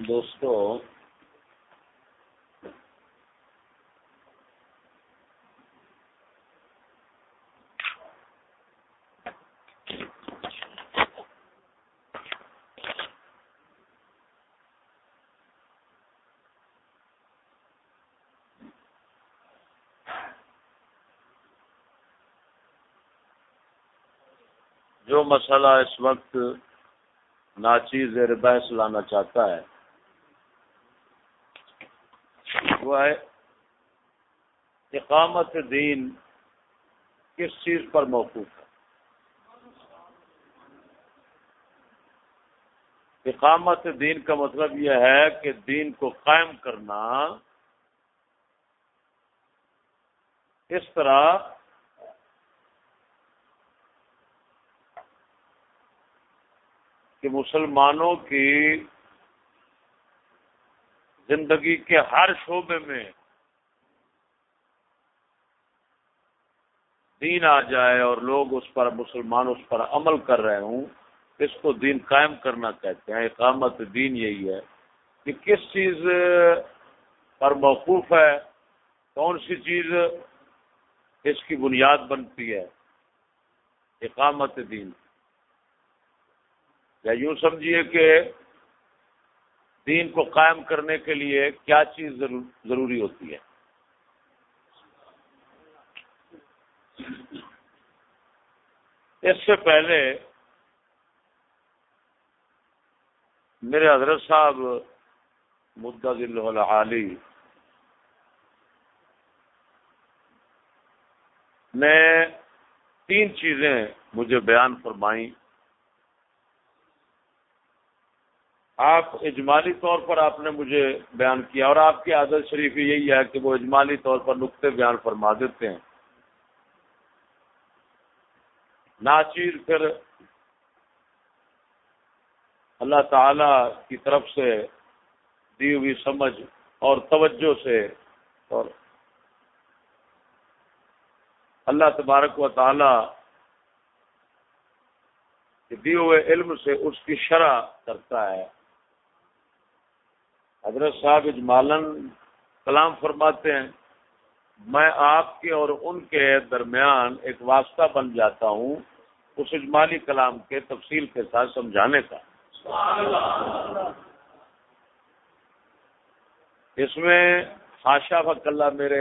دوستو، جو مسئلہ اس وقت ناچیز بحث لانا چاہتا ہے وہ ہے اقامت دین کس چیز پر موقوف ہے۔ اقامت دین کا مطلب یہ ہے کہ دین کو قائم کرنا اس طرح کہ مسلمانوں کی زندگی کے ہر شعبے میں دین آ جائے اور لوگ اس پر مسلمان اس پر عمل کر رہے ہوں، اس کو دین قائم کرنا کہتے ہیں۔ اقامت دین یہی ہے کہ کس چیز پر موقوف ہے، کون سی چیز اس کی بنیاد بنتی ہے۔ اقامت دین یا یوں سمجھیے کہ دین کو قائم کرنے کے لیے کیا چیز ضروری ہوتی ہے۔ اس سے پہلے میرے حضرت صاحب مدظل العالی نے 3 چیزیں مجھے بیان فرمائیں۔ آپ اجمالی طور پر آپ نے مجھے بیان کیا، اور آپ کی عادت شریف یہی ہے کہ وہ اجمالی طور پر نقطے بیان فرما دیتے ہیں، ناچیر پھر اللہ تعالی کی طرف سے دی ہوئی سمجھ اور توجہ سے اور اللہ تبارک و تعالی کے دیے ہوئے علم سے اس کی شرح کرتا ہے۔ حضرت صاحب اجمالاً کلام فرماتے ہیں، میں آپ کے اور ان کے درمیان ایک واسطہ بن جاتا ہوں اس اجمالی کلام کے تفصیل کے ساتھ سمجھانے کا۔ اس میں حاشا وکلا میرے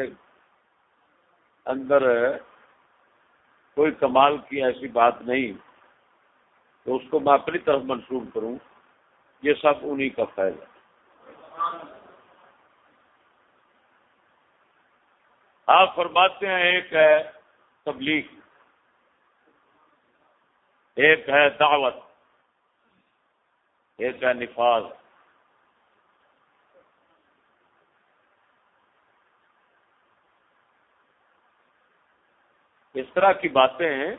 اندر کوئی کمال کی ایسی بات نہیں تو اس کو میں اپنی طرف منسوب کروں، یہ سب انہی کا فیض ہے۔ آپ فرماتے ہیں ایک ہے تبلیغ، ایک ہے دعوت، ایک ہے نفاذ۔ اس طرح کی باتیں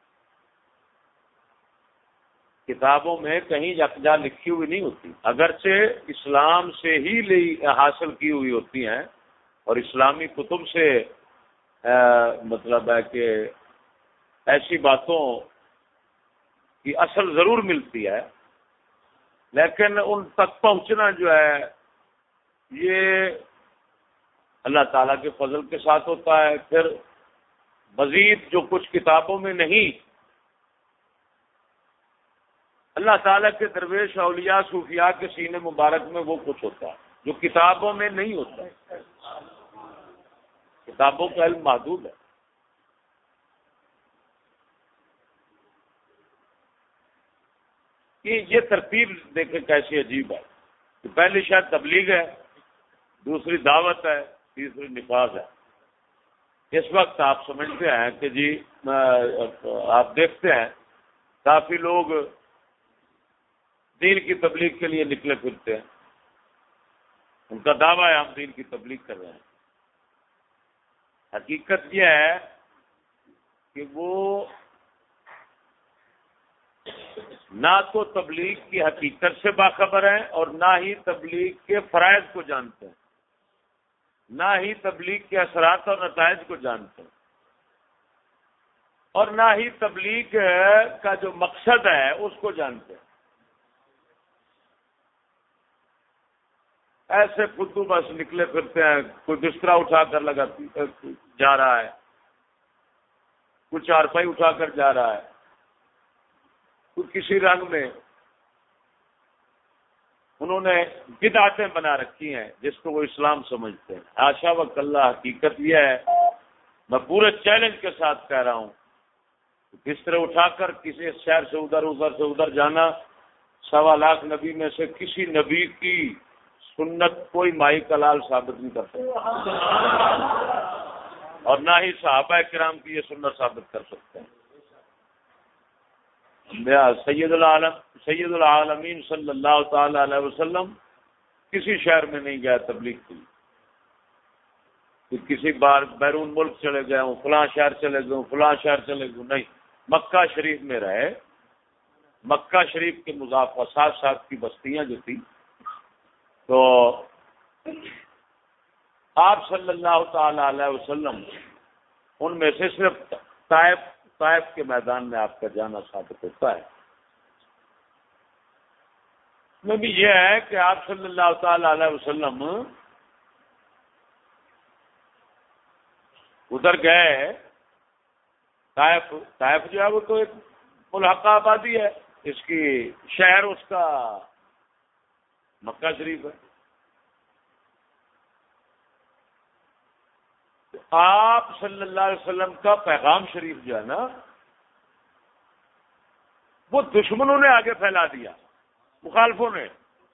کتابوں میں کہیں یکجا لکھی ہوئی نہیں ہوتی، اگرچہ اسلام سے ہی حاصل کی ہوئی ہوتی ہیں اور اسلامی کتب سے مطلب ہے کہ ایسی باتوں کی اصل ضرور ملتی ہے، لیکن ان تک پہنچنا جو ہے یہ اللہ تعالیٰ کے فضل کے ساتھ ہوتا ہے۔ پھر مزید جو کچھ کتابوں میں نہیں، اللہ تعالیٰ کے درویش اولیاء صوفیاء کے سینے مبارک میں وہ کچھ ہوتا ہے جو کتابوں میں نہیں ہوتا ہے۔ کتابوں کا علم محدود ہے۔ یہ ترتیب دیکھیں کیسی عجیب ہے کہ پہلی شاید تبلیغ ہے، دوسری دعوت ہے، تیسری نفاذ ہے۔ اس وقت آپ سمجھتے ہیں کہ جی آپ دیکھتے ہیں کافی لوگ دین کی تبلیغ کے لیے نکلے پھرتے ہیں، ان کا دعویٰ ہے ہم دین کی تبلیغ کر رہے ہیں۔ حقیقت یہ ہے کہ وہ نہ تو تبلیغ کی حقیقت سے باخبر ہیں اور نہ ہی تبلیغ کے فرائض کو جانتے ہیں، نہ ہی تبلیغ کے اثرات اور نتائج کو جانتے ہیں، اور نہ ہی تبلیغ کا جو مقصد ہے اس کو جانتے ہیں۔ ایسے فدو بس نکلے پھرتے ہیں، کوئی بسترا اٹھا کر لگا جا رہا ہے، کوئی چارپائی اٹھا کر جا رہا ہے، کوئی کسی رنگ میں انہوں نے بدعتیں بنا رکھی ہیں جس کو وہ اسلام سمجھتے ہیں۔ حاشا و کلّا، حقیقت یہ ہے، میں پورے چیلنج کے ساتھ کہہ رہا ہوں، بستر اٹھا کر کسی شہر سے ادھر، ادھر سے ادھر جانا 1.25 نبی میں سے کسی نبی کی سنت کوئی مائی کلال ثابت نہیں کر سکتا، اور نہ ہی صحابہ کرام کی یہ سنت ثابت کر سکتے ہیں۔ سید العالمین صلی اللہ تعالی علیہ وسلم کسی شہر میں نہیں گیا تبلیغ کے لیے، کہ کسی بار بیرون ملک چلے گئے ہوں، فلاں شہر چلے گئے ہوں، فلاں شہر چلے گئے ہوں، نہیں، مکہ شریف میں رہے۔ مکہ شریف کے مضافات ساتھ کی بستیاں جو تھی، تو آپ صلی اللہ تعالی علیہ وسلم ان میں سے صرف طائف کے میدان میں آپ کا جانا ثابت ہوتا ہے۔ اس میں بھی یہ ہے کہ آپ صلی اللہ تعالی علیہ وسلم ادھر گئے، طائف جو ہے وہ تو ایک ملحقہ آبادی ہے، اس کی شہر اس کا مکہ شریف ہے۔ آپ صلی اللہ علیہ وسلم کا پیغام شریف جو ہے نا، وہ دشمنوں نے آگے پھیلا دیا، مخالفوں نے،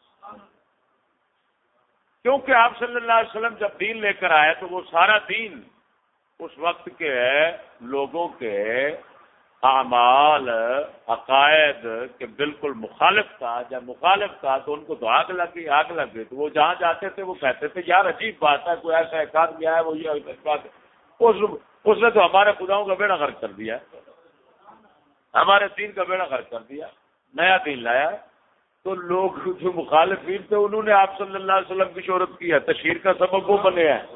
کیونکہ آپ صلی اللہ علیہ وسلم جب دین لے کر آئے تو وہ سارا دین اس وقت کے لوگوں کے اعمال، عقائد کے بالکل مخالف تھا۔ جب مخالف تھا تو ان کو تو آگ لگ گئی، تو وہ جہاں جاتے تھے وہ کہتے تھے یار عجیب بات ہے، کوئی ایسا ایک آدمی آیا وہ یہ بات، اس نے تو ہمارے خداؤں کا بیڑا غرق کر دیا، ہمارے دین کا بیڑا غرق کر دیا، نیا دین لایا۔ تو لوگ جو مخالفین تھے انہوں نے آپ صلی اللہ علیہ وسلم کی شہرت کی ہے، تشہیر کا سبب وہ بنے ہیں۔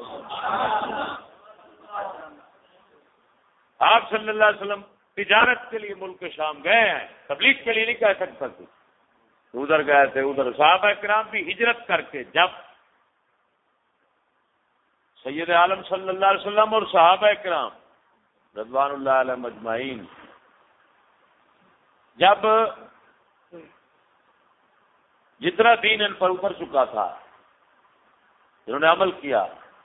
آپ صلی اللہ علیہ وسلم تجارت کے لیے ملک شام گئے ہیں، تبلیغ کے لیے نہیں کہہ سکتا تھے، ادھر گئے تھے، ادھر صحابہ کرام بھی ہجرت کر کے، جب سید عالم صلی اللہ علیہ وسلم اور صحابہ کرام رضوان اللہ علیہ اجمعین جب جتنا دین ان پر اتر چکا تھا، انہوں نے عمل کیا،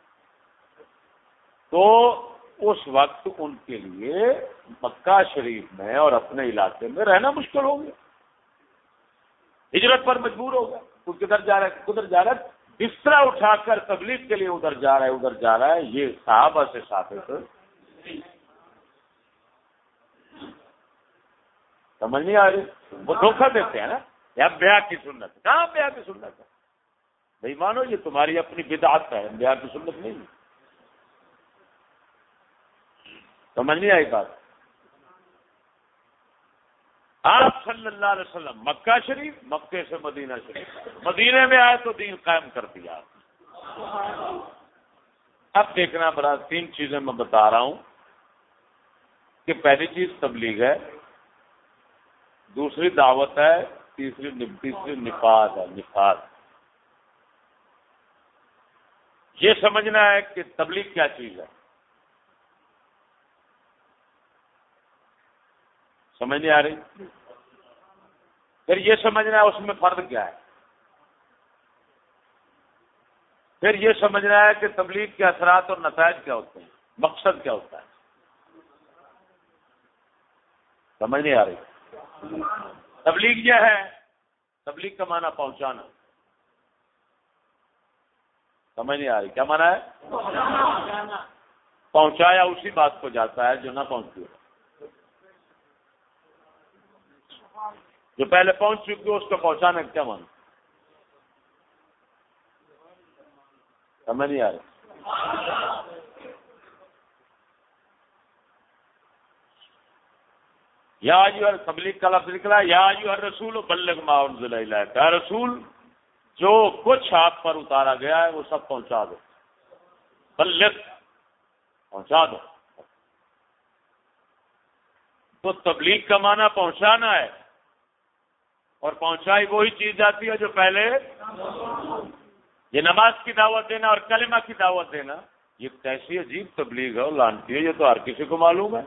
تو اس وقت ان کے لیے مکہ شریف میں اور اپنے علاقے میں رہنا مشکل ہو گیا، ہجرت پر مجبور ہو گیا۔ کوئی کدھر جا رہا ہے، کدھر جا رہا ہے، بسترا اٹھا کر تبلیغ کے لیے ادھر جا رہا ہے، ادھر جا رہا ہے، یہ صحابہ سے ثابت سمجھ نہیں آ رہی؟ وہ دھوکہ دیتے ہیں نا، یا بیع کی سنت، کہاں بیع کی سنت ہے؟ بھائی مانو یہ تمہاری اپنی بدعت ہے، بیع کی سنت نہیں۔ سمجھ نہیں آئی بات؟ آپ صلی اللہ علیہ وسلم مکہ شریف، مکے سے مدینہ شریف، مدینے میں آئے تو دین قائم کر دیا۔ اب دیکھنا بڑا، 3 چیزیں میں بتا رہا ہوں کہ پہلی چیز تبلیغ ہے، دوسری دعوت ہے، تیسری نفاذ ہے، نفاذ۔ یہ سمجھنا ہے کہ تبلیغ کیا چیز ہے، سمجھ نہیں آ رہی؟ پھر یہ سمجھنا ہے اس میں فرد کیا ہے، پھر یہ سمجھنا ہے کہ تبلیغ کے اثرات اور نتائج کیا ہوتے ہیں، مقصد کیا ہوتا ہے۔ سمجھ نہیں آ رہی؟ تبلیغ یہ ہے، تبلیغ کا معنی پہنچانا۔ سمجھ نہیں آ رہی؟ کیا معنی ہے؟ پہنچایا اسی بات کو جاتا ہے جو نہ پہنچتی ہے، جو پہلے پہنچ چکی ہے اس کو پہنچانے کا کیا معنی؟ سمجھ نہیں آ رہی؟ یا ایھا تبلیغ کا لفظ نکلا، یا ایھا الرسول بلغ ما انزل الیک، اے رسول جو کچھ آپ پر اتارا گیا ہے وہ سب پہنچا دو، بلغ، پہنچا دو۔ تو تبلیغ کا معنی پہنچانا ہے، اور پہنچائی وہی چیز جاتی ہے جو پہلے، یہ نماز کی دعوت دینا اور کلمہ کی دعوت دینا یہ کیسی عجیب تبلیغ ہے اور لانتی ہے، یہ تو ہر کسی کو معلوم ہے.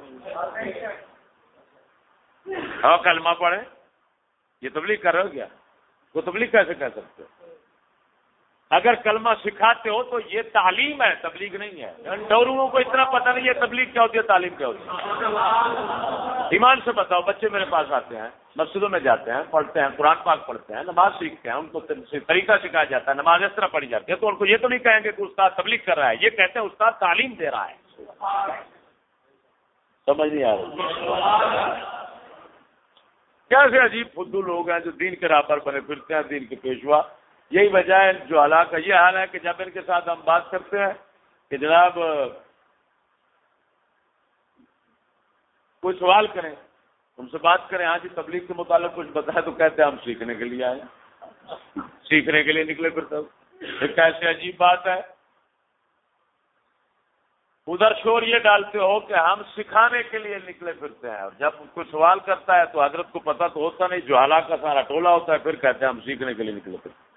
ہاں کلمہ پڑھیں، یہ تبلیغ کر رہے ہو کیا؟ وہ تبلیغ کیسے کہہ سکتے ہو؟ اگر کلمہ سکھاتے ہو تو یہ تعلیم ہے، تبلیغ نہیں ہے. ڈوروں کو اتنا پتہ نہیں ہے تبلیغ کیا ہوتی ہے، تعلیم کیا ہوتی ہے. ایمان سے بتاؤ، بچے میرے پاس آتے ہیں، مسجدوں میں جاتے ہیں، پڑھتے ہیں، قرآن پاک پڑھتے ہیں، نماز سیکھتے ہیں، ان کو طریقہ سکھایا جاتا ہے، نماز اس طرح پڑھی جاتی ہے، تو ان کو یہ تو نہیں کہیں گے کہ استاد تبلیغ کر رہا ہے، یہ کہتے ہیں استاد تعلیم دے رہا ہے. سمجھ نہیں آ رہی؟ کیسے عجیب فدو لوگ ہیں جو دین کے راہ پر بنے پھرتے ہیں، دین کے پیشوا. یہی وجہ ہے جو حالات کا یہ حال ہے کہ جب ان کے ساتھ ہم بات کرتے ہیں کہ جناب کوئی سوال کریں، ان سے بات کریں، ہاں جی تبلیغ کے متعلق کچھ بتائے، تو کہتے ہیں ہم سیکھنے کے لیے آئے، سیکھنے کے لیے نکلے پھرتے. کیسے عجیب بات ہے. ادھر شور یہ ڈالتے ہو کہ ہم سکھانے کے لیے نکلے پھرتے ہیں، اور جب کوئی سوال کرتا ہے تو حضرت کو پتہ تو ہوتا نہیں، جو حالات کا سارا ٹولہ ہوتا ہے، پھر کہتے ہیں ہم سیکھنے کے لیے نکلے پھرتے ہیں.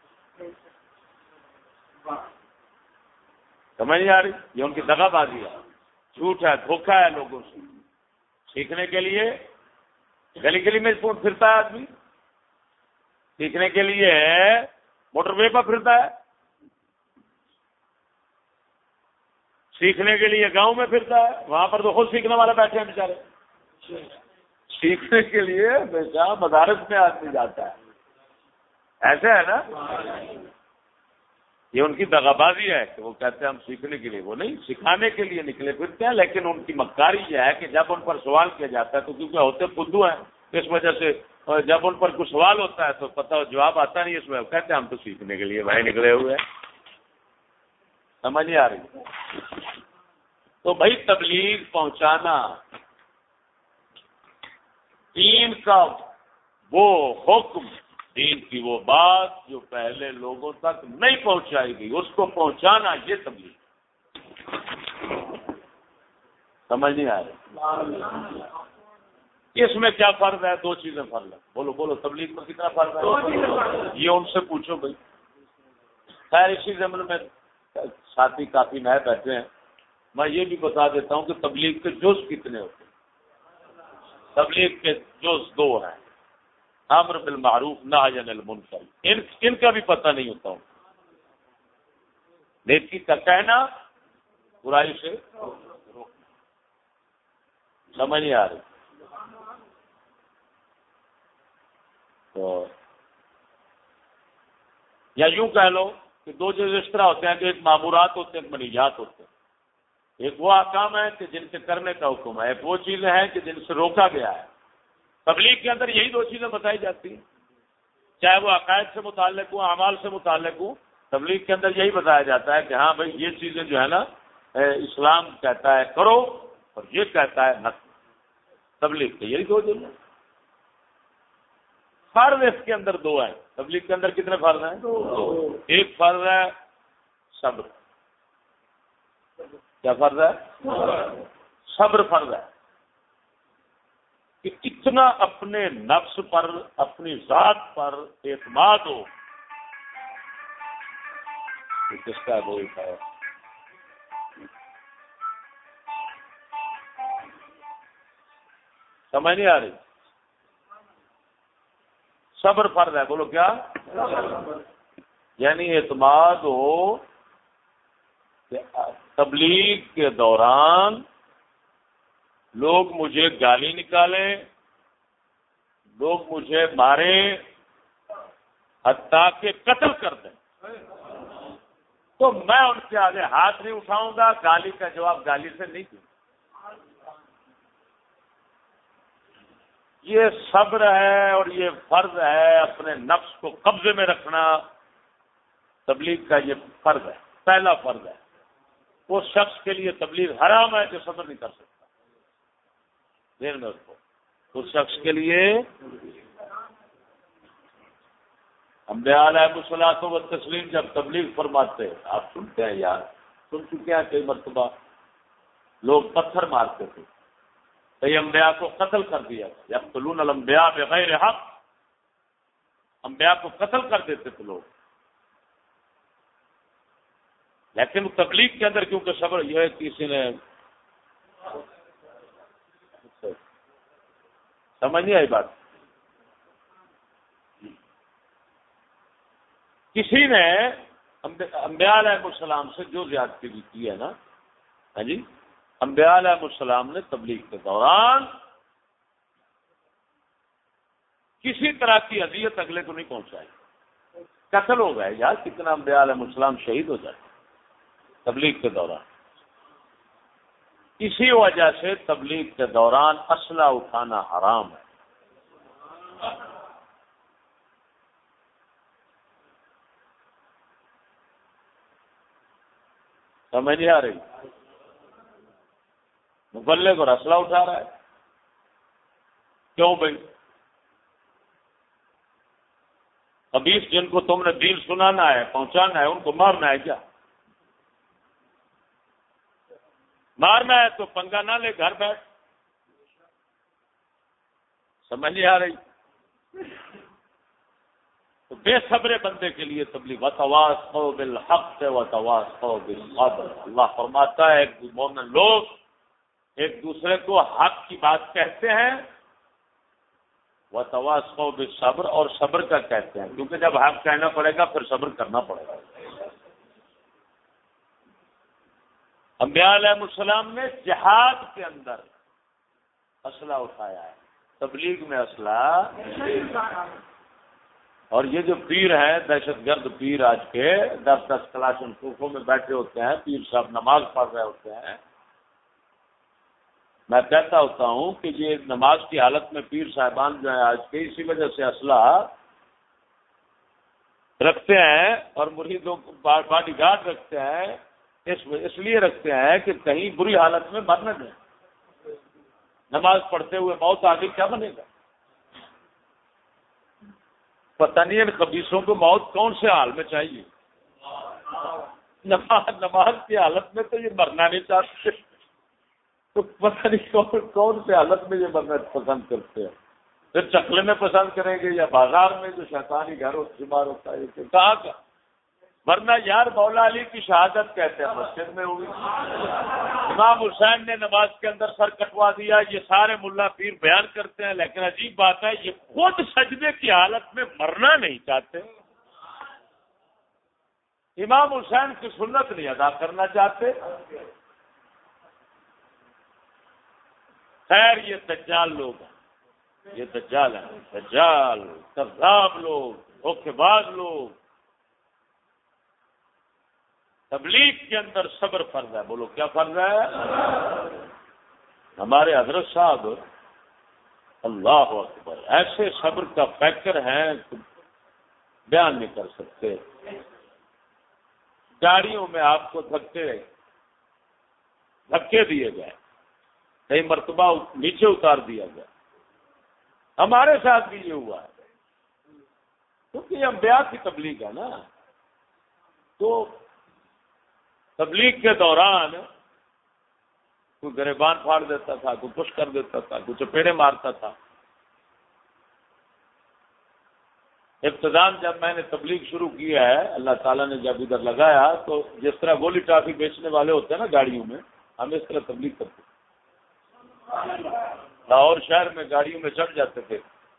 سمجھ نہیں آ رہی؟ یہ ان کی دغا بازی ہے، جھوٹ ہے، دھوکہ ہے لوگوں سے. سیکھنے کے لیے گلی گلی میں پھرتا ہے آدمی، سیکھنے کے لیے موٹر وے پر پھرتا ہے، سیکھنے کے لیے گاؤں میں پھرتا ہے، وہاں پر تو خود سیکھنے والے بیٹھے ہیں بیچارے. سیکھنے کے لیے ہمیشہ مدارس میں آدمی جاتا ہے. ایسا ہے نا؟ یہ ان کی دغابازی ہے کہ وہ کہتے ہیں ہم سیکھنے کے لیے، وہ نہیں، سکھانے کے لیے نکلے پھرتے ہیں. لیکن ان کی مکاری یہ ہے کہ جب ان پر سوال کیا جاتا ہے تو کیونکہ ہوتے فدو ہیں، اس وجہ سے جب ان پر کچھ سوال ہوتا ہے تو پتہ جواب آتا نہیں، اس میں کہتے ہیں ہم تو سیکھنے کے لیے بھائی نکلے ہوئے ہیں. سمجھ نہیں آ رہی؟ تو بھائی تبلیغ پہنچانا، دین کا وہ حکم، دین کی وہ بات جو پہلے لوگوں تک نہیں پہنچائی گئی، اس کو پہنچانا، یہ تبلیغ. سمجھ نہیں آ رہی؟ اس میں کیا فرض ہے؟ دو چیزیں فرض ہے. بولو بولو، تبلیغ میں کتنا فرض ہے؟ یہ ان سے پوچھو بھائی. خیر اسی ضمن میں ساتھی کافی نئے بیٹھے ہیں، میں یہ بھی بتا دیتا ہوں کہ تبلیغ کے جز کتنے ہوتے ہیں. تبلیغ کے جز دو ہیں، امر بالمعروف نہی عن المنکر. ان کا بھی پتہ نہیں ہوتا ہوں. نیکی کا کہنا، برائی سے روکنا. سمجھ نہیں آ رہی؟ تو یا یوں کہہ لو کہ دو چیز اس طرح ہوتے ہیں کہ ایک معمورات ہوتے ہیں، ایک منیجات ہوتے ہیں. ایک وہ احکام ہے کہ جن سے کرنے کا حکم ہے، ایک وہ چیزیں ہیں کہ جن سے روکا گیا ہے. تبلیغ کے اندر یہی دو چیزیں بتائی جاتی ہیں، چاہے وہ عقائد سے متعلق ہوں، اعمال سے متعلق ہوں. تبلیغ کے اندر یہی بتایا جاتا ہے کہ ہاں بھائی یہ چیزیں جو ہے نا اسلام کہتا ہے کرو اور یہ کہتا ہے نہ. تبلیغ کے یہی دو چیزیں. فرض اس کے اندر دو ہیں. تبلیغ کے اندر کتنے فرض ہیں؟ دو. ایک فرض ہے صبر. کیا فرض ہے؟ صبر فرض ہے کہ اتنا اپنے نفس پر، اپنی ذات پر اعتماد ہو کہ کس کا کوئی ہے. سمجھ نہیں آ رہی؟ صبر فرض ہے. بولو کیا؟ یعنی اعتماد ہو کہ تبلیغ کے دوران لوگ مجھے گالی نکالیں، لوگ مجھے ماریں، حتیٰ کہ قتل کر دیں، تو میں ان کے آگے ہاتھ نہیں اٹھاؤں گا، گالی کا جواب گالی سے نہیں دوں. یہ صبر ہے اور یہ فرض ہے، اپنے نفس کو قبضے میں رکھنا تبلیغ کا یہ فرض ہے، پہلا فرض ہے. اس شخص کے لیے تبلیغ حرام ہے جو صبر نہیں کر سکتا. دیر میں اس کو، اس شخص کے لیے انبیاء علیہ الصلوۃ والتسلیم جب تبلیغ فرماتے، آپ سنتے ہیں یار، سن چکے ہیں کئی مرتبہ، لوگ پتھر مارتے تھے، کئی انبیاء کو قتل کر دیا. یقتلون الانبیاء بغیر حق، انبیاء کو قتل کر دیتے تھے لوگ. لیکن تبلیغ کے اندر کیونکہ صبر یہ کسی نے سمجھ نہیں آئی بات. کسی نے انبیاء علیہ السلام سے جو زیادتی بھی کی ہے نا، ہاں جی، انبیاء علیہ السلام نے تبلیغ کے دوران کسی طرح کی اذیت اگلے کو نہیں پہنچائی. قتل ہو گئے یار، کتنا انبیاء علیہ السلام شہید ہو جاتے تبلیغ کے دوران. اسی وجہ سے تبلیغ کے دوران اسلحہ اٹھانا حرام ہے. سمجھ نہیں آ رہی؟ مبلغ اور اسلحہ اٹھا رہا ہے، کیوں بھائی؟ خبیث جن کو تم نے دین سنانا ہے، پہنچانا ہے، ان کو مارنا ہے کیا؟ مارنا ہے تو پنگا نہ لے، گھر بیٹھ. سمجھ نہیں آ رہی؟ تو بے صبرے بندے کے لیے تبلیغ وتواصوا بالحق وتواصوا بالصبر. اللہ فرماتا ہے ایک مومن لوگ ایک دوسرے کو حق کی بات کہتے ہیں، وتواصوا بالصبر، اور صبر کا کہتے ہیں، کیونکہ جب حق کہنا پڑے گا پھر صبر کرنا پڑے گا. انبیاء علیہ السلام نے جہاد کے اندر اسلحہ اٹھایا ہے، تبلیغ میں اسلحہ. اور یہ جو پیر ہیں دہشت گرد پیر آج کے 10 کلاشن کوفوں میں بیٹھے ہوتے ہیں، پیر صاحب نماز پڑھ رہے ہوتے ہیں. میں کہتا ہوتا ہوں کہ یہ نماز کی حالت میں پیر صاحبان جو ہیں آج کے اسی وجہ سے اسلحہ رکھتے ہیں اور مریدوں کو باڈی گارڈ رکھتے ہیں، اس لیے رکھتے ہیں کہ کہیں بری حالت میں مر نہ جائیں. نماز پڑھتے ہوئے موت آگے کیا بنے گا؟ پتہ نہیں ان خبیثوں کو موت کون سے حال میں چاہیے. نماز کی حالت میں تو یہ مرنا نہیں چاہتے، تو پتہ نہیں کون سے حالت میں یہ مرنا پسند کرتے ہیں. پھر چکلے میں پسند کریں گے یا بازار میں جو شیطانی گھر شمار ہوتا ہے، یہ کہاں کا ورنہ یار مولا علی کی شہادت کہتے ہیں مسجد میں ہوئی. امام حسین نے نماز کے اندر سر کٹوا دیا، یہ سارے ملا پیر بیان کرتے ہیں، لیکن عجیب بات ہے یہ خود سجدے کی حالت میں مرنا نہیں چاہتے. امام حسین کی سنت نہیں ادا کرنا چاہتے. خیر یہ دجال لوگ ہیں، یہ دجال ہیں، دجال کذاب لوگ، دھوکے باز لوگ. تبلیغ کے اندر صبر فرض ہے. بولو کیا فرض ہے؟ ہمارے حضرت صاحب اللہ اکبر ایسے صبر کا فیکٹر ہیں کہ بیان نہیں کر سکتے. گاڑیوں میں آپ کو دھکے دیے گئے، کئی مرتبہ نیچے اتار دیا گیا. ہمارے ساتھ بھی یہ ہوا ہے، کیونکہ یہ انبیاء کی تبلیغ ہے نا. تو تبلیغ کے دوران کوئی گریبان پھاڑ دیتا تھا، کوئی پش کر دیتا تھا، کوئی چپیڑے مارتا تھا. ابتدان جب میں نے تبلیغ شروع کیا ہے، اللہ تعالیٰ نے جب ادھر لگایا تو جس طرح گولی ٹافی بیچنے والے ہوتے ہیں نا گاڑیوں میں، ہم اس طرح تبلیغ کرتے تھے. لاہور شہر میں گاڑیوں میں چڑھ جاتے تھے.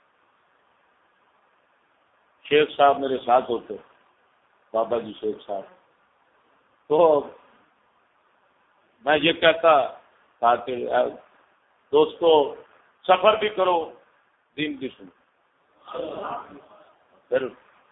شیخ صاحب میرے ساتھ ہوتے، بابا جی شیخ صاحب. تو میں یہ کہتا تھا کہ دوستو سفر بھی کرو دین کی سنو. پھر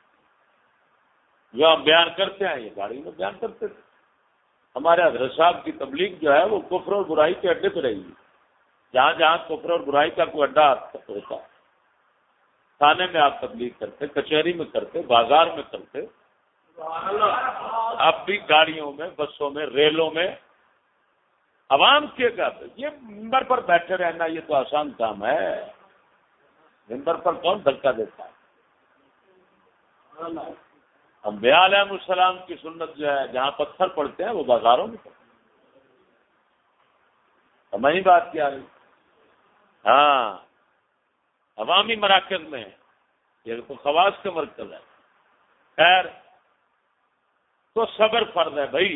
جو ہم بیان کرتے ہیں یہ گاڑی میں بیان کرتے تھے. ہمارے حضرت صاحب کی تبلیغ جو ہے وہ کفر اور برائی کے اڈے پہ رہی ہے. جہاں جہاں کفر اور برائی کا کوئی اڈا ہوتا، تھانے میں آپ تبلیغ کرتے، کچہری میں کرتے، بازار میں کرتے، اب بھی گاڑیوں میں، بسوں میں، ریلوں میں عوام کے گھر. یہ ممبر پر بیٹھے رہنا یہ تو آسان کام ہے. ممبر پر کون دھکا دیتا ہے؟ انبیاء علیہ السلام کی سنت جو ہے جہاں پتھر پڑتے ہیں وہ بازاروں میں پڑتے ہیں. ہماری بات کیا ہے؟ ہاں عوامی مراکز میں یہ تو خواص کا مرکز ہے. خیر تو صبر فرض ہے بھائی،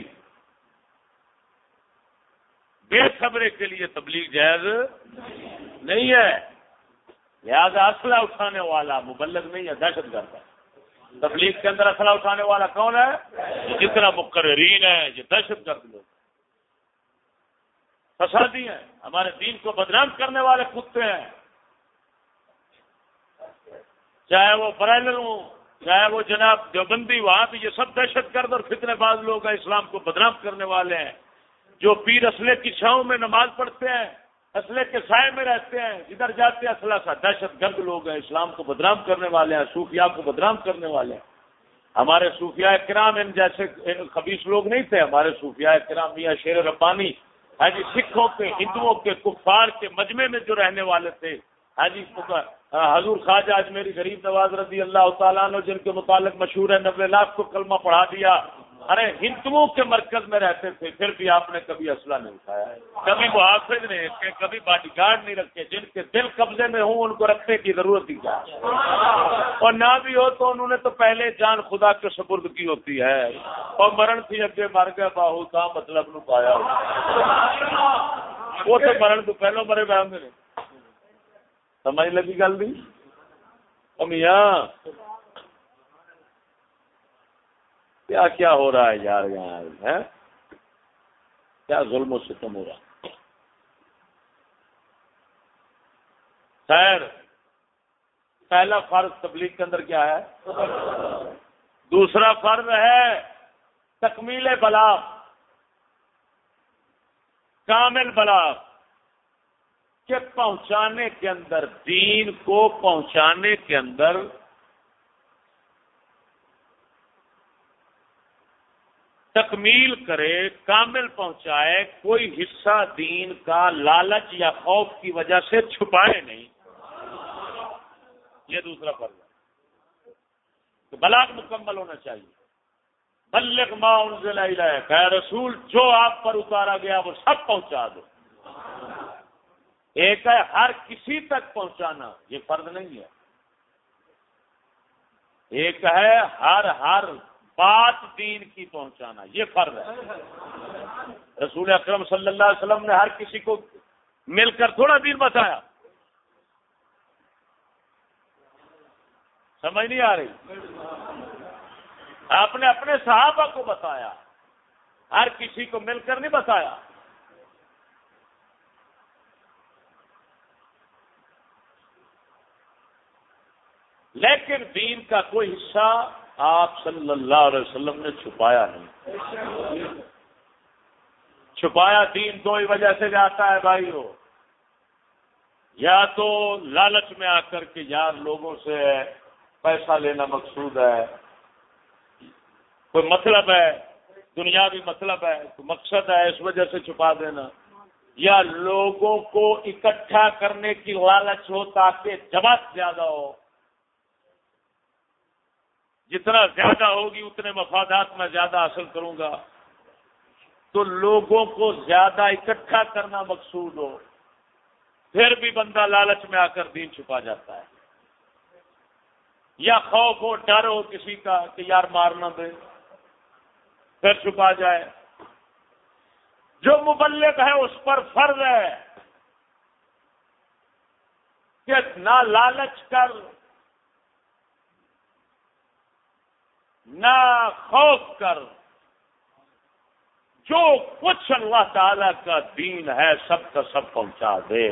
بے صبرے کے لیے تبلیغ جائز نہیں ہے. لہذا اسلحہ اٹھانے والا مبلغ نہیں ہے، دہشت گرد ہے. تبلیغ کے اندر اسلحہ اٹھانے والا کون ہے؟ جتنا مقررین ہے یہ دہشت گرد لوگ، فسادی ہیں، ہمارے دین کو بدنام کرنے والے کتے ہیں. چاہے وہ برائلر ہوں، چاہے وہ جناب دیوبندی، وہاں بھی یہ سب دہشت گرد اور فتنے باز لوگ ہیں، اسلام کو بدنام کرنے والے ہیں. جو پیر اسلحے کی چھاؤں میں نماز پڑھتے ہیں، اسلحے کے سائے میں رہتے ہیں، جدھر جاتے ہیں اسلحہ کا، دہشت گرد لوگ ہیں، اسلام کو بدنام کرنے والے ہیں، صوفیاء کو بدنام کرنے والے ہیں. ہمارے صوفیاء کرام ان جیسے خبیث لوگ نہیں تھے. ہمارے صوفیاء کرام میاں شیر ربانی ہاں جی سکھوں کے، ہندوؤں کے، کفار کے مجمع میں جو رہنے والے تھے، ہاں جی حضور خواجہ اجمیری غریب نواز رضی اللہ تعالیٰ عنہ جن کے متعلق مشہور ہے 90 لاکھ کو کلمہ پڑھا دیا. ارے ہندوؤں کے مرکز میں رہتے تھے، پھر بھی آپ نے کبھی اسلحہ نہیں اٹھایا، کبھی محافظ نہیں رکھے، کبھی باڈی گارڈ نہیں رکھے. جن کے دل قبضے میں ہوں ان کو رکھنے کی ضرورت ہی کیا ہے؟ اور نہ بھی ہو تو انہوں نے تو پہلے جان خدا کے سپرد کی ہوتی ہے. اور مرن تھی اگے مر گیا باہو کا مطلب نو پایا، وہ تو مرن تو پہلو مرے بہن نے. سمجھ لگی گل بھی میاں کیا کیا ہو رہا ہے یار یہاں ہے؟ کیا ظلم و ستم ہو رہا ہے. خیر، پہلا فرض تبلیغ کے اندر کیا ہے؟ دوسرا فرض ہے تکمیل بلاغ، کامل بلاغ کہ پہنچانے کے اندر، دین کو پہنچانے کے اندر تکمیل کرے، کامل پہنچائے، کوئی حصہ دین کا لالچ یا خوف کی وجہ سے چھپائے نہیں. یہ دوسرا فرض ہے کہ بلاغ مکمل ہونا چاہیے. بلغ ما انزل الیک، اے رسول جو آپ پر اتارا گیا وہ سب پہنچا دو. ایک ہے ہر کسی تک پہنچانا، یہ فرض نہیں ہے. ایک ہے ہر بات دین کی پہنچانا، یہ فرض ہے. رسول اکرم صلی اللہ علیہ وسلم نے ہر کسی کو مل کر تھوڑا دین بتایا. سمجھ نہیں آ رہی؟ آپ نے اپنے صحابہ کو بتایا، ہر کسی کو مل کر نہیں بتایا. لیکن دین کا کوئی حصہ آپ صلی اللہ علیہ وسلم نے چھپایا نہیں. چھپایا دین دو ہی وجہ سے جاتا ہے بھائیو، یا تو لالچ میں آ کر کے یار لوگوں سے پیسہ لینا مقصود ہے، کوئی مطلب ہے، دنیاوی مطلب ہے، کوئی مقصد ہے، اس وجہ سے چھپا دینا. یا لوگوں کو اکٹھا کرنے کی لالچ ہو تاکہ جماعت زیادہ ہو، جتنا زیادہ ہوگی اتنے مفادات میں زیادہ حاصل کروں گا، تو لوگوں کو زیادہ اکٹھا کرنا مقصود ہو، پھر بھی بندہ لالچ میں آ کر دین چھپا جاتا ہے. یا خوف ہو، ڈر ہو کسی کا کہ یار مارنا دے، پھر چھپا جائے. جو مبلغ ہے اس پر فرض ہے کہ نہ لالچ کر، نہ خوف کر، جو کچھ اللہ تعالی کا دین ہے سب کا سب پہنچا دے.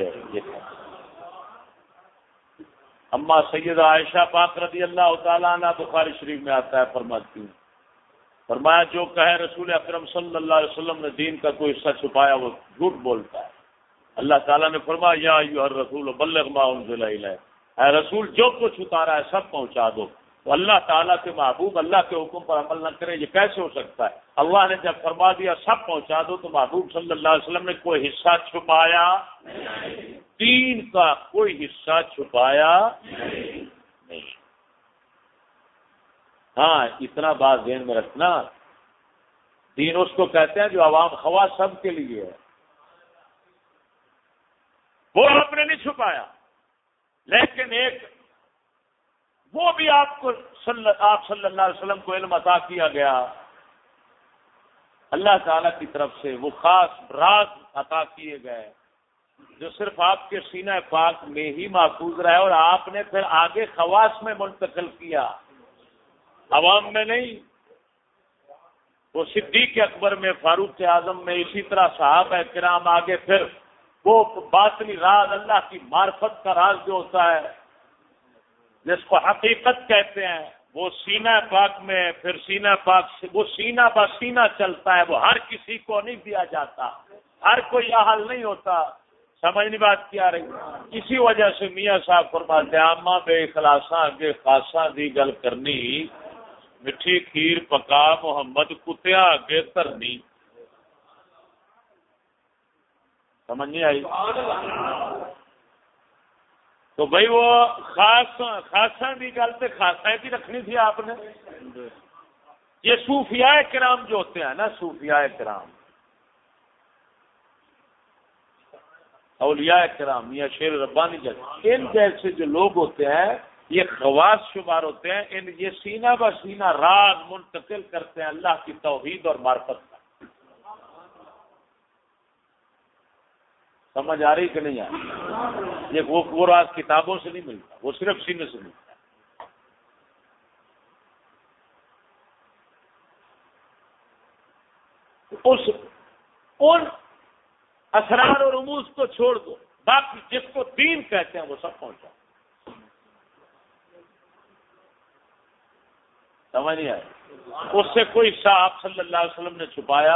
اما سیدہ عائشہ پاک رضی اللہ تعالیٰ عنہ بخاری شریف میں آتا ہے، فرماتی ہیں، فرمایا جو کہے رسول اکرم صلی اللہ علیہ وسلم نے دین کا کوئی حصہ چھپایا وہ جھوٹ بولتا ہے. اللہ تعالیٰ نے فرمایا یا ایھا الرسول بلغ ما انزل الیک، اے رسول جو کچھ اتارا ہے سب پہنچا دو. تو اللہ تعالیٰ کے محبوب اللہ کے حکم پر عمل نہ کرے، یہ کیسے ہو سکتا ہے؟ اللہ نے جب فرما دیا سب پہنچا دو تو محبوب صلی اللہ علیہ وسلم نے کوئی حصہ چھپایا دین کا، کوئی حصہ چھپایا نہیں. ہاں اتنا بات ذہن میں رکھنا، دین اس کو کہتے ہیں جو عوام خواص سب کے لیے ہے، وہ آپ نے نہیں چھپایا. لیکن ایک وہ بھی آپ صلی اللہ علیہ وسلم کو علم عطا کیا گیا اللہ تعالیٰ کی طرف سے وہ خاص راز عطا کیے گئے جو صرف آپ کے سینہ پاک میں ہی محفوظ رہے، اور آپ نے پھر آگے خواص میں منتقل کیا، عوام میں نہیں۔ وہ صدیق اکبر میں، فاروق اعظم میں، اسی طرح صحابہ کرام آگے پھر وہ باطنی راز، اللہ کی معرفت کا راز جو ہوتا ہے جس کو حقیقت کہتے ہیں، وہ سینہ پاک میں، پھر سینہ پاک سے وہ سینہ بسینہ چلتا ہے، وہ ہر کسی کو نہیں دیا جاتا، ہر کوئی اہل نہیں ہوتا۔ سمجھ نہیں بات کیا رہی؟ اسی وجہ سے میاں صاحب فرماتے ہیں عامہ بے اخلاصاں کے خاصاں دی گل کرنی، مٹھی کھیر پکا محمد کتیا اگے ترنی۔ سمجھ نہیں آئی؟ تو بھائی وہ خاصاں دی گل تو خاصاں بھی رکھنی تھی آپ نے۔ یہ صوفیاء کرام جو ہوتے ہیں نا، صوفیاء کرام، اولیاء کرام یا شیر ربانی جیسے، ان جیسے جو لوگ ہوتے ہیں یہ خواص شمار ہوتے ہیں، ان یہ سینہ بہ سینہ راز منتقل کرتے ہیں اللہ کی توحید اور معرفت کا۔ سمجھ آ رہی کہ نہیں آ رہی؟ یہ وہ راز کتابوں سے نہیں ملتا، وہ صرف سینے سے ملتا ہے۔ ان اسرار اور رموز کو چھوڑ دو، باقی جس کو دین کہتے ہیں وہ سب پہنچا۔ سمجھ نہیں آئے؟ اس سے کوئی حصہ آپ صلی اللہ علیہ وسلم نے چھپایا۔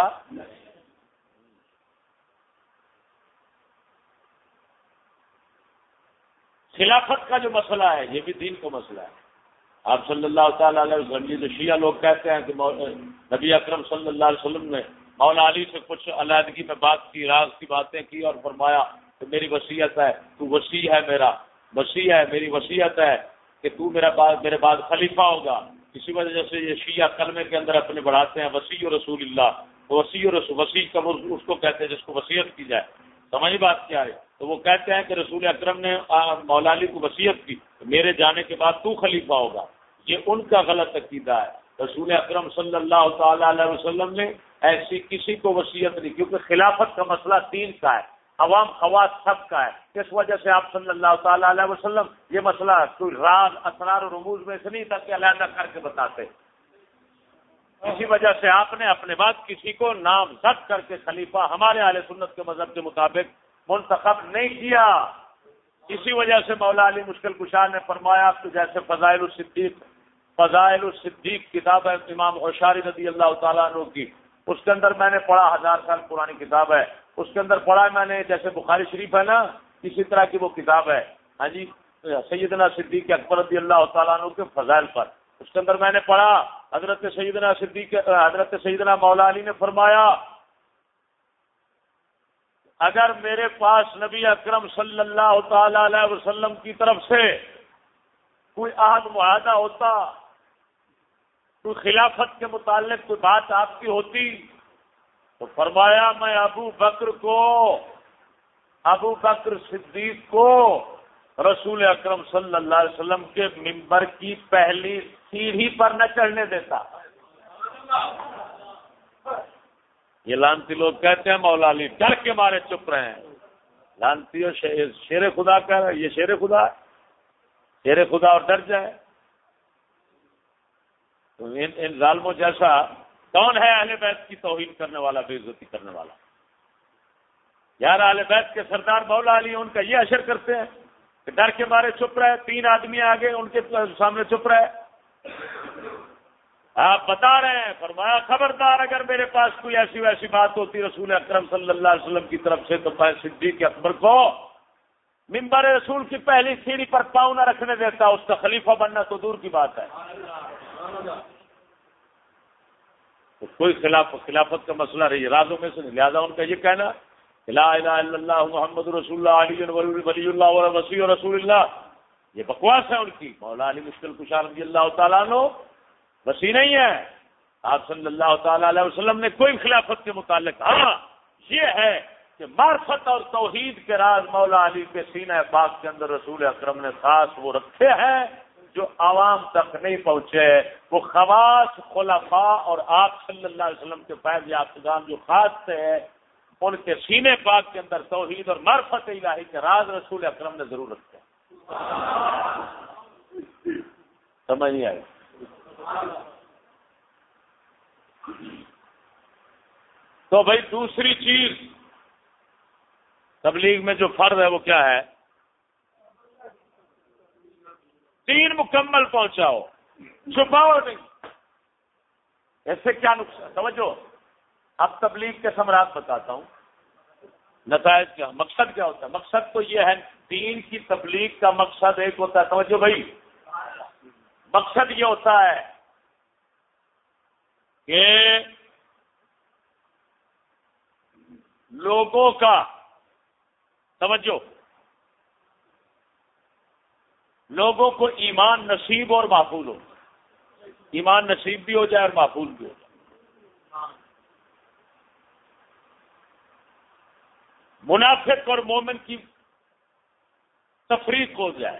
خلافت کا جو مسئلہ ہے یہ بھی دین کا مسئلہ ہے۔ آپ صلی اللہ تعالی علیہ وسلم، جو شیعہ لوگ کہتے ہیں کہ نبی اکرم صلی اللہ علیہ وسلم نے مولا علی سے کچھ علیحدگی میں بات کی، راز کی باتیں کی، اور فرمایا کہ میری وصیت ہے، تو وصی ہے، میرا وصی ہے، میری وصیت ہے کہ تو میرے بعد خلیفہ ہوگا۔ اسی وجہ سے یہ شیعہ کلمے کے اندر اپنے بڑھاتے ہیں وصی رسول اللہ، وصی کا اس کو کہتے ہیں جس کو وصیت کی جائے۔ سمجھ بات کیا ہے؟ تو وہ کہتے ہیں کہ رسول اکرم نے مولا علی کو وصیت کی، میرے جانے کے بعد تو خلیفہ ہوگا۔ یہ ان کا غلط عقیدہ ہے۔ رسول اکرم صلی اللہ تعالی علیہ وسلم نے ایسی کسی کو وصیت نہیں، کیونکہ خلافت کا مسئلہ دین کا ہے، عوام خواص سب کا ہے۔ اس وجہ سے آپ صلی اللہ تعالی علیہ وسلم یہ مسئلہ کوئی راز اسرار و رموز میں سے نہیں تھا کہ علیحدہ کر کے بتاتے۔ اسی وجہ سے آپ نے اپنے بعد کسی کو نامزد کر کے خلیفہ ہمارے اہل سنت کے مذہب کے مطابق منتخب نہیں کیا۔ اسی وجہ سے مولا علی مشکل کشا نے فرمایا کہ جیسے فضائل الصدیق کتاب ہے امام غشاری رضی اللہ تعالیٰ عنہ کی، اس کے اندر میں نے پڑھا، 1000 سال پرانی کتاب ہے، اس کے اندر پڑھا میں نے، جیسے بخاری شریف ہے نا اسی طرح کی وہ کتاب ہے، ہاں جی، سیدنا صدیق اکبر رضی اللہ تعالیٰ عنہ کے فضائل پر، اس کے اندر میں نے پڑھا حضرت سیدنا مولا علی نے فرمایا اگر میرے پاس نبی اکرم صلی اللہ تعالی علیہ وسلم کی طرف سے کوئی عہد معاہدہ ہوتا، کوئی خلافت کے متعلق کوئی بات آپ کی ہوتی، تو فرمایا میں ابو بکر صدیق کو رسول اکرم صلی اللہ علیہ وسلم کے منبر کی پہلی سیڑھی پر نہ چڑھنے دیتا۔ یہ لانتی لوگ کہتے ہیں مولا علی ڈر کے مارے چپ رہے ہیں۔ لانتی شیر خدا کہہ رہا ہے، یہ شیر خدا ہے، شیر خدا اور ڈر جائے۔ تو ان ظالموں جیسا کون ہے اہل بیت کی توہین کرنے والا، بے عزتی کرنے والا؟ یار اہل بیت کے سردار مولا علی ان کا یہ اشر کرتے ہیں کہ ڈر کے مارے چپ رہے، 3 آدمی آگے ان کے سامنے چپ رہے۔ آپ بتا رہے ہیں، فرمایا خبردار اگر میرے پاس کوئی ایسی ویسی بات ہوتی رسول اکرم صلی اللہ علیہ وسلم کی طرف سے تو میں صدیق اکبر کو منبر رسول کی پہلی سیڑھی پر پاؤں نہ رکھنے دیتا، اس کا خلیفہ بننا تو دور کی بات ہے۔ تو کوئی خلافت کا مسئلہ رہی رازوں میں سے نہیں، لہٰذا ان کا یہ کہنا لا الہ الا اللہ محمد رسول اللہ علی ولی اللہ و وصی رسول اللہ، یہ بکواس ہے ان کی۔ مولا علی مشکل کشا رضی اللہ تعالیٰ عنہ وصی نہیں ہے، آپ صلی اللہ تعالی علیہ وسلم نے کوئی خلافت کے متعلق، ہاں یہ ہے کہ معرفت اور توحید کے راز مولا علی کے سینہ پاک کے اندر رسول اکرم نے خاص وہ رکھے ہیں جو عوام تک نہیں پہنچے، وہ خواص خلفاء اور آپ صلی اللہ علیہ وسلم کے فیض یافتگان جو خاص تھے، ان کے سینے پاک کے اندر توحید اور معرفت الہی کے راز رسول اکرم نے ضرور رکھے۔ سمجھ نہیں آئی؟ تو بھائی دوسری چیز تبلیغ میں جو فرض ہے وہ کیا ہے؟ دین مکمل پہنچاؤ، چھپاؤ نہیں۔ اس سے کیا نقصان؟ توجہ، اب تبلیغ کے ثمرات بتاتا ہوں، نتائج کیا، مقصد کیا ہوتا ہے۔ مقصد تو یہ ہے، دین کی تبلیغ کا مقصد ایک ہوتا ہے، توجہ بھائی، مقصد یہ ہوتا ہے کہ لوگوں کا، توجہ، لوگوں کو ایمان نصیب اور محفوظ ہو، ایمان نصیب بھی ہو جائے اور محفوظ بھی ہو جائے۔ منافق اور مومن کی تفریق ہو جائے۔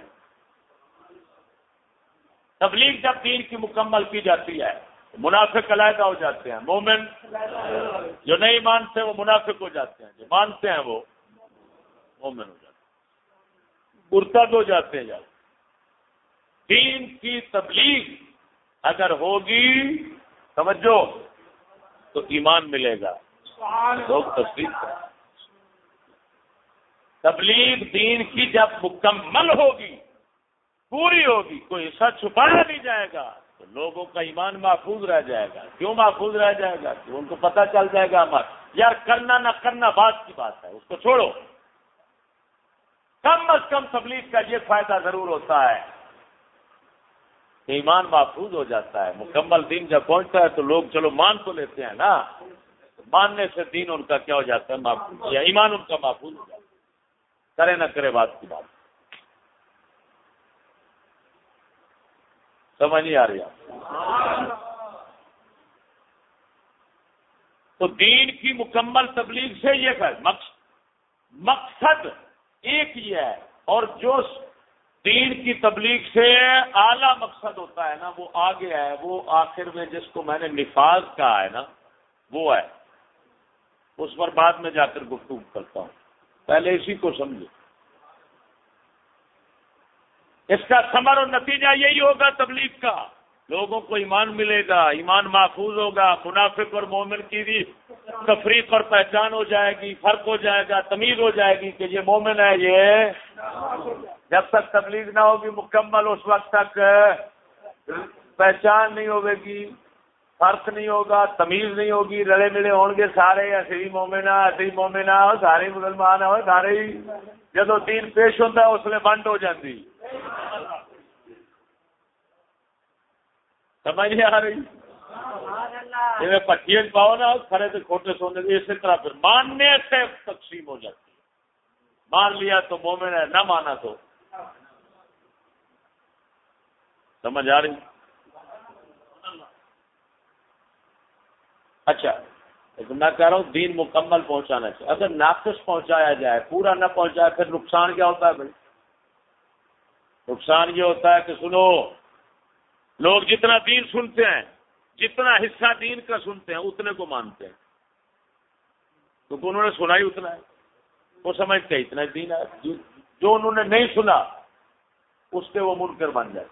تبلیغ جب دین کی مکمل کی جاتی ہے، منافق علیحدہ ہو جاتے ہیں، مومن جو نہیں مانتے وہ منافق ہو جاتے ہیں، جو مانتے ہیں وہ مومن ہو جاتے ہیں، مرتد ہو جاتے ہیں۔ دین کی تبلیغ اگر ہوگی، سمجھو، تو ایمان ملے گا، لوگ تصدیق کریں۔ تبلیغ دین کی جب مکمل ہوگی، پوری ہوگی، کوئی حصہ چھپایا نہیں جائے گا، تو لوگوں کا ایمان محفوظ رہ جائے گا۔ کیوں محفوظ رہ جائے گا؟ کہ ان کو پتہ چل جائے گا ہمارا یار کرنا نہ کرنا بات کی بات ہے، اس کو چھوڑو۔ کم از کم تبلیغ کا یہ فائدہ ضرور ہوتا ہے کہ ایمان محفوظ ہو جاتا ہے۔ مکمل دین جب پہنچتا ہے تو لوگ چلو مان تو لیتے ہیں نا، ماننے سے دین ان کا کیا ہو جاتا ہے؟ محفوظ، یا ایمان ان کا محفوظ ہو جاتا ہے، کرے نہ کرے بات کی بات۔ سمجھ نہیں آ رہی آپ؟ تو دین کی مکمل تبلیغ سے یہ ہے مقصد ایک ہی ہے، اور جو دین کی تبلیغ سے اعلیٰ مقصد ہوتا ہے نا، وہ آگے ہے، وہ آخر میں جس کو میں نے نفاذ کہا ہے نا، وہ ہے، اس پر بعد میں جا کر گفتگو کرتا ہوں، پہلے اسی کو سمجھو۔ اس کا ثمر اور نتیجہ یہی ہوگا تبلیغ کا، لوگوں کو ایمان ملے گا، ایمان محفوظ ہوگا، منافق اور مومن کی بھی تفریق اور پہچان ہو جائے گی، فرق ہو جائے گا، تمیز ہو جائے گی کہ یہ مومن ہے، یہ جب تک تبلیغ نہ ہوگی مکمل اس وقت تک پہچان نہیں ہوگی، فرق نہیں ہوگا، تمیز نہیں ہوگی، رلے ملے ہوں گے سارے، اصلی مومنہ سارے مسلمان ہو، سارے ہی جدو دین پیش ہوتا ہے اس میں بنڈ ہو جاتی۔ سمجھ نہیں آ رہی؟ جی پٹھیے پاؤ نا کھڑے سے کھوٹے سونے کے، اسی طرح پھر ماننے سے تقسیم ہو جاتی ہے، مان لیا تو مومن ہے، نہ مانا تو۔ سمجھ آ رہی؟ اچھا، میں کہہ رہا ہوں دین مکمل پہنچانا چاہیے، اگر ناقص پہنچایا جائے، پورا نہ پہنچایا، پھر نقصان کیا ہوتا ہے بھائی؟ نقصان یہ ہوتا ہے کہ سنو، لوگ جتنا دین سنتے ہیں، جتنا حصہ دین کا سنتے ہیں، اتنے کو مانتے ہیں، کیونکہ انہوں نے سنا ہی اتنا ہے، وہ سمجھتے ہیں اتنا دین ہے، جو انہوں نے نہیں سنا اس کے وہ منکر بن جاتے۔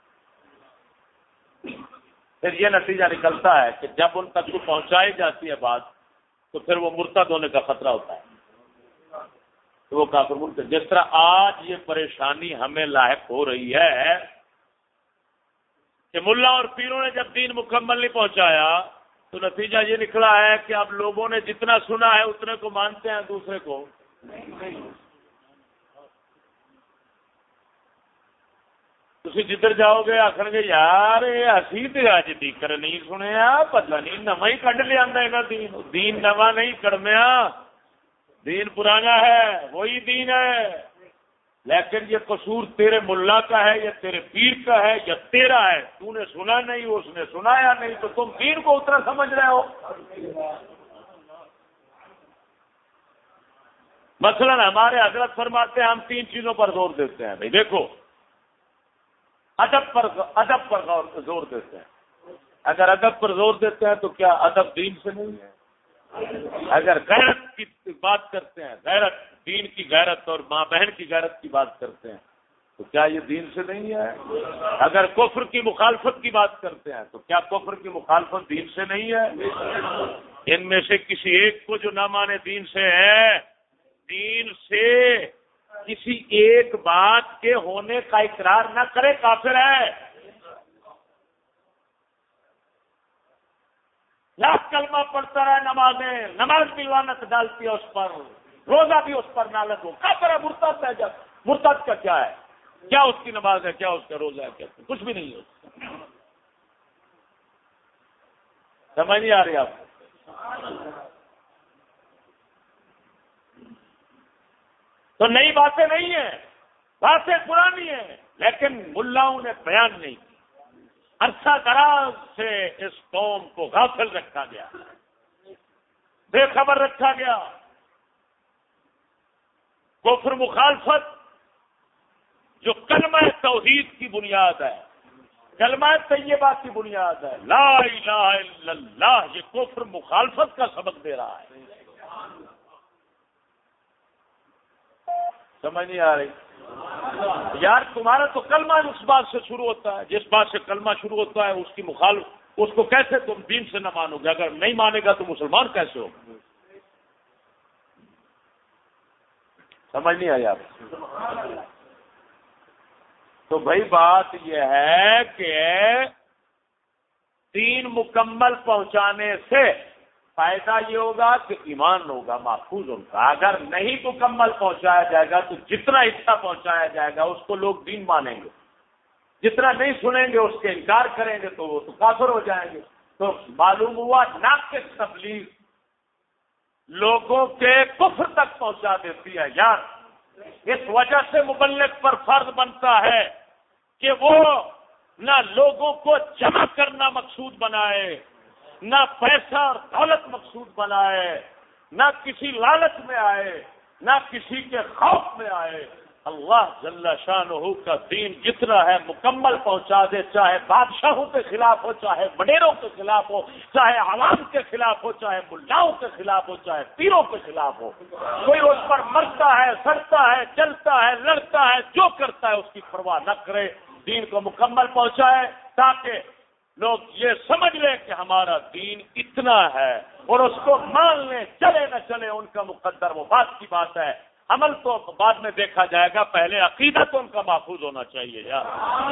پھر یہ نتیجہ نکلتا ہے کہ جب ان تک پہنچائی جاتی ہے بات، تو پھر وہ مرتد ہونے کا خطرہ ہوتا ہے، تو وہ کافر مرتد۔ جس طرح آج یہ پریشانی ہمیں لاحق ہو رہی ہے کہ ملا اور پیروں نے جب دین مکمل نہیں پہنچایا تو نتیجہ یہ نکلا ہے کہ اب لوگوں نے جتنا سنا ہے اتنے کو مانتے ہیں، دوسرے کو نہیں۔ تسی جدھر جاؤ گے آخر گے یار اسی تو اج تیکر نہیں سنیا، پتہ نہیں نواں ہی کڈ لیا دین۔ دین نواں نہیں کڑمیا، دین پرانا ہے، وہی دین ہے، لیکن یہ قصور تیرے ملا کا ہے یا تیرے پیر کا ہے یا تیرا ہے، تو نے سنا نہیں، اس نے سنایا نہیں، تو تم دین کو اتنا سمجھ رہے ہو۔ مثلا ہمارے حضرت فرماتے ہیں، ہم 3 چیزوں پر زور دیتے ہیں، بھائی دیکھو، ادب پر زور دیتے ہیں. اگر ادب پر زور دیتے ہیں تو کیا ادب دین سے نہیں ہے؟ اگر غیرت کی بات کرتے ہیں، غیرت دین کی غیرت اور ماں بہن کی غیرت کی بات کرتے ہیں تو کیا یہ دین سے نہیں ہے؟ اگر کفر کی مخالفت کی بات کرتے ہیں تو کیا کفر کی مخالفت دین سے نہیں ہے؟ ان میں سے کسی ایک کو جو نہ مانے دین سے ہے، دین سے کسی ایک بات کے ہونے کا اقرار نہ کرے کافر ہے. لاکھ کلمہ پڑھتا رہے، نماز بھی لعنت ڈالتی ہے اس پر، روزہ بھی اس پر نالت ہو، کافر ہے، مرتد ہے. جب مرتد کا کیا ہے؟ کیا اس کی نماز ہے، کیا اس کا روزہ ہے، کیا کچھ بھی نہیں ہے. سمجھ نہیں آ رہی آپ کو؟ تو نئی باتیں نہیں ہیں، باتیں پرانی ہیں، لیکن ملاؤں نے بیان نہیں کی. عرصہ دراز سے اس قوم کو غافل رکھا گیا، بے خبر رکھا گیا. کفر مخالفت جو کلمہ توحید کی بنیاد ہے، کلمہ طیبہ کی بنیاد ہے، لا الہ الا اللہ، یہ کفر مخالفت کا سبق دے رہا ہے. سمجھ نہیں آ رہی یار؟ تمہارا تو کلمہ اس بات سے شروع ہوتا ہے، جس بات سے کلمہ شروع ہوتا ہے اس کی مخالف، اس کو کیسے تم دین سے نہ مانو گے؟ اگر نہیں مانے گا تو مسلمان کیسے ہو؟ سمجھ نہیں آئی آپ؟ تو بھائی بات یہ ہے کہ دین مکمل پہنچانے سے فائدہ یہ ہوگا کہ ایمان ہوگا محفوظ ہوگا. اگر نہیں مکمل پہنچایا جائے گا تو جتنا حصہ پہنچایا جائے گا اس کو لوگ دین مانیں گے، جتنا نہیں سنیں گے اس کے انکار کریں گے تو وہ تو کافر ہو جائیں گے. تو معلوم ہوا ناقص تبلیغ لوگوں کے کفر تک پہنچا دیتی ہے یار. اس وجہ سے مبلغ پر فرض بنتا ہے کہ وہ نہ لوگوں کو جمع کرنا مقصود بنائے، نہ پیسہ اور دولت مقصود بنائے، نہ کسی لالچ میں آئے، نہ کسی کے خوف میں آئے. اللہ جل شانہ کا دین جتنا ہے مکمل پہنچا دے، چاہے بادشاہوں کے خلاف ہو، چاہے وڈیروں کے خلاف ہو، چاہے عوام کے خلاف ہو، چاہے ملاؤں کے خلاف ہو، چاہے پیروں کے خلاف ہو. کوئی اس پر مرتا ہے، سڑتا ہے، چلتا ہے، لڑتا ہے، جو کرتا ہے اس کی پرواہ نہ کرے، دین کو مکمل پہنچائے تاکہ لوگ یہ سمجھ لیں کہ ہمارا دین اتنا ہے اور اس کو مان لیں. چلے نہ چلے ان کا مقدر، وہ بات کی بات ہے. عمل تو بعد میں دیکھا جائے گا، پہلے عقیدہ تو ان کا محفوظ ہونا چاہیے یار.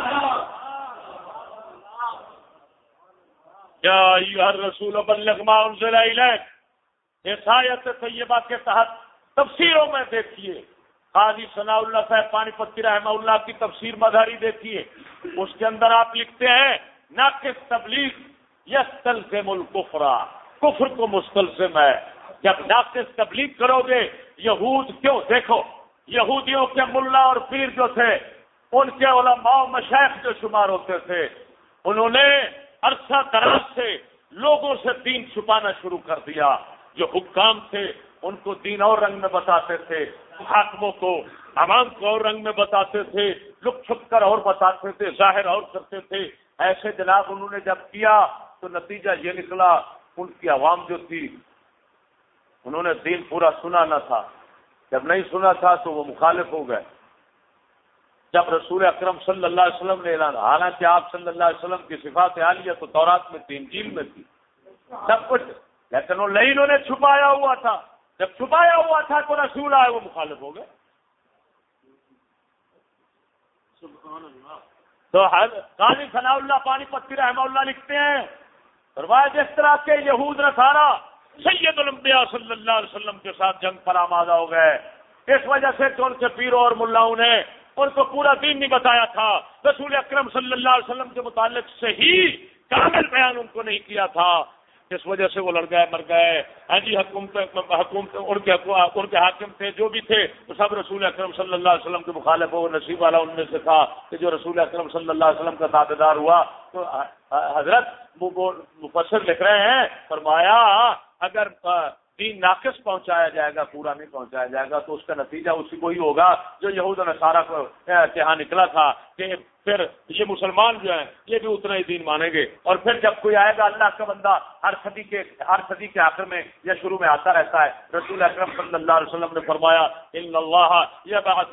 یا ایھا الرسول بلغ ما انزل الیک، اس آیت طیبہ کے تحت تفسیروں میں دیکھیے، قاضی ثناء اللہ صاحب پانی پتی رحمہ اللہ کی تفسیر مظہری دیکھیے، اس کے اندر آپ لکھتے ہیں ناقص تبلیغ یستلزم الکفر، کفر کو مستلزم ہے. جب ناقص تبلیغ کرو گے، یہود کیوں دیکھو، یہودیوں کے ملا اور پیر جو تھے، ان کے علماء و مشائخ جو شمار ہوتے تھے، انہوں نے عرصہ دراز سے لوگوں سے دین چھپانا شروع کر دیا. جو حکام تھے ان کو دین اور رنگ میں بتاتے تھے، حاکموں کو، عوام کو اور رنگ میں بتاتے تھے، لک چھپ کر اور بتاتے تھے، ظاہر اور کرتے تھے. ایسے جناب انہوں نے جب کیا تو نتیجہ یہ نکلا، ان کی عوام جو تھی انہوں نے دین پورا سنا نہ تھا، جب نہیں سنا تھا تو وہ مخالف ہو گئے. جب رسول اکرم صلی اللہ علیہ وسلم نے اعلان، حالانکہ آپ صلی اللہ علیہ وسلم کی صفات عالیہ تو تورات میں تھی، انجیل میں تھی، سب کچھ، لیکن وہ انہوں نے چھپایا ہوا تھا. جب چھپایا ہوا تھا تو رسول آئے، وہ مخالف ہو گئے. سبحان اللہ. تو قاضی ثناء اللہ پانی پتی رحمہ اللہ لکھتے ہیں، فرمایا جس طرح کے یہود نصارا سید الانبیاء صلی اللہ علیہ وسلم کے ساتھ جنگ پر آمادہ ہو گئے، اس وجہ سے کہ ان کے پیروں اور ملاؤں نے ان کو پورا دین نہیں بتایا تھا، رسول اکرم صلی اللہ علیہ وسلم کے متعلق صحیح کامل بیان ان کو نہیں کیا تھا، اس وجہ سے وہ لڑ گئے، مر گئے. ہاں جی، حکومت ان کے حاکم تھے جو بھی تھے وہ سب رسول اکرم صلی اللہ علیہ وسلم کے مخالف ہو. نصیب والا ان میں سے تھا کہ جو رسول اکرم صلی اللہ علیہ وسلم کا تابعدار ہوا. تو حضرت مفسر لکھ رہے ہیں، فرمایا اگر دین ناقص پہنچایا جائے گا، پورا نہیں پہنچایا جائے گا، تو اس کا نتیجہ اسی کو ہی ہوگا جو یہود و نصارہ کو یہاں نکلا تھا کہ پھر یہ مسلمان جو ہیں یہ بھی اتنا ہی دین مانیں گے، اور پھر جب کوئی آئے گا اللہ کا بندہ ہر صدی کے آخر میں یا شروع میں آتا رہتا ہے. رسول اکرم صلی اللہ علیہ وسلم نے فرمایا ان اللہ یبعث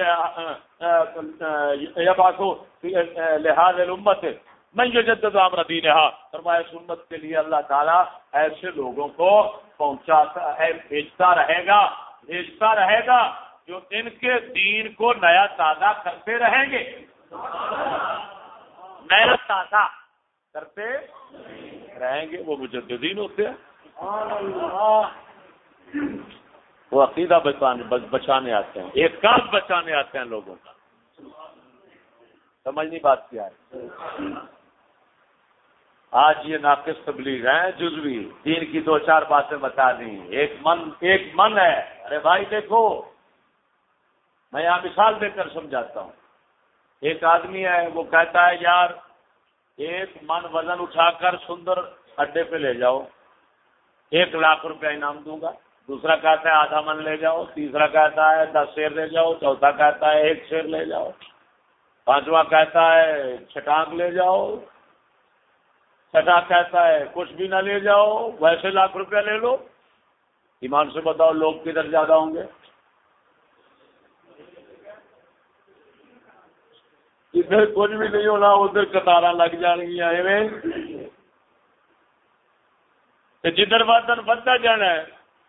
لهذه الامه من یجدد امر دینہا، فرمایا اس امت کے لیے اللہ تعالیٰ ایسے لوگوں کو بھیجتا رہے گا جو ان کے دین کو نیا تازہ کرتے رہیں گے، نیا تازہ کرتے رہیں گے. وہ مجددین ہوتے ہیں، وہ عقیدہ بچانے آتے ہیں، ایک کام بچانے آتے ہیں لوگوں کا. سمجھنی بات کیا ہے؟ آج یہ ناقص تبلیغ ہے، جزوی دین کی دو چار باتیں بتا دیں، ایک من ہے. ارے بھائی دیکھو، میں یہاں مثال دے کر سمجھاتا ہوں. ایک آدمی ہے، وہ کہتا ہے یار 1 من وزن اٹھا کر سندر اڈے پہ لے جاؤ، 1 لاکھ روپیہ انعام دوں گا. دوسرا کہتا ہے آدھا من لے جاؤ، تیسرا کہتا ہے 10 شیر لے جاؤ، چوتھا کہتا ہے 1 شیر لے جاؤ، پانچواں کہتا ہے چھٹانک لے جاؤ، چھٹا کہتا ہے کچھ بھی نہ لے جاؤ، ویسے لاکھ روپیہ لے لو. ایمان سے بتاؤ لوگ کدھر زیادہ ہوں گے؟ ادھر کچھ بھی نہیں ہونا، ادھر قطاریں لگ جانگیاں. جدھر وطن بنتا جانا ہے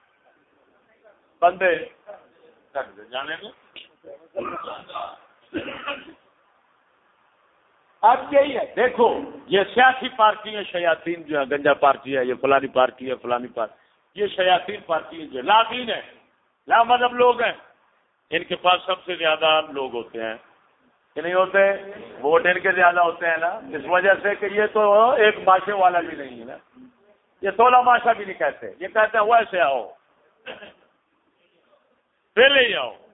بندے جانے میں. اب یہی ہے، دیکھو یہ سیاسی پارٹی ہیں، شیاطین جو ہے، گنجا پارٹی ہے، یہ فلانی پارٹی ہے، فلانی پارٹی، یہ شیاطین پارٹی ہے جو لا دین ہے، لا مذہب لوگ ہیں. ان کے پاس سب سے زیادہ لوگ ہوتے ہیں کہ نہیں ہوتے؟ ووٹ ان کے زیادہ ہوتے ہیں نا، اس وجہ سے کہ یہ تو ایک ماشے والا بھی نہیں ہے نا، یہ 16 ماشا بھی نہیں کہتے، یہ کہتے ہیں ویسے آؤ، پہلے ہی آؤ.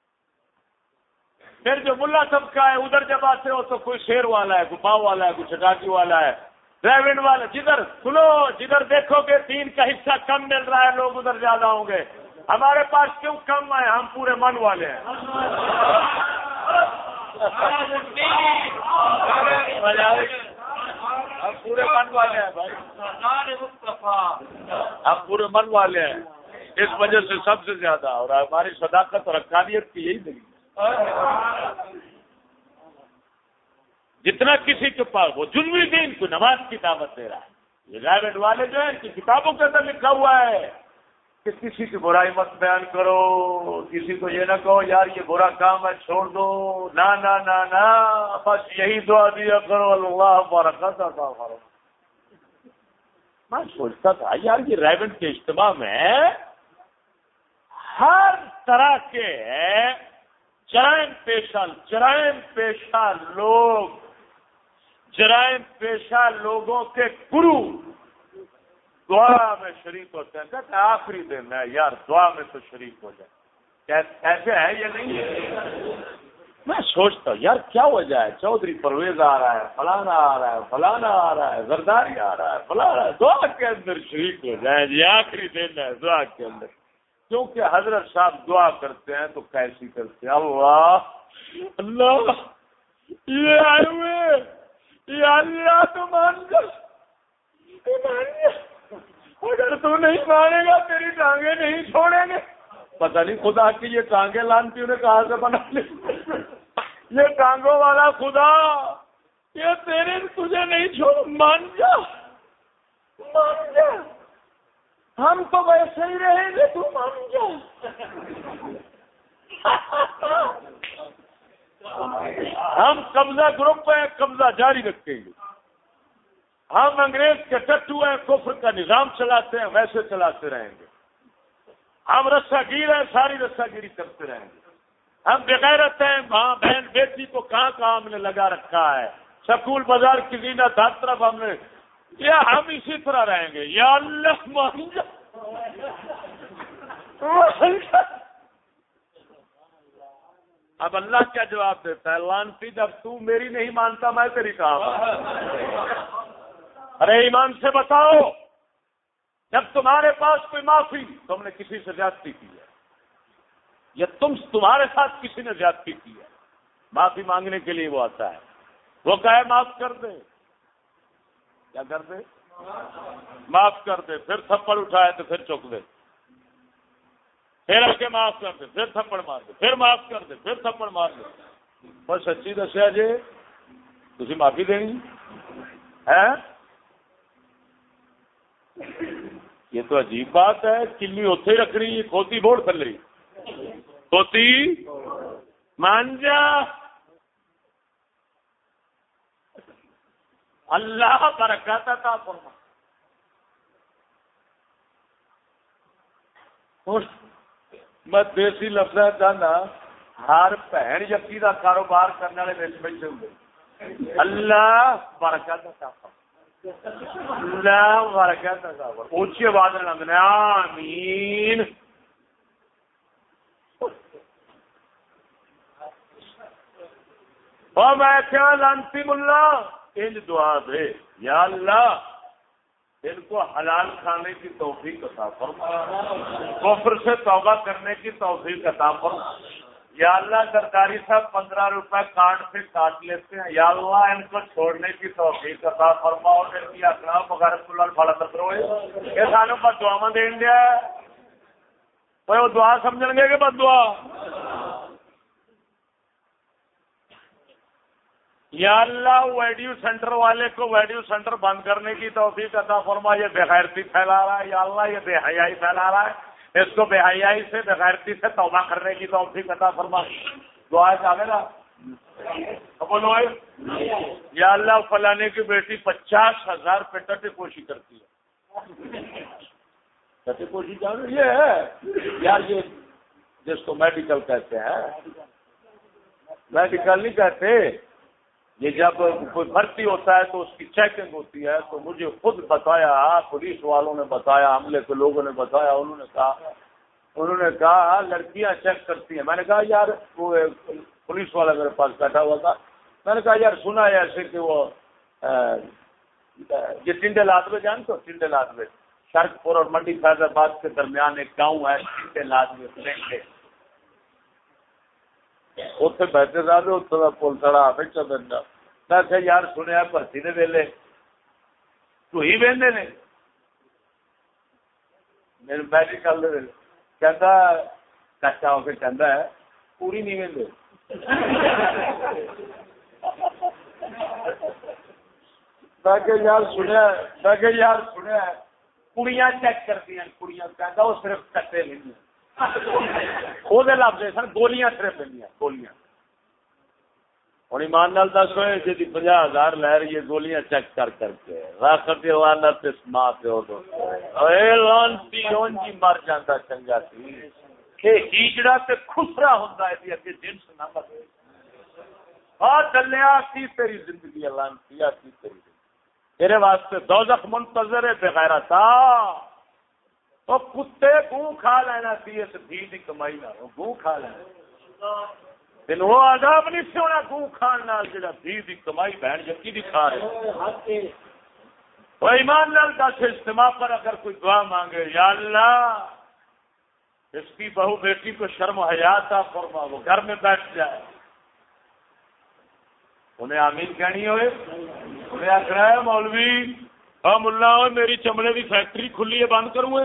پھر جو ملا طبقہ ہے ادھر جب آتے ہو تو کوئی شیر والا ہے، کوئی پاؤ والا ہے، کوئی چٹاکی والا ہے، ڈرائیونگ والا. جدھر دیکھو گے دین کا حصہ کم مل رہا ہے، لوگ ادھر زیادہ ہوں گے. ہمارے پاس کیوں کم ہے؟ ہم پورے من والے ہیں. ہم پورے من والے ہیں بھائی، ہم پورے من والے ہیں، اس وجہ سے سب سے زیادہ. اور ہماری صداقت اور حقانیت کی یہی دلیل. جتنا کسی کے پاس وہ جنوی دین کو نماز کی دعوت دے رہا ہے. یہ ڈرائیونگ والے جو ہیں ان کی کتابوں کے اندر لکھا ہوا ہے کہ کسی کی برائی مت بیان کرو، کسی کو یہ نہ کہو یار یہ برا کام ہے چھوڑ دو، نہ نہ نہ نہ، بس یہی دعا دیا کرو اللہ برکت عطا کرو. میں سوچتا تھا یار یہ ڈرائیونگ کے اجتماع میں ہر طرح کے جرائم پیشہ لوگوں کے گرو دعا میں شریک ہوتے ہیں. کہتے ہیں آخری دن ہے یار دعا میں تو شریک ہو جائے. ایسے ہے یہ نہیں ہے؟ میں سوچتا ہوں یار کیا وجہ ہے؟ چودھری پرویز آ رہا ہے، فلانا آ رہا ہے، فلانا آ رہا ہے، زرداری آ رہا ہے، فلانا، دعا کے اندر شریک ہو جائیں. یہ آخری دن ہے دعا کے اندر. کیونکہ حضرت صاحب دعا کرتے ہیں تو کیسی کرتے ہیں؟ اللہ یہ آئے ہوئے، یہ اللہ تو مان جا، اگر تو نہیں مانے گا تیری ٹانگیں نہیں چھوڑیں گے. پتہ نہیں خدا کی یہ ٹانگیں لانتی انہیں کہاں سے بنا لی. یہ ٹانگوں والا خدا یہ تیرے تجھے نہیں چھوڑ، مان جا مان جا، ہم تو ویسے ہی رہیں گے تو مان جا. ہم قبضہ گروپ ہیں، قبضہ جاری رکھیں گے. ہم انگریز کے ٹٹو ہیں، کفر کا نظام چلاتے ہیں، ویسے چلاتے رہیں گے. ہم رسا گیر ہیں، ساری رسا گیری کرتے رہیں گے. ہم بغیرت ہیں، ماں بہن بیٹی کو کہاں ہم نے لگا رکھا ہے، سکول بازار کی زینت ہر طرف ہم نے. یا ہم اسی طرح رہیں گے. یا اللہ مان جا. اب اللہ کیا جواب دیتا ہے؟ لانتی جب تو میری نہیں مانتا میں تیری کہاں. ارے ایمان سے بتاؤ جب تمہارے پاس کوئی معافی، تم نے کسی سے زیادتی کی ہے یا تمہارے ساتھ کسی نے زیادتی کی ہے، معافی مانگنے کے لیے وہ آتا ہے، وہ کہے معاف کر دے، کیا کر دے؟ معاف کر دے، پھر تھپڑ اٹھائے تو پھر چک دے، پھر آ کے معاف کر دے، پھر تھپڑ مار دے، پھر معاف کر دے، پھر تھپڑ مار دے۔ پر سچی دسیا جی تھی معافی دینی ہے؟ یہ تو عجیب بات ہے، کلی اوتھے ہی رکھنی، کھوتی بوڑ تھلے، کھوتی مان جا۔ اللہ برکت عطا فرما۔ میں دیسی لفظ چاہنا، ہر بہن یقین کا کاروبار کرنے والے بچ بیٹھے ہوئے، اللہ برکت عطا فرما، اللہ برکت عطا فرما، اونچی آواز میں لگنے آمین۔ اور میں کیا لانتی ملا انج دعا دے، یا اللہ ان کو حلال کھانے کی توفیق عطا فرما، کفر سے توبہ کرنے کی توفیق عطا فرما۔ یا اللہ سرکاری صاحب 15 روپے کارڈ سے کاٹ لیتے ہیں، یا اللہ ان کو چھوڑنے کی توفیق عطا فرما، اور ان کی اقرا بغیر کلر پھڑا تک روئے یہ سانو بد دعا دین دیا، وہ دعا سمجھ گے کہ بد دعا؟ یا اللہ ویڈیو سینٹر والے کو ویڈیو سینٹر بند کرنے کی توفیق عطا فرما، یہ بے غیرتی پھیلا رہا ہے، یا اللہ یہ بے حیائی پھیلا رہا ہے، اس کو بے حیائی سے بے غیرتی سے توبہ کرنے کی توفیق عطا فرما۔ دعا چاہے گا بولو، یا اللہ فلانے کی بیٹی 50,000 پہ ٹٹی پوشی کرتی ہے، ٹٹی پوشی جانو یہ ہے یار، یہ جس کو میڈیکل کہتے ہیں، میڈیکل نہیں کہتے، یہ جب کوئی بھرتی ہوتا ہے تو اس کی چیکنگ ہوتی ہے، تو مجھے خود بتایا، پولیس والوں نے بتایا، عملے کے لوگوں نے بتایا، انہوں نے کہا لڑکیاں چیک کرتی ہیں۔ میں نے کہا یار، وہ پولیس والا میرے پاس بیٹھا ہوا تھا، میں نے کہا یار سنا ہے ایسے کہ وہ یہ ٹنڈے لادوے جانتے ہو؟ ٹنڈے لادوے شرک پور اور منڈی فیض آباد کے درمیان ایک گاؤں ہے، ٹنڈے لادوے ٹنڈے، اتنے بیٹھے رہے، اتنا پل چڑھا بیٹھا بندہ، میں کہ یار سنیا بھرتی نے ویلے تو ہی وہدے نے میرے میڈیکل دے ویلے، کہتا کچا ہو کے کہتا ہے پوری نہیں وہدے، میں کہ یار سنیا کڑیاں چیک کرتی ہیں، کڑیاں کہتا وہ صرف کٹے نہیں وہ لفظ سن گولیاں صرف لینیاں گولیاں۔ ہوں ایمان نال دس ہوئے جی 50,000 لے رہی ہے گولیاں چیک کر کے راکھتی لعنت اس ماں پیو دو اے لعنتی اونجی مر جاندا چنگا سی کہ ہیجڑا تے خسرا ہوندا ہے اگے جنس نہ بدلے۔ آ چلیا کی تیری زندگی لعنتی کی تیری تیرے واسطے دوزخ منتظر ہے بغیرتا۔ تو کتے گوں کھا لینا سی اس دھی دی کمائی نہ گوں کھا لینا تین وہ عذاب نہیں سی ہونا گوں کھان نال جڑا دھی دی کمائی بہن جکی دی کھا رہے۔ وہ ایمان نال دس اجتماع پر اگر کوئی دعا مانگے یا اللہ اس کی بہو بیٹی کو شرم و حیا عطا فرما، وہ گھر میں بیٹھ جائے، انہیں آمین کہنی ہوئے، انہیں آخر ہے مولوی ہاں ملا میری چمڑے کی فیکٹری کھلی ہے بند کروں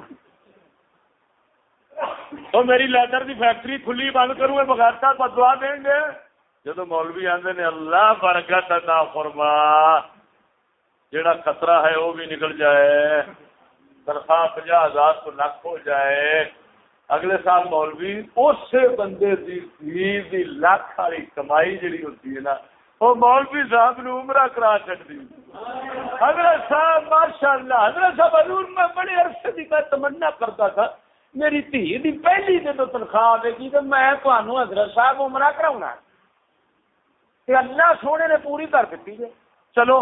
تو میری لیدر کی فیکٹری کھلی بند کروں بغیر بد دعا دیں گے۔ جب مولوی آتے نے اللہ برکت عطا فرما، جڑا خطرہ ہے وہ بھی نکل جائے، تنخواہ 50,000 تو لاکھ ہو جائے، اگلے سال مولوی اس بندے دی لاکھ والی کمائی جڑی ہوتی ہے نا وہ مولوی صاحب نے عمرہ کرا چڑی۔ حضرت صاحب ماشاء اللہ، حضرت صاحب حضور میں بڑے عرصے کی میں تمنا کرتا تھا میری دھی دی پہلی جب تنخواہ آئے گی تو میں تمہوں حضرت صاحب عمرہ کراؤنا، اللہ سونے نے پوری کر دیتی ہے۔ چلو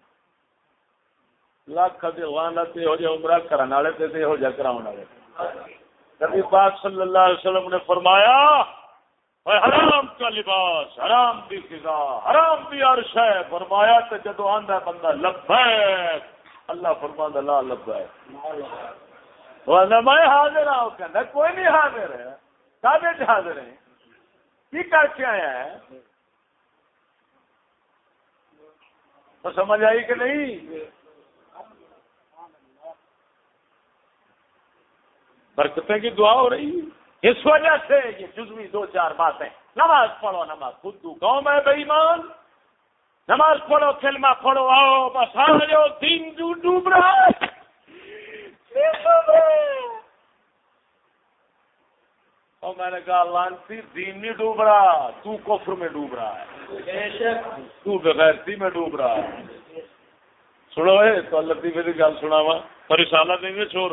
لاکھ لعنت یہو جہ عمرہ کرنے والے تے یہو جہ کراؤن والے۔ نبی پاک صلی اللہ علیہ وسلم نے فرمایا حرام کا لباس، حرام بھی غذا، حرام بھی عرش ہے، فرمایا تو جدو آندا بندہ لبیک اللہ فرماتا لا لبا ہے میں حاضر ہوں کہنا کوئی نہیں حاضر ہے کابے حاضر ہیں کی کر کے آیا ہے تو سمجھ آئی کہ نہیں برکتیں کی دعا ہو رہی ہے اس وجہ سے یہ جزوی 2-4 باتیں نماز پڑھو نماز خود قوم ہے بے ایمان نماز پڑھو کلمہ پڑھو آؤ بس آ جاؤ دین ڈوب رہا ہے اور میں نے کہا لانتی دین نہیں ڈوب رہا تو کفر میں ڈوب رہا ہے تو بغیرتی میں ڈوب رہا ہے سنو ہے تو اللہ کی میری گل سنا وا پر رسالہ دیں گے چھوڑ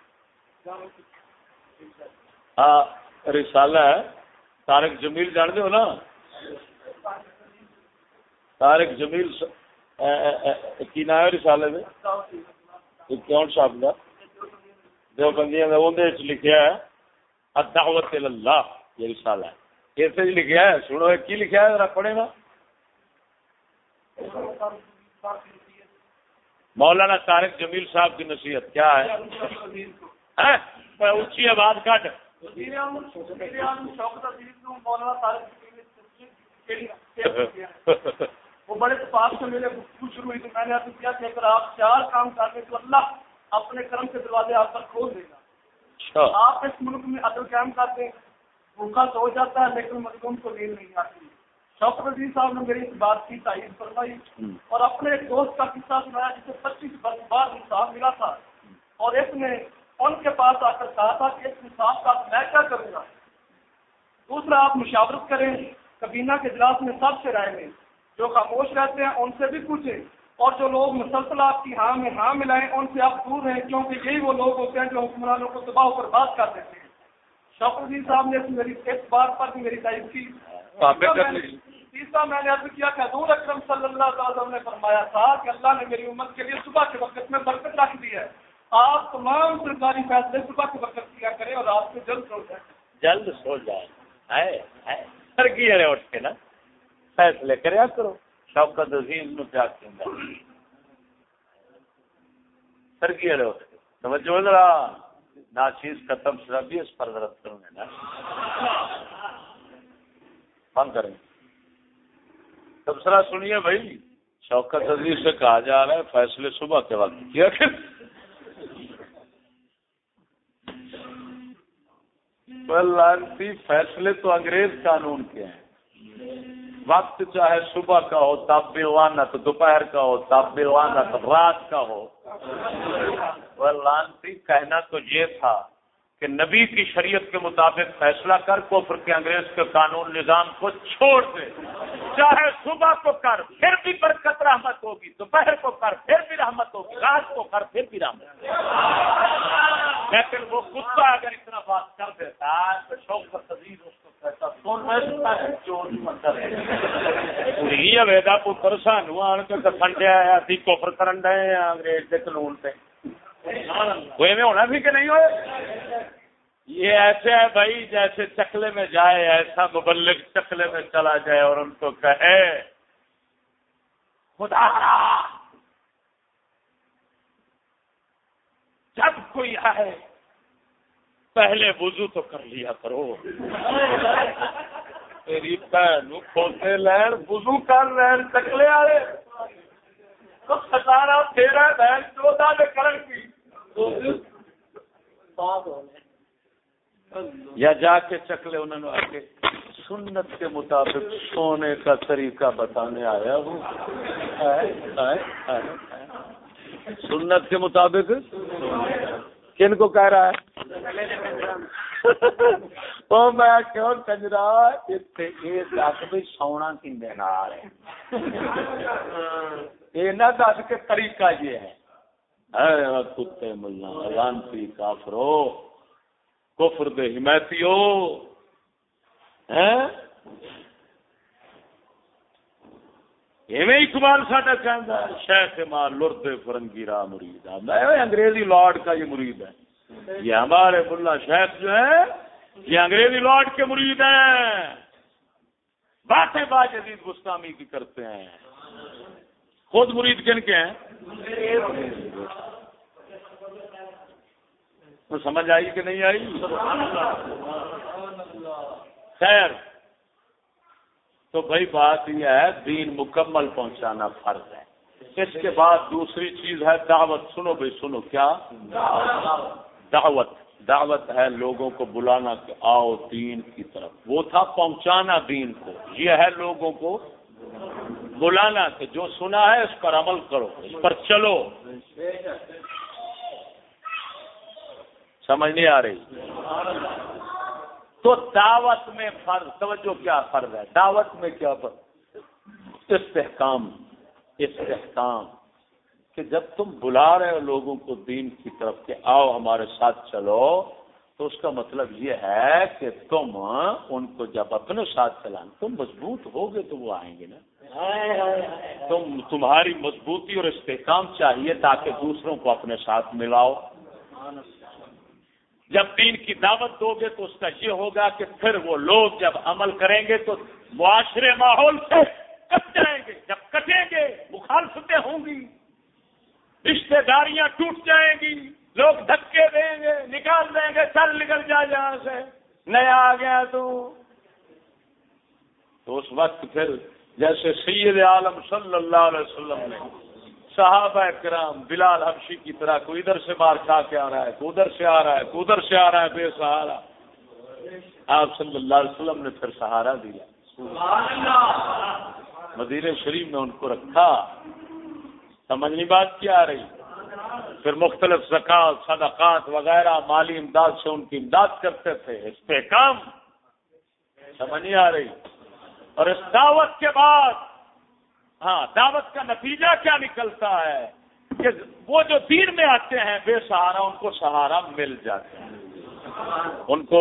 ہاں رسالہ ہے طارق جمیل جانتے ہو نا طارق جمیل کی نام ہے رسالے میں کون صاحب کا دیوبندیاں کا اندر لکھا ہے الدعوت اللہ یہ رسالہ ہے کیسے لکھا ہے سنو کی لکھا ہے ذرا پڑھے گا مولانا طارق جمیل صاحب کی نصیحت کیا ہے اونچی آواز کٹ وہ بڑے اتفاق سے میرے گفتگو شروع ہوئی تو میں نے عرض کیا کہ اگر آپ 4 کام کر لیں تو اللہ اپنے کرم کے دروازے آپ پر کھول دے گا آپ اس ملک میں عدل قائم کر دیں بھوکا تو ہو جاتا ہے لیکن مظلوم کو نیند نہیں آتی شوکت عزیز صاحب نے میری اس بات کی تائید فرمائی اور اپنے ایک دوست کا قصہ سنایا جسے 25 برس بعد انصاف ملا تھا اور اس نے ان کے پاس آ کر کہا تھا کہ اس انصاف کا میں کیا کروں گا دوسرا آپ مشاورت کریں کابینہ کے اجلاس میں سب سے رائے لیں جو خاموش رہتے ہیں ان سے بھی پوچھیں اور جو لوگ مسلسل آپ کی ہاں میں ہاں ملائیں ان سے آپ دور رہیں کیونکہ یہی وہ لوگ ہوتے ہیں جو حکمرانوں کو تباہ و برباد کر دیتے ہیں شوکت عزیز صاحب نے میری اس بات پر بھی میری تعریف کی تیسرا میں نے عرض کیا کہ حضور اکرم صلی اللہ علیہ وسلم نے فرمایا تھا کہ اللہ نے میری امت کے لیے صبح کے وقت میں برکت رکھ دی ہے آپ تمام سرکاری فیصلے صبح کے وقت کیا کریں اور رات کو جلد سو جائیں ترقی ہے اٹھ کے نا فیصلے کریا کرو شوکت عزیز نو کیا کہندا ترقی ہے اٹھ کے توجہ ذرا ناچیز کا تبصرہ بھی اس پر ضرورت کروں گے نا بند کریں تبصرہ سنیے بھائی شوکت عزیز سے کہا جا رہا ہے فیصلے صبح کے وقت کیا کہ لانتی فیصلے تو انگریز قانون کے ہیں وقت چاہے صبح کا ہو تب بھی لعنت دوپہر کا ہو تب بھی لعنت رات کا ہو لانتی کہنا تو یہ تھا کہ نبی کی شریعت کے مطابق فیصلہ کر کفر کے انگریز کے قانون نظام کو چھوڑ دے چاہے صبح کو کر پھر بھی برکت رحمت ہوگی دوپہر کو کر پھر بھی رحمت ہوگی رات کو کر پھر بھی رحمت لیکن وہ کتا اگر اتنا بات کر دیتا تو شوکت عزیز اس کو کہتا پوری ویدا پتر سانو آن کے کھنڈیا ابھی کفر کرن ڈے انگریز کے قانون پہ وہ میں ہونا بھی کہ نہیں ہوئے یہ ایسے ہے بھائی جیسے چکلے میں جائے ایسا مبلغ چکلے میں چلا جائے اور ان کو کہے خدا جب کوئی آئے پہلے وضو تو کر لیا کرو تیری بہن کھوتے لین وضو کر لین چکلے والے تو ستارہ تیرا بہن 14 میں کرن کی یا جا کے چکلے انہوں نے آ کے سنت کے مطابق سونے کا طریقہ بتانے آیا ہوں سنت کے مطابق کن کو کہہ رہا ہے وہ میں کیوں کنجرا اتنے سونا کھے نال یہ نہ دس کے طریقہ یہ ہے کتے ملا لانتی کافرو کفر دے حمایتیو ایویں اقبال ساڈا کہندا ہے شیخ ماں لرد فرنگی راہ مرید میں انگریزی لارڈ کا یہ مرید ہے یہ ہمارے ملا شیخ جو ہے یہ انگریزی لارڈ کے مرید ہیں باتیں باجدید گستامی کی کرتے ہیں خود مرید کن کے ہیں تو سمجھ آئی کہ نہیں آئی؟ خیر تو بھائی بات یہ ہے دین مکمل پہنچانا فرض ہے. اس کے بعد دوسری چیز ہے دعوت. سنو بھائی سنو. کیا دعوت؟ دعوت ہے لوگوں کو بلانا کہ آؤ دین کی طرف. وہ تھا پہنچانا دین کو. یہ ہے لوگوں کو بلانا کہ جو سنا ہے اس پر عمل کرو, اس پر چلو. سمجھ نہیں آ رہی؟ تو دعوت میں فرض, توجہ کیا فرض ہے دعوت میں؟ کیا فرض؟ استحکام کہ جب تم بلا رہے ہو لوگوں کو دین کی طرف کہ آؤ ہمارے ساتھ چلو, تو اس کا مطلب یہ ہے کہ تم ان کو جب اپنے ساتھ چلانا, تم مضبوط ہوگے تو وہ آئیں گے نا. تمہاری مضبوطی اور استحکام چاہیے تاکہ دوسروں کو اپنے ساتھ ملاؤ. جب دین کی دعوت دو گے تو اس کا یہ ہوگا کہ پھر وہ لوگ جب عمل کریں گے تو معاشرے ماحول سے کٹ جائیں گے. جب کٹیں گے مخالفتیں ہوں گی, رشتے داریاں ٹوٹ جائیں گی, لوگ دھکے دیں گے, نکال دیں گے, چل نکل جا یہاں سے, نیا آ گیا تو اس وقت پھر جیسے سید عالم صلی اللہ علیہ وسلم نے صحابہ کرام بلال حبشی کی طرح کوئی ادھر سے مار کھا کے آ رہا ہے, کوئی ادھر سے آ رہا ہے, کوئی ادھر سے آ رہا ہے بے سہارا, آپ صلی اللہ علیہ وسلم نے پھر سہارا دیا. مدینہ شریف میں ان کو رکھا. سمجھنی بات کیا آ رہی؟ پھر مختلف زکات صدقات وغیرہ مالی امداد سے ان کی امداد کرتے تھے. استحکام. سمجھ نہیں آ رہی؟ اور اس دعوت کے بعد دعوت کا نتیجہ کیا نکلتا ہے کہ وہ جو دین میں آتے ہیں بے سہارا, ان کو سہارا مل جاتا ہے ان کو.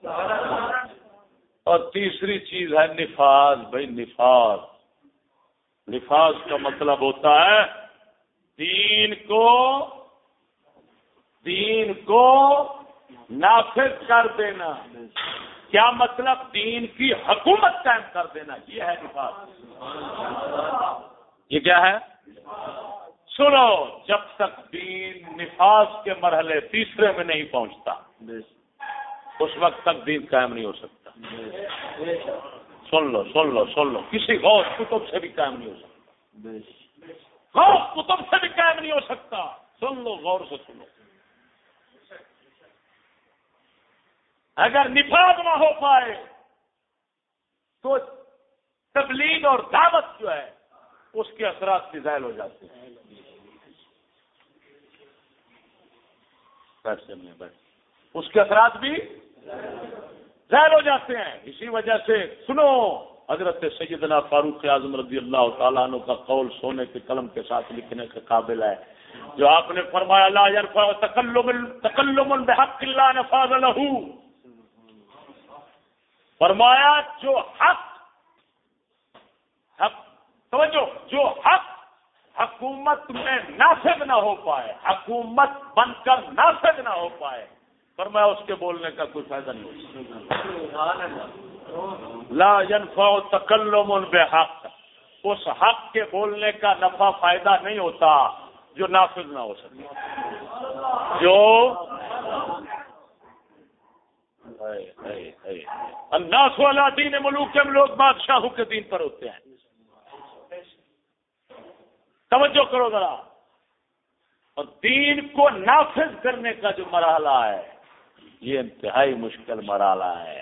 اور تیسری چیز ہے نفاذ. بھائی نفاذ کا مطلب ہوتا ہے دین کو نافذ کر دینا. کیا مطلب؟ دین کی حکومت قائم کر دینا. یہ ہے نفاذ. یہ کیا ہے؟ سنو, جب تک دین نفاذ کے مرحلے تیسرے میں نہیں پہنچتا اس وقت تک دین قائم نہیں ہو سکتا. سن لو کسی غوث کتب سے بھی قائم نہیں ہو سکتا. غوث کتب سے بھی قائم نہیں ہو سکتا. سن لو, غور سے سنو. اگر نفاذ نہ ہو پائے تو تبلیغ اور دعوت جو ہے اس کے اثرات بھی ظاہر ہو جاتے ہیں. اس کے اثرات بھی ظاہر ہو جاتے ہیں. اسی وجہ سے سنو, حضرت سیدنا فاروق اعظم رضی اللہ تعالیٰ عنہ کا قول سونے کے قلم کے ساتھ لکھنے کے قابل ہے, جو آپ نے فرمایا لا يرفع تکلم بحق اللہ نفاذ له. فرمایا جو حق حکومت میں نافذ نہ ہو پائے, حکومت بن کر نافذ نہ ہو پائے, فرمایا اس کے بولنے کا کوئی فائدہ نہیں ہوتا. لا ينفع تکلم بحق, اس حق کے بولنے کا نفع فائدہ نہیں ہوتا جو نافذ نہ ہو سکے. جو الناس علی دین ملوکہم, لوگ بادشاہوں کے دین پر ہوتے ہیں. توجہ کرو ذرا. اور دین کو نافذ کرنے کا جو مرحلہ ہے یہ انتہائی مشکل مرحلہ ہے.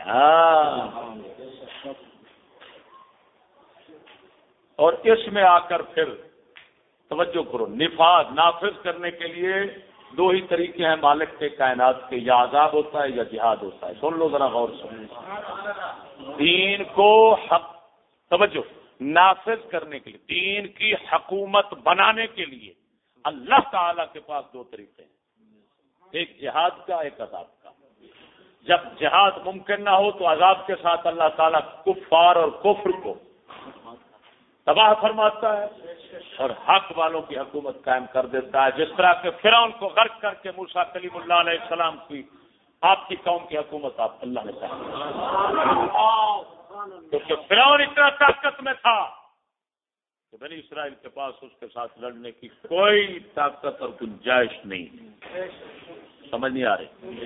اور اس میں آ کر پھر توجہ کرو, نفاذ نافذ کرنے کے لیے دو ہی طریقے ہیں مالک کے کائنات کے, یا عذاب ہوتا ہے یا جہاد ہوتا ہے. سن لو ذرا غور سے. دین کو توجہ نافذ کرنے کے لیے, دین کی حکومت بنانے کے لیے اللہ تعالی کے پاس دو طریقے ہیں, ایک جہاد کا, ایک عذاب کا. جب جہاد ممکن نہ ہو تو عذاب کے ساتھ اللہ تعالیٰ کفار اور کفر کو تباہ فرماتا ہے اور حق والوں کی حکومت قائم کر دیتا ہے. جس طرح کہ فرعون کو غرق کر کے موسیٰ کلیم اللہ علیہ السلام کی آپ کی قوم کی حکومت آپ اللہ نے قائم. کیونکہ فرعون اتنا طاقت میں تھا کہ بنی اسرائیل کے پاس اس کے ساتھ لڑنے کی کوئی طاقت اور گنجائش نہیں. سمجھ نہیں آ رہی؟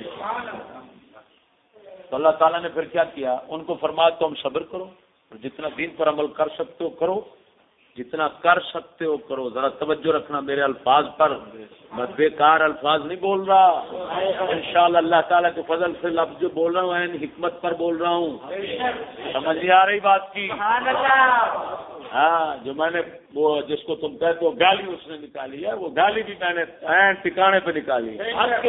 تو اللہ تعالیٰ نے پھر کیا کیا؟ ان کو فرمایا تم صبر کرو، جتنا دین پر عمل کر سکتے ہو کرو، جتنا کر سکتے ہو کرو. ذرا توجہ رکھنا میرے الفاظ پر، میں بیکار الفاظ نہیں بول رہا. انشاءاللہ اللہ تعالیٰ کے فضل سے لفظ جو بول رہا ہوں ان حکمت پر بول رہا ہوں. سمجھ نہیں آ رہی بات کی؟ ہاں، جو میں نے وہ جس کو تم کہتے ہو گالی اس نے نکالی ہے، وہ گالی بھی میں نے ٹھکانے پہ نکالی.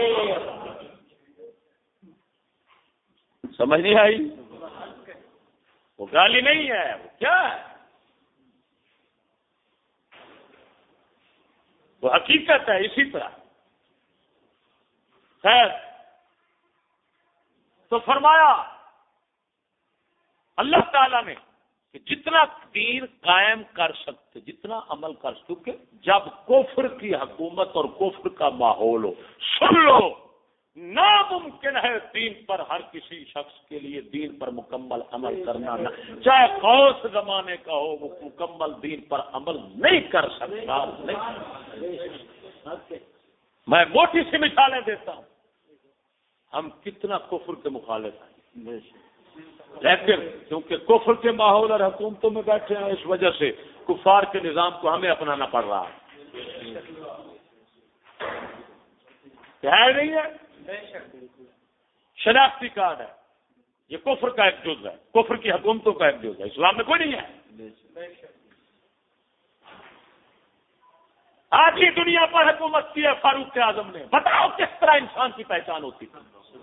سمجھ نہیں آئی؟ وہ گالی نہیں ہے، وہ کیا ہے؟ وہ حقیقت ہے. اسی طرح خیر تو فرمایا اللہ تعالیٰ نے کہ جتنا دین قائم کر سکتے، جتنا عمل کر سکتے، کہ جب کفر کی حکومت اور کفر کا ماحول ہو، سن لو ناممکن ہے دین پر ہر کسی شخص کے لیے دین پر مکمل عمل کرنا، نہ چاہے غوث زمانے کا ہو، وہ مکمل دین پر عمل نہیں کر سکتا. میں موٹی سی مثالیں دیتا ہوں. ہم کتنا کفر کے مخالف ہیں، لیکن کیونکہ کفر کے ماحول اور حکومتوں میں بیٹھے ہیں، اس وجہ سے کفار کے نظام کو ہمیں اپنانا پڑ رہا ہے. کیا ہے نہیں ہے؟ شناختی کارڈ ہے، یہ کفر کا ایک جز ہے، کفر کی حکومتوں کا ایک جز ہے، اسلام میں کوئی نہیں ہے. آج ہی دنیا پر حکومت کی ہے فاروق اعظم نے. بتاؤ کس طرح انسان کی پہچان ہوتی تھی؟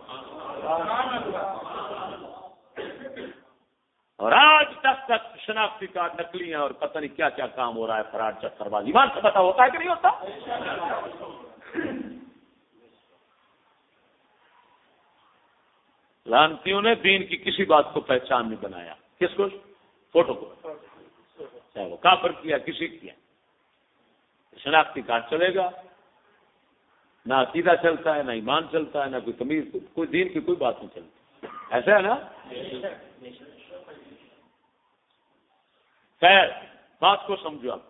اور آج تک شناختی کارڈ نکلی ہیں اور پتہ نہیں کیا کیا کام ہو رہا ہے، فراڈ چکر بازی. ایمان سے پتہ ہوتا ہے کہ نہیں ہوتا؟ لانتیوں نے دین کی کسی بات کو پہچان نہیں بنایا. کس کو؟ فوٹو کو، چاہے وہ کافر کیا کسی کیا. شناختی کارڈ چلے گا، نہ عقیدہ چلتا ہے، نہ ایمان چلتا ہے، نہ کوئی تمیز، کوئی دین کی کوئی بات نہیں چلتی. ایسا ہے نا؟ خیر بات کو سمجھو. آپ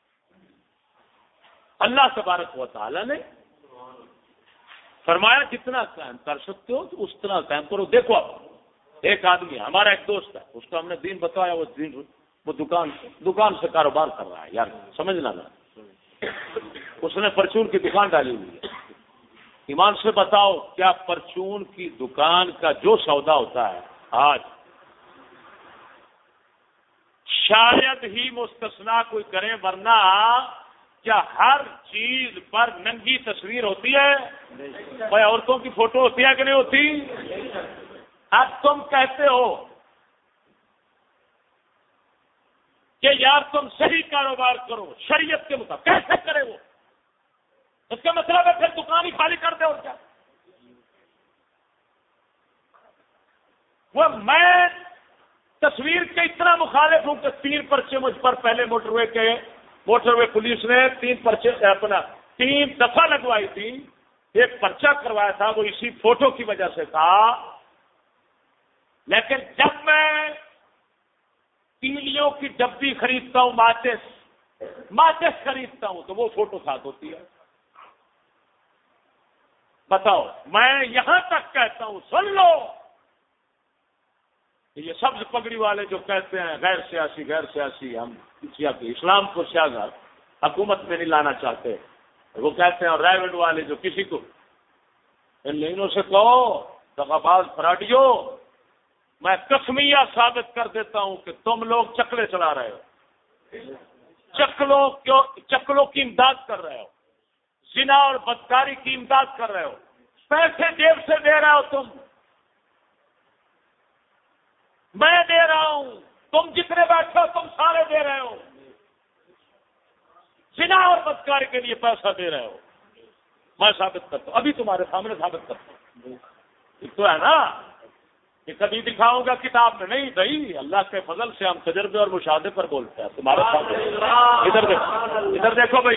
اللہ تبارک و تعالی نے فرمایا جتنا قائم کر سکتے ہو تو اس طرح قائم کرو. دیکھو آپ ایک آدمی ہے، ہمارا ایک دوست ہے، اس کو ہم نے دین بتایا، وہ دکان سے کاروبار کر رہا ہے. یار سمجھنا نا، اس نے پرچون کی دکان ڈالی ہوئی ہے. ایمان سے بتاؤ کیا پرچون کی دکان کا جو سودا ہوتا ہے آج، شاید ہی مستثنا کوئی کرے، ورنہ کیا ہر چیز پر ننگی تصویر ہوتی ہے؟ بھائی عورتوں کی فوٹو ہوتی ہے کہ نہیں ہوتی؟ اب تم کہتے ہو کہ یار تم صحیح کاروبار کرو شریعت کے مطابق، کیسے کرے وہ؟ اس کا مطلب ہے پھر دکان ہی خالی کر دے. اور کیا؟ وہ میں تصویر کے اتنا مخالف ہوں کہ 3 پرچے مجھ پر پہلے موٹر وے پولیس نے 3 پرچے 3 دفعہ لگوائی تھی. ایک پرچہ کروایا تھا وہ اسی فوٹو کی وجہ سے تھا. لیکن جب میں تیلیوں کی ڈبی خریدتا ہوں، ماچس خریدتا ہوں، تو وہ فوٹو ساتھ ہوتی ہے. بتاؤ، میں یہاں تک کہتا ہوں، سن لو، یہ سبز پگڑی والے جو کہتے ہیں غیر سیاسی ہم اسلام کو سیاست حکومت میں نہیں لانا چاہتے، وہ کہتے ہیں، اور رائے والے جو کسی کو ان لائنوں سے کہو دغاباز فراڈیو، میں قسمیہ ثابت کر دیتا ہوں کہ تم لوگ چکلے چلا رہے ہو، چکلوں کی امداد کر رہے ہو، زنا اور بدکاری کی امداد کر رہے ہو، پیسے جیب سے دے رہے ہو تم، میں دے رہا ہوں، تم جتنے بیٹھے ہو تم سارے دے رہے ہو، زنا اور بدکاری کے لیے پیسہ دے رہے ہو. میں ثابت کرتا ہوں، ابھی تمہارے سامنے ثابت کرتا ہوں. ایک تو ہے نا کہ کبھی دکھاؤں گا کتاب میں، نہیں بھائی اللہ کے فضل سے ہم تجربے اور مشاہدے پر بولتے ہیں. تمہارے سامنے ادھر دیکھو بھائی،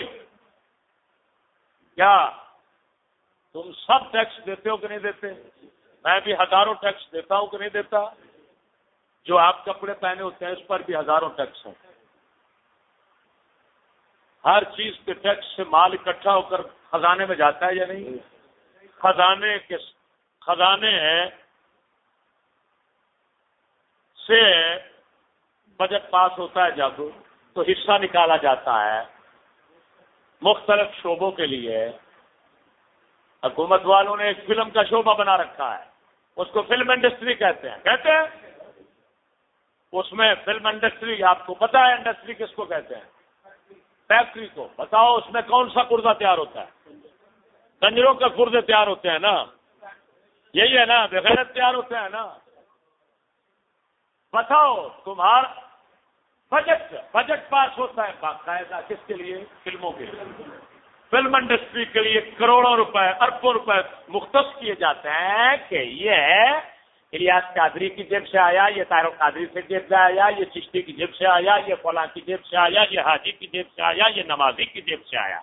کیا تم سب ٹیکس دیتے ہو کہ نہیں دیتے؟ میں بھی ہزاروں ٹیکس دیتا ہوں کہ نہیں دیتا؟ جو آپ کپڑے پہنے ہوتے ہیں اس پر بھی ہزاروں ٹیکس ہیں. ہر چیز کے ٹیکس سے مال اکٹھا ہو کر خزانے میں جاتا ہے یا نہیں؟ خزانے سے بجٹ پاس ہوتا ہے جب تو حصہ نکالا جاتا ہے مختلف شعبوں کے لیے. حکومت والوں نے ایک فلم کا شعبہ بنا رکھا ہے, اس کو فلم انڈسٹری کہتے ہیں. اس میں فلم انڈسٹری, آپ کو پتا ہے انڈسٹری کس کو کہتے ہیں؟ فیکٹری کو. بتاؤ اس میں کون سا پرزہ تیار ہوتا ہے؟ کنجروں کا پرزے تیار ہوتے ہیں نا, یہی ہے نا, بغیرت تیار ہوتے ہیں نا. بتاؤ تمہارا بجٹ پاس ہوتا ہے باقاعدہ کس کے لیے؟ فلموں کے لیے. فلم انڈسٹری کے لیے کروڑوں روپے اربوں روپے مختص کیے جاتے ہیں کہ یہ الیاس قادری کی جیب سے آیا, یہ طاہر قادری سے جیب سے آیا, یہ چشتی کی جیب سے آیا, یہ فلاں کی جیب سے آیا, یہ حاجی کی جیب سے آیا, یہ نمازی کی جیب سے آیا.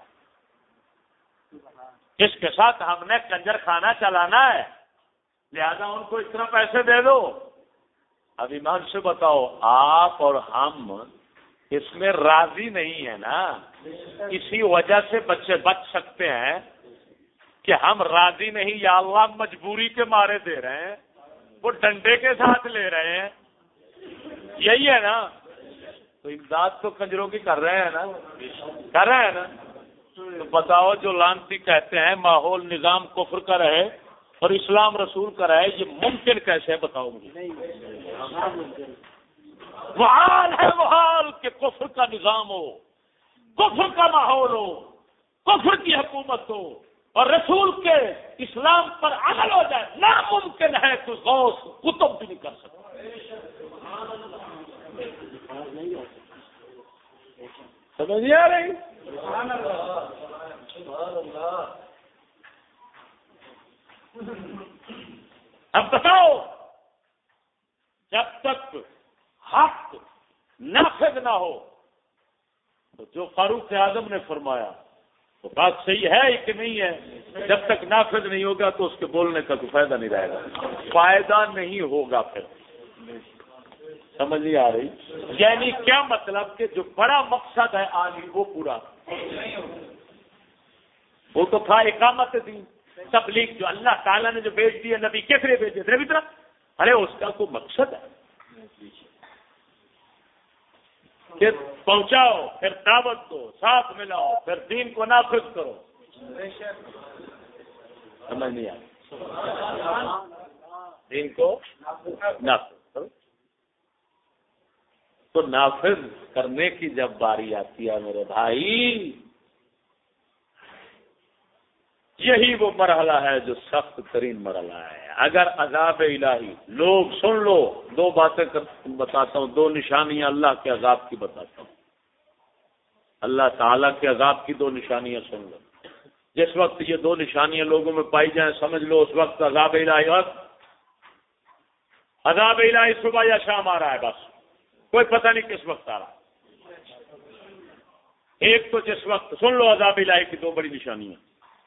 اس کے ساتھ ہم نے کنجر خانہ چلانا ہے, لہذا ان کو اتنا پیسے دے دو. اب ایمان سے بتاؤ, آپ اور ہم اس میں راضی نہیں ہے نا. اسی وجہ سے بچے بچ سکتے ہیں کہ ہم راضی نہیں, یا اللہ مجبوری کے مارے دے رہے ہیں, وہ ڈنڈے کے ساتھ لے رہے ہیں. یہی ہے نا. تو امداد تو کنجروں کی کر رہے ہیں نا, کر رہے ہیں نا. تو بتاؤ جو لانتی کہتے ہیں ماحول نظام کفر کا رہے اور اسلام رسول کا رہے, یہ ممکن کیسے ہے بتاؤ مجھے؟ محال ہے, محال کہ کفر کا نظام ہو, کفر کا ماحول ہو, کفر کی حکومت ہو اور رسول کے اسلام پر عمل ہو جائے. ناممکن ہے کہ غوث کتب بھی نہیں کر سکتا. سمجھ نہیں آ رہی؟ اب بتاؤ, جب تک حق نافذ نہ ہو تو جو فاروق اعظم نے فرمایا تو بات صحیح ہے کہ نہیں ہے؟ جب تک نافذ نہیں ہوگا تو اس کے بولنے کا کوئی فائدہ نہیں رہے گا, فائدہ نہیں ہوگا. پھر سمجھ نہیں آ رہی؟ یعنی کیا مطلب کہ جو بڑا مقصد ہے عالی وہ پورا, وہ تو تھا اقامت دین, تبلیغ جو اللہ تعالیٰ نے جو بھیج دی ہے. نبی کس لیے بھیجے تھے؟ نبی طرف, ارے اس کا کوئی مقصد ہے کہ پہنچاؤ, پھر دعوت دو, ساتھ ملاؤ, پھر دین کو نافذ کرو. سمجھ نہیں آئی؟ دین کو نافذ کرو. تو نافذ کرنے کی جب باری آتی ہے میرے بھائی, یہی وہ مرحلہ ہے جو سخت ترین مرحلہ ہے. اگر عذاب الہی, لوگ سن لو, دو باتیں بتاتا ہوں, دو نشانیاں اللہ کے عذاب کی بتاتا ہوں. اللہ تعالیٰ کے عذاب کی دو نشانیاں سن لو. جس وقت یہ دو نشانیاں لوگوں میں پائی جائیں سمجھ لو اس وقت عذاب الہی, وقت عذاب الہی صبح یا شام آ رہا ہے, بس کوئی پتہ نہیں کس وقت آ رہا. ایک تو جس وقت, سن لو عذاب الہی کی دو بڑی نشانیاں.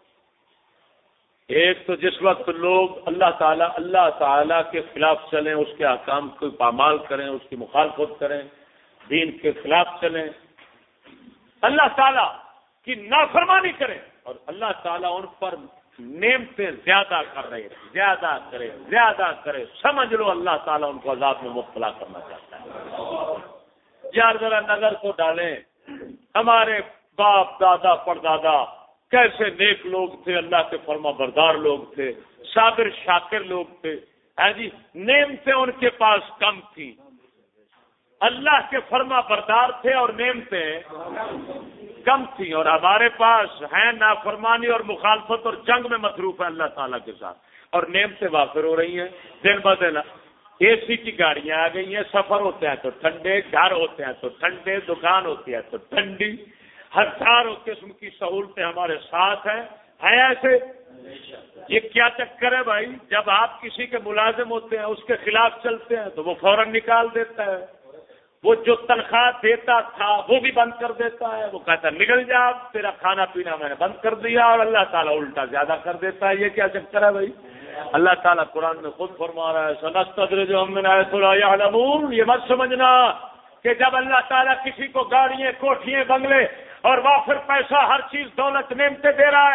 ایک تو جس وقت لوگ اللہ تعالیٰ کے خلاف چلیں, اس کے احکام کو پامال کریں, اس کی مخالفت کریں, دین کے خلاف چلیں, اللہ تعالیٰ کی نافرمانی کریں, اور اللہ تعالیٰ ان پر نعمتیں زیادہ کر رہے, زیادہ کرے. سمجھ لو اللہ تعالیٰ ان کو عذاب میں مبتلا کرنا چاہتا ہے. یار ذرا نظر کو ڈالیں, ہمارے باپ دادا پردادا کیسے نیک لوگ تھے, اللہ کے فرما بردار لوگ تھے, صابر شاکر لوگ تھے. جی نعمتیں ان کے پاس کم تھیں, اللہ کے فرما بردار تھے اور نعمتیں کم تھیں, اور ہمارے پاس ہیں نافرمانی اور مخالفت اور جنگ میں مصروف ہے اللہ تعالیٰ کے ساتھ, اور نعمتیں وافر ہو رہی ہیں دن بدن. اے سی کی گاڑیاں آ گئی ہیں, سفر ہوتے ہیں تو ٹھنڈے, گھر ہوتے ہیں تو ٹھنڈے, دکان ہوتی ہے تو ٹھنڈی, ہزاروں قسم کی سہولتیں ہمارے ساتھ ہیں ایسے. یہ کیا چکر ہے بھائی؟ جب آپ کسی کے ملازم ہوتے ہیں, اس کے خلاف چلتے ہیں تو وہ فوراً نکال دیتا ہے. وہ جو تنخواہ دیتا تھا وہ بھی بند کر دیتا ہے. وہ کہتا ہے نکل جا, تیرا کھانا پینا میں نے بند کر دیا, اور اللہ تعالیٰ الٹا زیادہ کر دیتا ہے. یہ کیا چکر ہے بھائی؟ اللہ تعالیٰ قرآن میں خود فرما رہا ہے سنستدرجہم من حیث لا یعلمون. یہ مت سمجھنا کہ جب اللہ تعالیٰ کسی کو گاڑیاں, کوٹھیاں, بنگلے اور وافر پیسہ, ہر چیز دولت, نعمتیں دے رہا ہے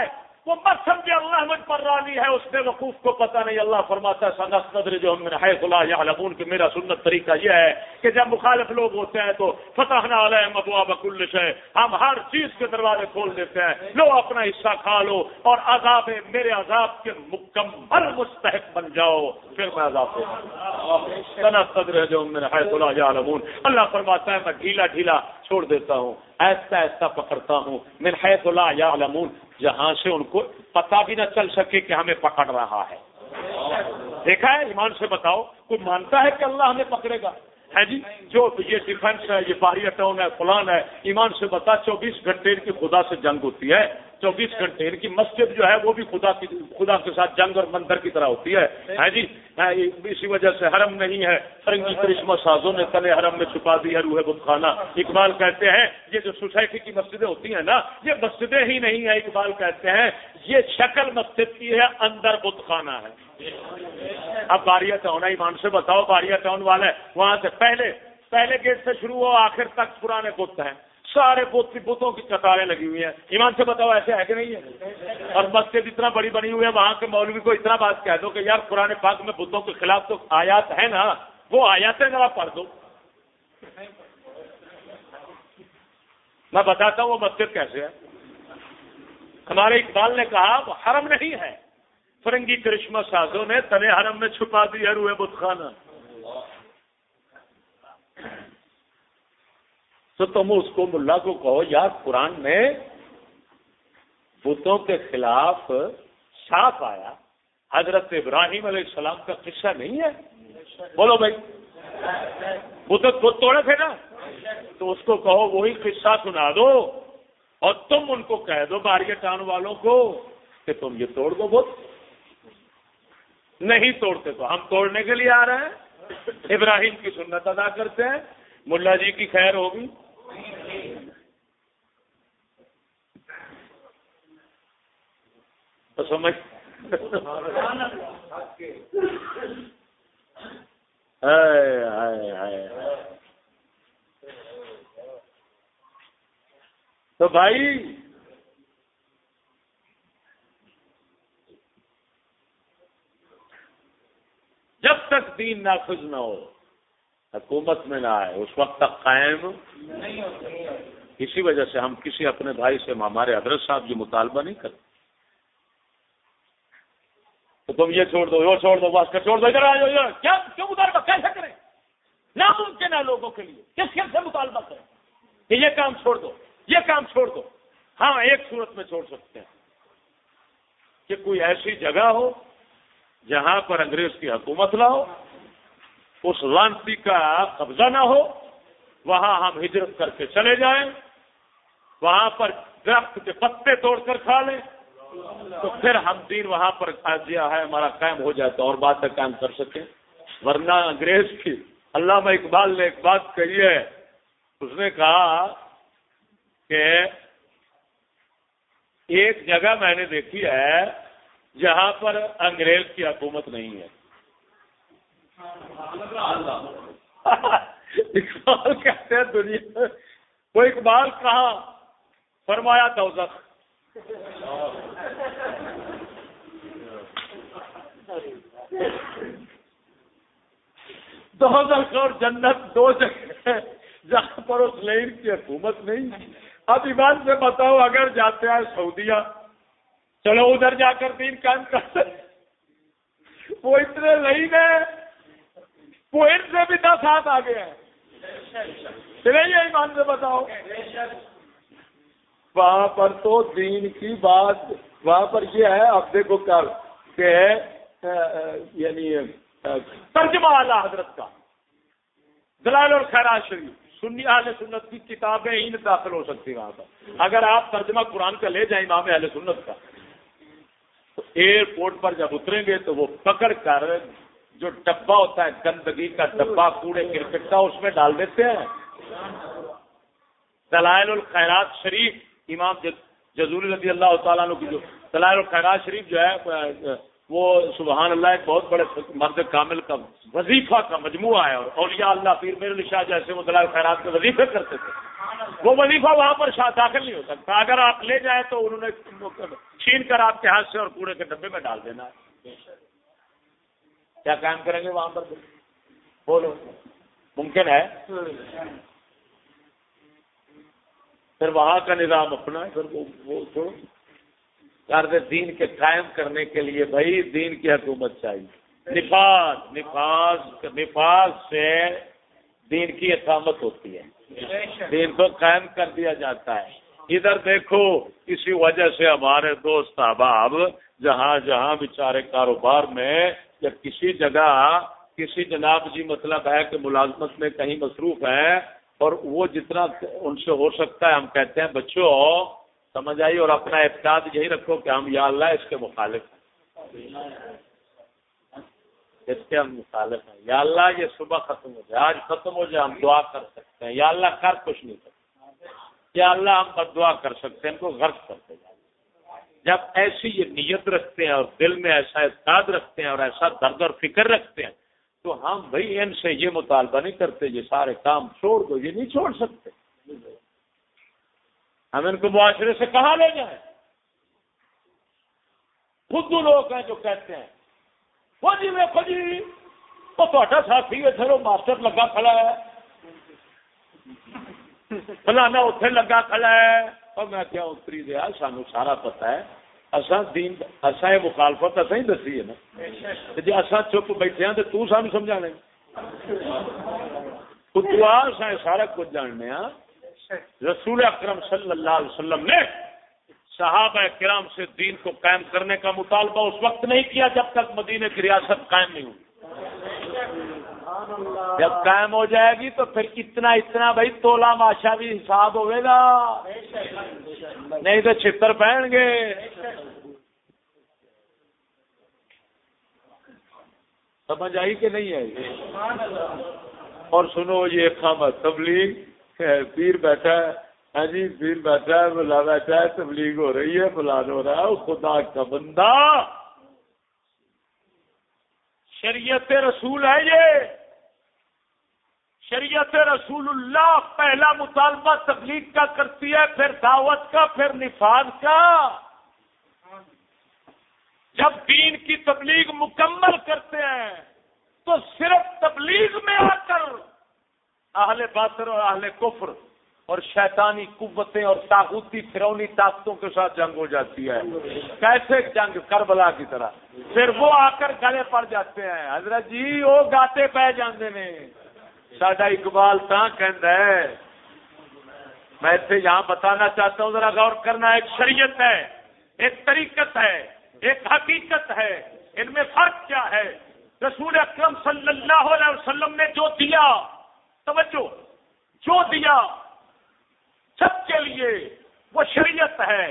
وہ مت سمجھے اللہ مجھ پر راضی ہے، اس بے وقوف کو پتہ نہیں۔ اللہ فرماتا ہے سنستدرجہم من حیث لا یعلمون، کہ میرا سنت طریقہ یہ ہے کہ جب مخالف لوگ ہوتے ہیں تو فتحنا علیہم ابواب کل شیء، ہم ہر چیز کے دروازے کھول دیتے ہیں، لو اپنا حصہ کھا لو اور عذاب میرے عذاب کے مکمل مستحق بن جاؤ، پھر میں عذاب دوں گا۔ سنستدرجہم من حیث لا یعلمون، اللہ فرماتا ہے میں ڈھیلا ڈھیلا چھوڑ دیتا ہوں، ایسا ایسا پکڑتا ہوں، من حیث لا یعلمون، جہاں سے ان کو پتہ بھی نہ چل سکے کہ ہمیں پکڑ رہا ہے۔ دیکھا ہے، ایمان سے بتاؤ، کوئی مانتا ہے کہ اللہ ہمیں پکڑے گا؟ ہے جی، جو یہ ڈیفنس ہے، یہ باہری ٹاؤن ہے، فلان ہے، ایمان سے بتا 24 گھنٹے ان کی خدا سے جنگ ہوتی ہے، 24 گھنٹے ان کی مسجد جو ہے وہ بھی خدا کے ساتھ جنگ اور مندر کی طرح ہوتی ہے جی۔ اسی وجہ سے حرم نہیں ہے، فرنگی کرشمہ سازوں نے تلے حرم میں چھپا دی ہے روح بت خانہ۔ اقبال کہتے ہیں یہ جو سوسائٹی کی مسجدیں ہوتی ہیں نا، یہ مسجدیں ہی نہیں ہیں، اقبال کہتے ہیں یہ شکل مسجد کی ہے، اندر بت خانہ ہے۔ اب باریہ ٹاؤن ہے، ایمان سے بتاؤ، باریہ ٹاؤن والے وہاں سے پہلے گیٹ سے شروع ہو آخر تک پرانے بت ہیں، سارے بتوں کی قطاریں لگی ہوئی ہیں، ایمان سے بتاؤ ایسے ہے کہ نہیں ہے؟ اور مسجد اتنا بڑی بنی ہوئی ہے، وہاں کے مولوی کو اتنا بات کہہ دو کہ یار قرآن پاک میں بتوں کے خلاف تو آیات ہے نا، وہ آیاتیں ذرا پڑھ دو، میں بتاتا ہوں وہ مسجد کیسے ہے۔ ہمارے اقبال نے کہا وہ حرم نہیں ہے، فرنگی کرشمہ سازوں نے تلے حرم میں چھپا دی ہے روح بت خانہ۔ تو تم اس کو ملا کو کہو یار قرآن میں بتوں کے خلاف صاف آیا، حضرت ابراہیم علیہ السلام کا قصہ نہیں ہے؟ بولو بھائی، بت خود توڑے تھے نا، تو اس کو کہو وہی قصہ سنا دو، اور تم ان کو کہہ دو باریہ ٹاؤن والوں کو کہ تم یہ توڑ دو بت۔ نہیں توڑتے تو ہم توڑنے کے لیے آ رہے ہیں، ابراہیم کی سنت ادا کرتے ہیں، ملا جی کی خیر ہوگی۔ تو سمجھ تو بھائی جب تک دین نافذ نہ ہو، حکومت میں نہ آئے، اس وقت تک قائم نہیں ہوتی۔ اسی وجہ سے ہم کسی اپنے بھائی سے، ہمارے حضرت صاحب جو مطالبہ نہیں کرتے، تو تم یہ چھوڑ دو، وہ چھوڑ دو، بس چھوڑ دو، ادھر آ جاؤ، کیا کیوں مطالبہ کیسے کریں؟ ناممکن ہے لوگوں کے لیے، کس سے مطالبہ کریں کہ یہ کام چھوڑ دو، یہ کام چھوڑ دو؟ ہاں ایک صورت میں چھوڑ سکتے ہیں کہ کوئی ایسی جگہ ہو جہاں پر انگریز کی حکومت نہ ہو، اس لانتی کا قبضہ نہ ہو، وہاں ہم ہجرت کر کے چلے جائیں، وہاں پر درخت کے پتے توڑ کر کھا لیں، تو پھر ہم دین وہاں پر قاضیہ ہے ہمارا قائم ہو جائے تو اور بات ہے قائم کر سکیں، ورنہ انگریز کی۔ علامہ اقبال نے ایک بات کہی ہے، اس نے کہا کہ ایک جگہ میں نے دیکھی ہے جہاں پر انگریز کی حکومت نہیں ہے۔ اقبال کہتے ہیں دنیا، وہ اقبال کہاں؟ فرمایا دوزخ۔ دوزخ اور جنت دو جگہ ہیں جہاں پر اس لائن کی حکومت نہیں۔ اب ایمان سے بتاؤ، اگر جاتے ہیں سعودیہ، چلو ادھر جا کر دین قائم کرتے، وہ اتنے لائن ہے، وہ ان سے بھی 10 ہاتھ آگے ہیں۔ چلیے ایمان سے بتاؤ، وہاں پر تو دین کی بات، وہاں پر یہ ہے، اب دیکھو کل کہ یعنی ترجمہ اعلیٰ حضرت کا دلائل الخیرات شریف، سنی اہل سنت کی کتابیں ہی نہیں داخل ہو سکتی وہاں پر۔ اگر آپ ترجمہ قرآن کا لے جائیں امام اہل سنت کا، تو ایئرپورٹ پر جب اتریں گے تو وہ پکڑ کر جو ڈبہ ہوتا ہے گندگی کا ڈبہ، کوڑے کرکٹ کا، اس میں ڈال دیتے ہیں۔ دلائل الخیرات شریف امام جزوری رضی اللہ تعالیٰ عنہ کی جو دلائل الخیرات شریف جو ہے وہ سبحان اللہ ایک بہت بڑے مرد کامل کا وظیفہ کا مجموعہ ہے، اور اولیاء اللہ پیر میرے علی شاہ جیسے وہ دلائل خیرات کے وظیفے کرتے تھے. وہ وظیفہ وہاں پر داخل نہیں ہو سکتا. اگر آپ لے جائیں تو انہوں نے چھین کر آپ کے ہاتھ سے اور کوڑے کے ڈبے میں ڈال دینا ہے. کیا قائم کریں گے وہاں پر؟ بولو، ممکن ہے؟ پھر وہاں کا نظام اپنا ہے. پھر وہ چھوڑو. دین کے قائم کرنے کے لیے بھائی دین کی حکومت چاہیے. نفاذ سے دین کی اقامت ہوتی ہے، دین کو قائم کر دیا جاتا ہے. ادھر دیکھو اسی وجہ سے ہمارے دوست احباب جہاں جہاں بیچارے کاروبار میں یا کسی جگہ کسی جناب جی مطلب ہے کہ ملازمت میں کہیں مصروف ہیں، اور وہ جتنا ان سے ہو سکتا ہے ہم کہتے ہیں بچوں سمجھ آئی، اور اپنا اعتقاد یہی رکھو کہ ہم یا اللہ اس کے مخالف ہیں، اس کے ہم مخالف ہیں. یا اللہ یہ صبح ختم ہو جائے، آج ختم ہو جائے، ہم دعا کر سکتے ہیں. یا اللہ کر کچھ نہیں سکتے. یا اللہ ہم بد دعا کر سکتے ہیں، ان کو غرق کرتے جائیں. جب ایسی یہ نیت رکھتے ہیں اور دل میں ایسا اعتقاد رکھتے ہیں اور ایسا درد اور فکر رکھتے ہیں تو ہم بھائی ان سے یہ مطالبہ نہیں کرتے یہ سارے کام چھوڑ دو. یہ نہیں چھوڑ سکتے. ہم ان کو معاشرے سے کہاں لے جائیں؟ خود لوگ ہیں جو کہتے ہیں وہ جی میں خود ہی وہ تھوڑا ساتھی ہے، چلو ماسٹر لگا کھڑا ہے، فلانا اتنے لگا کھڑا ہے. اور میں کیا اتری دیا سانو سارا پتا ہے. اصا یہ مخالفت اصا ہی دسی ہے نا. جی اصا چپ بیٹھے ہیں تو سانو سمجھا سارا کچھ جاننے ہاں. رسول اکرم صلی اللہ علیہ وسلم نے صحابہ کرام سے دین کو قائم کرنے کا مطالبہ اس وقت نہیں کیا جب تک مدینے کی ریاست قائم نہیں ہوئی. جب قائم ہو جائے گی تو پھر اتنا بھائی تولا ماشا بھی حساب ہوئے گا، نہیں تو چھتر پہن گے. سمجھ آئی کہ نہیں آئی؟ اور سنو یہ خام تبلیغ پیر بیٹھا ہے، ہاں جی پیر بیٹھا ہے، بلا بیٹھا ہے، تبلیغ ہو رہی ہے، فلان ہو رہا ہے. خدا کا بندہ شریعت رسول ہے، یہ شریعت رسول اللہ پہلا مطالبہ تبلیغ کا کرتی ہے، پھر دعوت کا، پھر نفاذ کا. جب دین کی تبلیغ مکمل کرتے ہیں تو صرف تبلیغ میں آ کر اہل باطل اور اہل کفر اور شیطانی قوتیں اور طاغوتی فرعونی طاقتوں کے ساتھ جنگ ہو جاتی ہے. کیسے جنگ؟ کربلا کی طرح. پھر وہ آ کر گلے پڑ جاتے ہیں. حضرت جی وہ گاتے پہ جاندے نے. ساڈا اقبال تاں کہندا ہے، میں اسے یہاں بتانا چاہتا ہوں ذرا غور کرنا. ایک شریعت ہے، ایک طریقت ہے، ایک حقیقت ہے. ان میں فرق کیا ہے؟ رسول اکرم صلی اللہ علیہ وسلم نے جو دیا، توجہ، جو دیا سب کے لیے وہ شریعت ہے.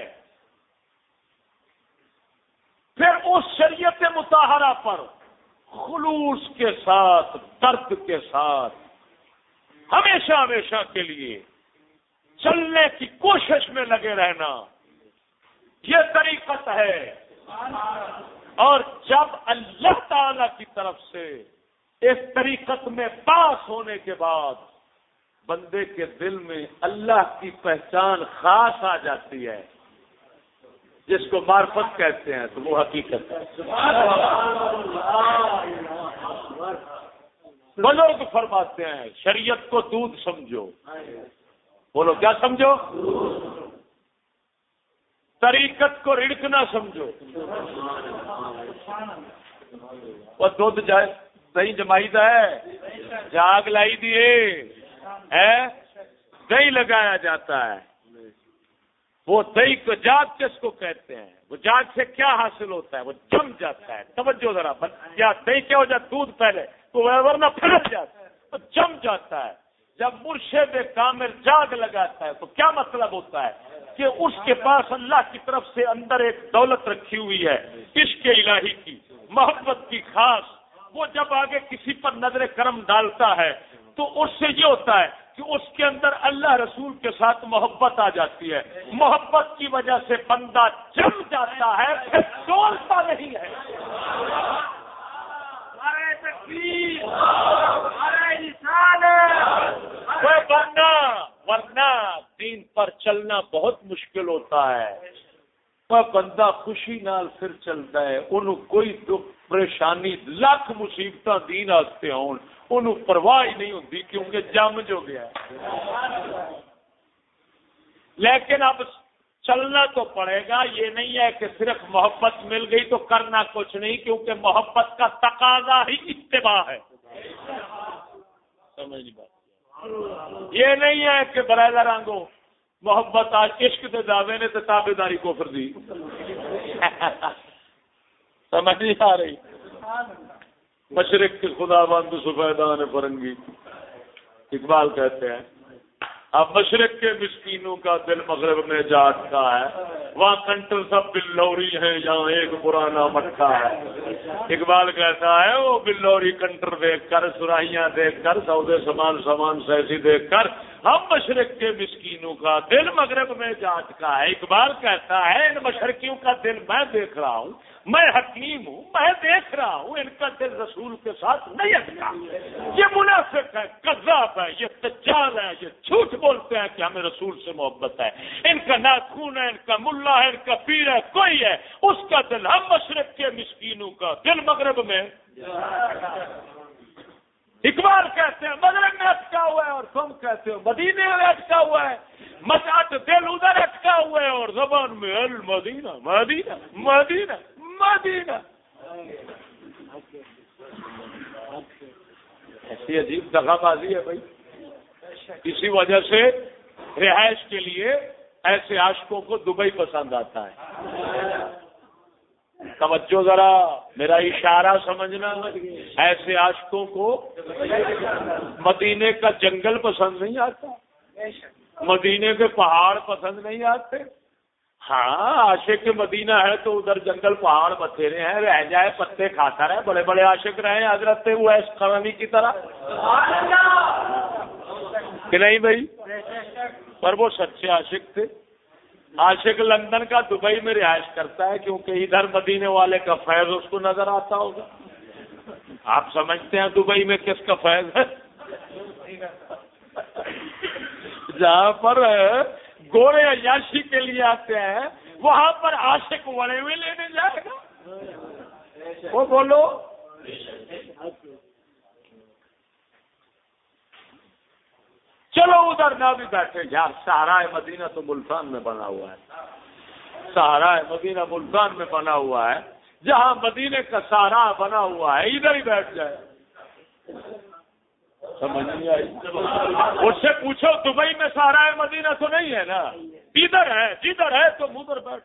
پھر اس شریعت مطہرہ پر خلوص کے ساتھ، درد کے ساتھ ہمیشہ ہمیشہ کے لیے چلنے کی کوشش میں لگے رہنا، یہ طریقت ہے. اور جب اللہ تعالی کی طرف سے اس طریقت میں پاس ہونے کے بعد بندے کے دل میں اللہ کی پہچان خاص آ جاتی ہے، جس کو معرفت کہتے ہیں، تو وہ حقیقت ہے. بزرگ فرماتے ہیں شریعت کو دودھ سمجھو. بولو کیا سمجھو؟ طریقت کو رڑک نہ سمجھو. وہ دودھ دہی جمائی دا ہے، جاگ لائی دیے ہے، دہی لگایا جاتا ہے. وہ دہی کو جاگ کس کو کہتے ہیں؟ وہ جاگ سے کیا حاصل ہوتا ہے؟ وہ جم جاتا ہے. توجہ ذرا، یا دہی کیا ہو جاتا؟ دودھ پہلے تو ورنہ پھٹ جاتا ہے، تو جم جاتا ہے. جب مرشد کامل جاگ لگاتا ہے تو کیا مطلب ہوتا ہے؟ کہ اس کے پاس اللہ کی طرف سے اندر ایک دولت رکھی ہوئی ہے، عشق الہی کی، محبت کی خاص. وہ جب آگے کسی پر نظر کرم ڈالتا ہے تو اس سے یہ ہوتا ہے کہ اس کے اندر اللہ رسول کے ساتھ محبت آ جاتی ہے. محبت کی وجہ سے بندہ جم جاتا ہے، پھر ڈولتا نہیں ہے. ورنہ دین پر چلنا بہت مشکل ہوتا ہے. بندہ خوشی نال پھر چلتا ہے، انہوں کوئی دکھ پریشانی لاکھ مصیبت دین آستے ہون انہوں پرواہ ہی نہیں ہوتی، کیونکہ جم جو گیا ہے. لیکن اب چلنا تو پڑے گا. یہ نہیں ہے کہ صرف محبت مل گئی تو کرنا کچھ نہیں، کیونکہ محبت کا تقاضا ہی اتباع ہے. سمجھ نہیں بات. یہ نہیں ہے کہ برائے رنگو محبت آج عشق کے دعوے نے تو تابے داری کو پھر دی. سمجھ نہیں آ رہی. مشرق کے خدا بند سفیدان فرنگی، اقبال کہتے ہیں اب مشرق کے مسکینوں کا دل مغرب میں جا اٹکا ہے، وہاں کنٹر سب بلوری ہیں یہاں ایک پرانا مٹکا ہے. اقبال کہتا ہے وہ بلوری کنٹر دیکھ کر، سراہیاں دیکھ کر، سودے سامان سیسی دیکھ کر ہم مشرق کے مسکینوں کا دل مغرب میں جا اٹکا ہے. اقبال کہتا ہے ان مشرقیوں کا دل میں دیکھ رہا ہوں، میں حکیم ہوں، میں دیکھ رہا ہوں، ان کا دل رسول کے ساتھ نہیں اٹکا. یہ منافق ہے، کذاب ہے، یہ دجال ہے، یہ جھوٹ بولتے ہیں کہ ہمیں رسول سے محبت ہے. ان کا ناخون ہے، ان کا ملا ہے، ان کا پیر ہے، کوئی ہے، اس کا دل ہم مشرق کے مسکینوں کا دل مغرب میں. اقبال کہتے ہیں مغرب میں اٹکا ہوا ہے اور تم کہتے ہو مدینے میں اٹکا ہوا ہے. مساط دل ادھر اٹکا ہوا ہے اور زبان میں المدینہ مدینہ مدینہ مدینہ. ایسی عجیب دغا بازی ہے بھائی. اسی وجہ سے رہائش کے لیے ایسے عاشقوں کو دبئی پسند آتا ہے. توجہ ذرا میرا اشارہ سمجھنا. ایسے عاشقوں کو مدینے کا جنگل پسند نہیں آتا، مدینے کے پہاڑ پسند نہیں آتے. ہاں عاشق مدینہ ہے تو ادھر جنگل پہاڑ بتھیرے ہیں، رہ جائے پتے کھاتا رہے، بڑے بڑے عاشق رہے حضرت اویس قرنی کی طرح کہ نہیں بھائی. پر وہ سچے عاشق تھے. عاشق لندن کا دبئی میں رہائش کرتا ہے کیونکہ ادھر مدینے والے کا فیض اس کو نظر آتا ہوگا. آپ سمجھتے ہیں دبئی میں کس کا فیض ہے؟ جہاں پر گورے عیاشی کے لیے آتے ہیں وہاں پر عاشق وڑے ہوئے لینے جائے گا. وہ بولو چلو ادھر نہ بھی بیٹھے یار. سہارا مدینہ تو ملتان میں بنا ہوا ہے. سہارا مدینہ ملتان میں بنا ہوا ہے. جہاں مدینے کا سہارا بنا ہوا ہے ادھر ہی بیٹھ جائے. سمجھ نہیں آئی. اس سے پوچھو دبئی میں سہارا مدینہ تو نہیں ہے نا، ادھر ہے، جدھر ہے تو ادھر بیٹھ.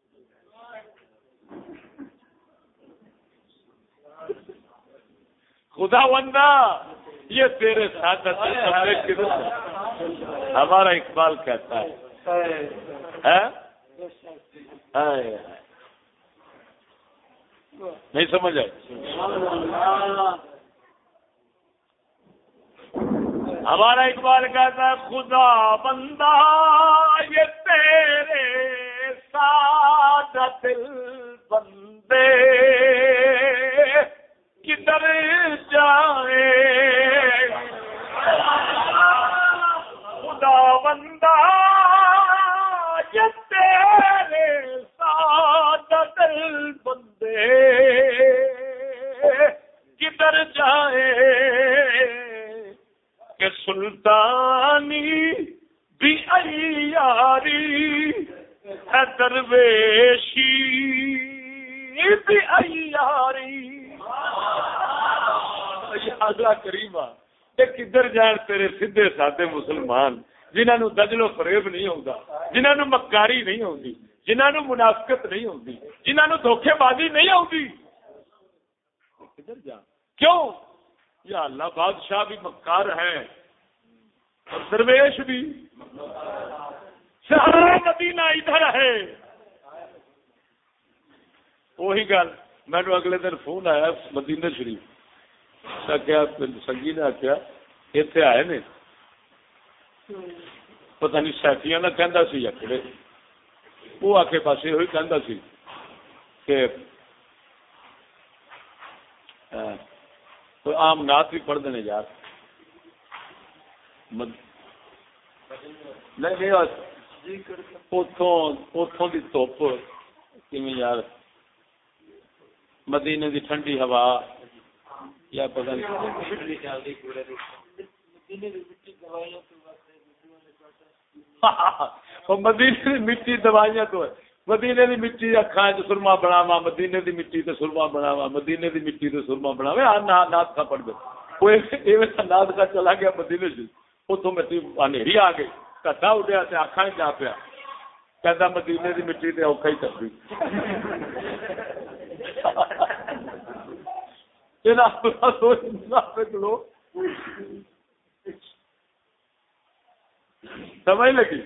خدا بندہ یہ تیرے ساتھ ہمارا اقبال کہتا ہے نہیں سمجھ آئے. ہمارا اقبال کہتا ہے خدا بندہ یہ تیرے ساتھ دل بندے کدھر جائے. خدا بندہ یہ تیرے ساتھ دل بندے کدھر جائے کہ سلطانی بھی عیاری ہے درویشی بھی عیاری. اگلا کریمہ کدھر جان تیرے سیدھے سادے مسلمان جنہوں دجل و فریب نہیں ہوگا، جنہوں مکاری نہیں ہوگی، جنہوں منافقت نہیں ہوگی، جنہوں دھوکے بازی نہیں ہوگی. کدھر جان کیوں؟ یا اللہ بادشاہ بھی مکار ہے اور درویش بھی. سارا مدینہ ادھر ہے. وہی گل میں نے اگلے دن فون آیا مدینہ شریف کیا سنگی نے آخیا اتنے آئے نے پتہ نہیں سیفیاں کا کہندا سی یا کہڑے وہ آ کے پاس یہ کہندا سی کہ کوئی عام نعت بھی پڑھتے ہیں یار نہیں اتوں کی دھوپ کیویں یار مدینے کی ٹھنڈی ہوا یا پتہ مدینے کی مٹی دوائیاں تو ہے مدینے کی مٹی اکھاں چ سرما بناوا مدینے کی مٹی تے سرما بناوا مدینے کی مٹی تے سرما بناوا نات کا پڑھ دے کوئی ایویں نات کا چلا گیا مدینے سے اتوں مٹی اندھیری آ گئی کٹا اڈیا تے اکھاں جا پیا کہندا مدینے کی مٹی تے اوکھا ہی کرتی سمجھ لگی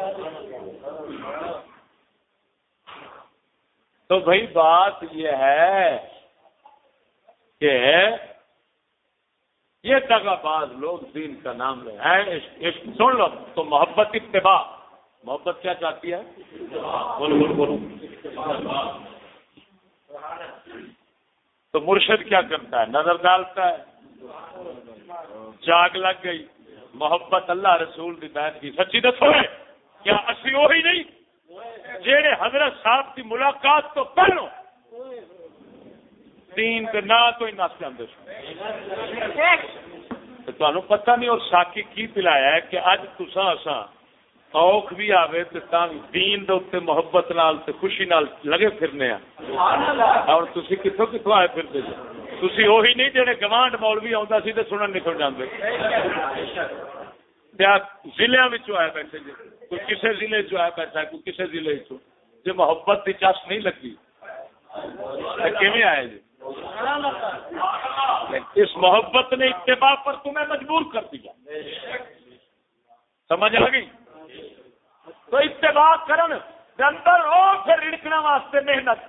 تو بھائی بات یہ ہے کہ یہ دغا باز لوگ دین کا نام لے ہیں عشق سن لو تو محبت اتباع محبت کیا چاہتی ہے بولو تو مرشد کیا کرتا ہے نظر ڈالتا ہے جاگ لگ گئی محبت اللہ رسول دی بیعت کی سچی دسو کیا اسی وہی نہیں جیڑے حضرت صاحب کی ملاقات تو پہلو دین کے نہ تو ہی نس جاندے تمہیں پتہ نہیں اور ساکی کی پلایا ہے کہ اج تساں اساں اوکھ بھی آوے تے تاں دین دے اوتے محبت نال تے خوشی نال لگے پھرنے اور تسی کتھوں کتھوں آئے پھرتے جے تسی وہی نہیں جڑے گوانڈ مولوی آوندا سی تے سنن نکل جاندے تے ضلع وچوں آئے بیٹھے جے کوئی کسے ضلع چ آیا بیٹھا کوئی کسے ضلع چ جے محبت کی چس نہیں لگی کیویں آئے جی اس محبت نے اتباع پر تمہیں مجبور کر دیا سمجھ آ گئی تو اتباع کرن دے اندر پھر رڑکنے واسطے محنت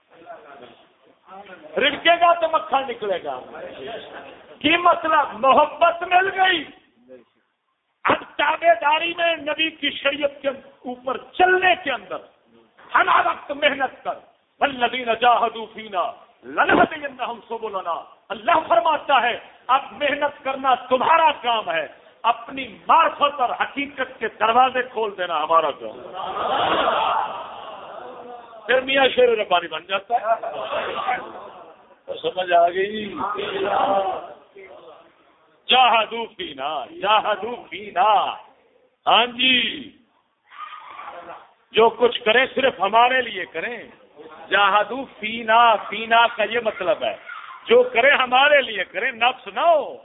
رڑکے گا تو مکھن نکلے گا کی مطلب محبت مل گئی اب تابے داری میں نبی کی شریعت کے اوپر چلنے کے اندر ہر وقت محنت کر والذین جاہدوا فینا لنہدینہم سبلنا اللہ فرماتا ہے اب محنت کرنا تمہارا کام ہے اپنی معرفت اور حقیقت کے دروازے کھول دینا ہمارا کام پھر میاں شیر ربانی بن جاتا ہے تو سمجھ آ گئی جاہدوا فینا ہاں جی جو کچھ کریں صرف ہمارے لیے کریں جاہدوا فینا کا یہ مطلب ہے جو کریں ہمارے لیے کریں نفس نہ ہو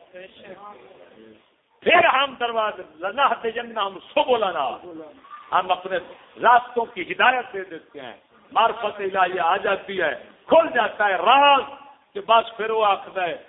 پھر ہم دروازے لنہدینہم سبلنا ہم اپنے راستوں کی ہدایت دے دیتے ہیں معرفت الہی آ جاتی ہے کھل جاتا ہے راز کہ بس پھر وہ آخر ہے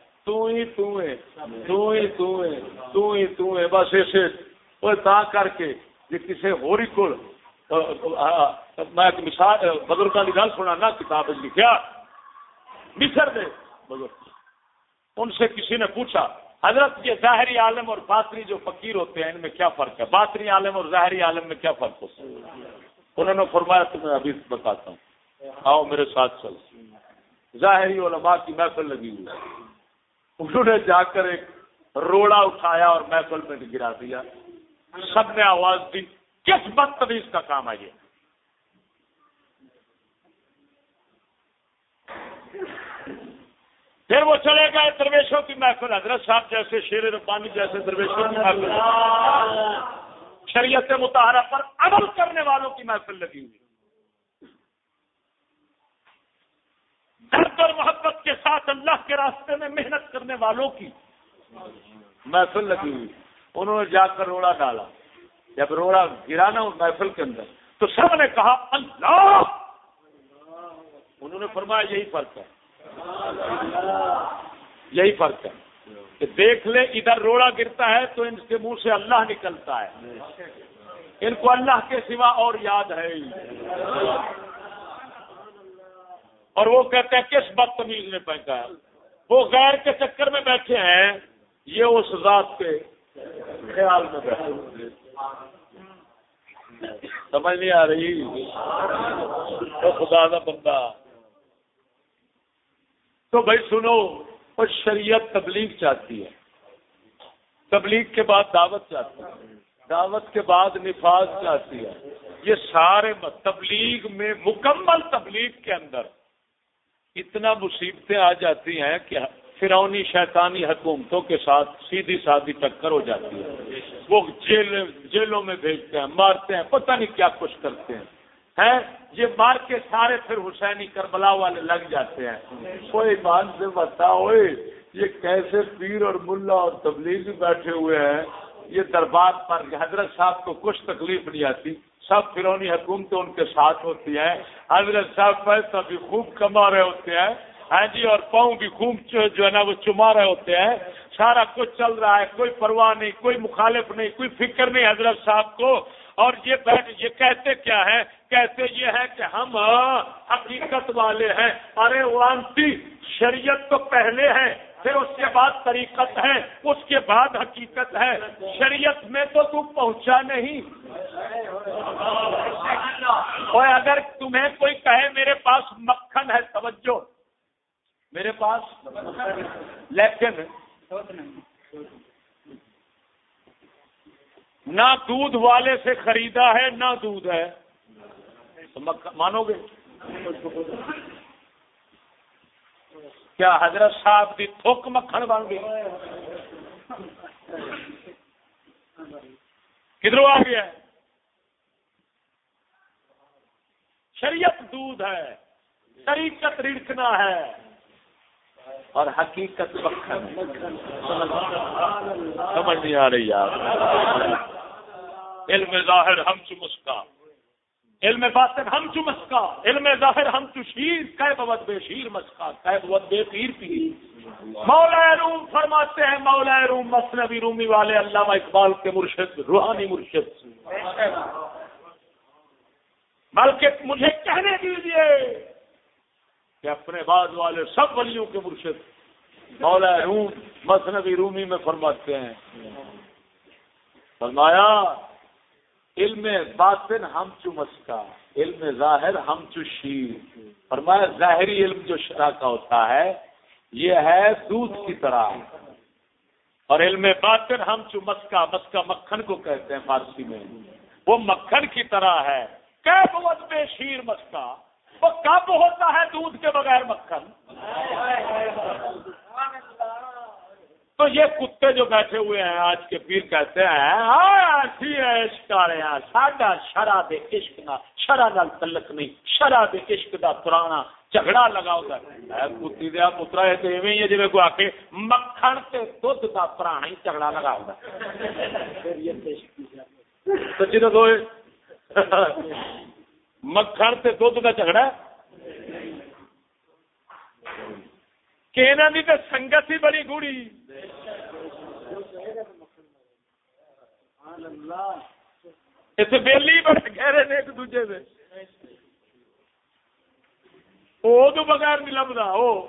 تو بس ایسے وہ تا کر کے جی کسی ہوری کو میں ایک مثال بزرگوں کی گل سنا نا کتاب لکھا مصر دے بزرگ ان سے کسی نے پوچھا حضرت یہ ظاہری عالم اور باطنی جو فقیر ہوتے ہیں ان میں کیا فرق ہے باطنی عالم اور ظاہری عالم میں کیا فرق ہوتا ہے انہوں نے فرمایا تو میں ابھی بتاتا ہوں آؤ میرے ساتھ چل ظاہری علماء کی محفل لگی ہوئی انہوں نے جا کر ایک روڑا اٹھایا اور محفل میں گرا دیا سب نے آواز دی کس بدتمیز کا کام ہے یہ پھر وہ چلے گئے درویشوں کی محفل حضرت صاحب جیسے شیر ربانی جیسے درویشوں کی محفل شریعت مطہرہ پر عمل کرنے والوں کی محفل لگی ہوئی درد اور محبت کے ساتھ اللہ کے راستے میں محنت کرنے والوں کی محفل لگی ہوئی انہوں نے جا کر روڑا ڈالا جب روڑا گرا نا محفل کے اندر تو سب نے کہا اللہ انہوں نے فرمایا یہی فرق ہے یہی فرق ہے کہ دیکھ لے ادھر روڑا گرتا ہے تو ان کے منہ سے اللہ نکلتا ہے ان کو اللہ کے سوا اور یاد ہے اور وہ کہتے ہیں کس بدتمیز نے پھینکا ہے وہ غیر کے چکر میں بیٹھے ہیں یہ اس ذات کے خیال میں بیٹھے سمجھ نہیں آ رہی؟ تو خدا کا بندہ تو بھائی سنو، وہ شریعت تبلیغ چاہتی ہے، تبلیغ کے بعد دعوت چاہتی ہے، دعوت کے بعد نفاذ چاہتی ہے. یہ سارے تبلیغ میں، مکمل تبلیغ کے اندر اتنا مصیبتیں آ جاتی ہیں کہ فرعونی شیطانی حکومتوں کے ساتھ سیدھی سادھی ٹکر ہو جاتی ہے. وہ جیلوں میں بھیجتے ہیں، مارتے ہیں، پتہ نہیں کیا کچھ کرتے ہیں. یہ مار کے سارے پھر حسینی کربلا والے لگ جاتے ہیں. کوئی ایمان سے بتاؤ یہ کیسے پیر اور ملا اور تبلیغی بیٹھے ہوئے ہیں. یہ دربار پر حضرت صاحب کو کچھ تکلیف نہیں آتی، سب فرعونی حکومتیں ان کے ساتھ ہوتی ہیں. حضرت صاحب پیسہ بھی خوب کما رہے ہوتے ہیں، ہاں جی، اور پاؤں بھی خوب جو ہے نا وہ چما رہے ہوتے ہیں. سارا کچھ چل رہا ہے، کوئی پرواہ نہیں، کوئی مخالف نہیں، کوئی فکر نہیں حضرت صاحب کو. اور یہ کہتے کیا ہے؟ کہتے یہ ہے کہ ہم حقیقت والے ہیں. ارے وانتی، شریعت تو پہلے ہے، پھر اس کے بعد طریقت ہے، اس کے بعد حقیقت ہے. شریعت میں تو پہنچا نہیں. اور اگر تمہیں کوئی کہے میرے پاس مکھن ہے، توجہ، میرے پاس لیکن نہ دودھ والے سے خریدا ہے نہ دودھ ہے، تو مانو گے؟ کیا حضرت صاحب کی تھوک مکھن بن گئی؟ کدھروں آ گیا ہے؟ شریعت دودھ ہے، طریقت رڑکنا ہے، اور حقیقت مکھن. سمجھ نہیں آ رہی یار. علم ظاہر ہم چمسکا، علم باطن ہم چمسکا، علم ظاہر ہم چشیر، کہ بود بے شیر مسکا، کہ بود بے پیر پیر. مولا روم فرماتے ہیں، مولا روم مثنوی رومی والے علامہ اقبال کے مرشد، روحانی مرشد. بلکہ مجھے کہنے دیجیے کہ اپنے بعد والے سب ولیوں کے مرشد مولا روم مثنوی رومی میں فرماتے ہیں، فرمایا علم باطن ہم چو مسکا، علم ظاہر ہم چو شیر. فرمایا ظاہری علم جو شرع کا ہوتا ہے یہ ہے دودھ کی طرح، اور علم باطن ہم چو مسکا، مسکا مکھن کو کہتے ہیں فارسی میں، وہ مکھن کی طرح ہے. کہ بود بے شیر مسکا، وہ کب ہوتا ہے دودھ کے بغیر مکھن؟ تو یہ کتے جو بیٹھے ہوئے ہیں آج کے پیر کہتے ہیں ساڈا شراب عشق نہ، شرع نال تعلق نہیں، شراب عشق دا پرانا جھگڑا لگاؤ گا. کتی دیا پترا ہے تو ایویں ہی ہے جی کو آ کے مکھن تے دودھ دا پرانا ہی جھگڑا لگاؤ گا. سچی دسو مکھن تے دودھ دا جھگڑا کہ انہاں دی تے سنگت ہی بڑی گوڑی. اتنے بیلی بڑے گہرے نے ایک دوجے سے، وہ تو بغیر نہیں لبدا.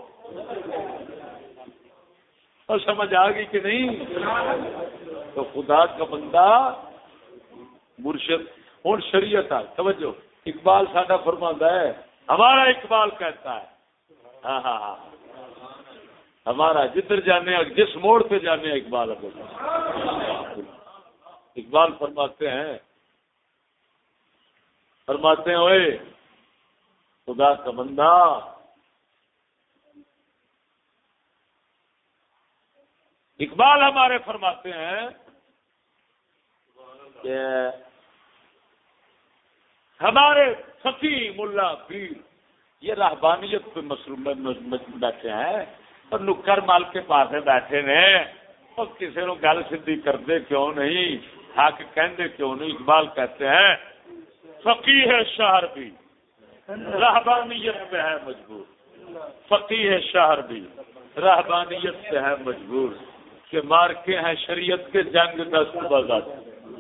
وہ سمجھ آ گئی کہ نہیں؟ تو خدا کا بندہ مرشد. ہوں شریعت ہے، توجہ. اقبال ساڈا فرماتا ہے، ہمارا اقبال کہتا ہے، ہاں ہاں ہاں ہمارا جدھر جانے جس موڑ پہ جانے اقبال اقبال فرماتے ہیں اوئے خدا کا بندہ اقبال ہمارے فرماتے ہیں کہ ہمارے فقی ملا پیر یہ رہبانیت پہ مصروف بیٹھے ہیں اور نکر مال کے پاس بیٹھے نے، اور کسی کو گل سیدھی کرتے کیوں نہیں، حق کہندے کیوں نہیں. اقبال کہتے ہیں فقیہ شہر بھی رہبانیت پہ ہے مجبور، فقیہ شہر بھی رہبانیت پہ ہے مجبور، کہ مار کے ہیں شریعت کے جنگ دست بازات.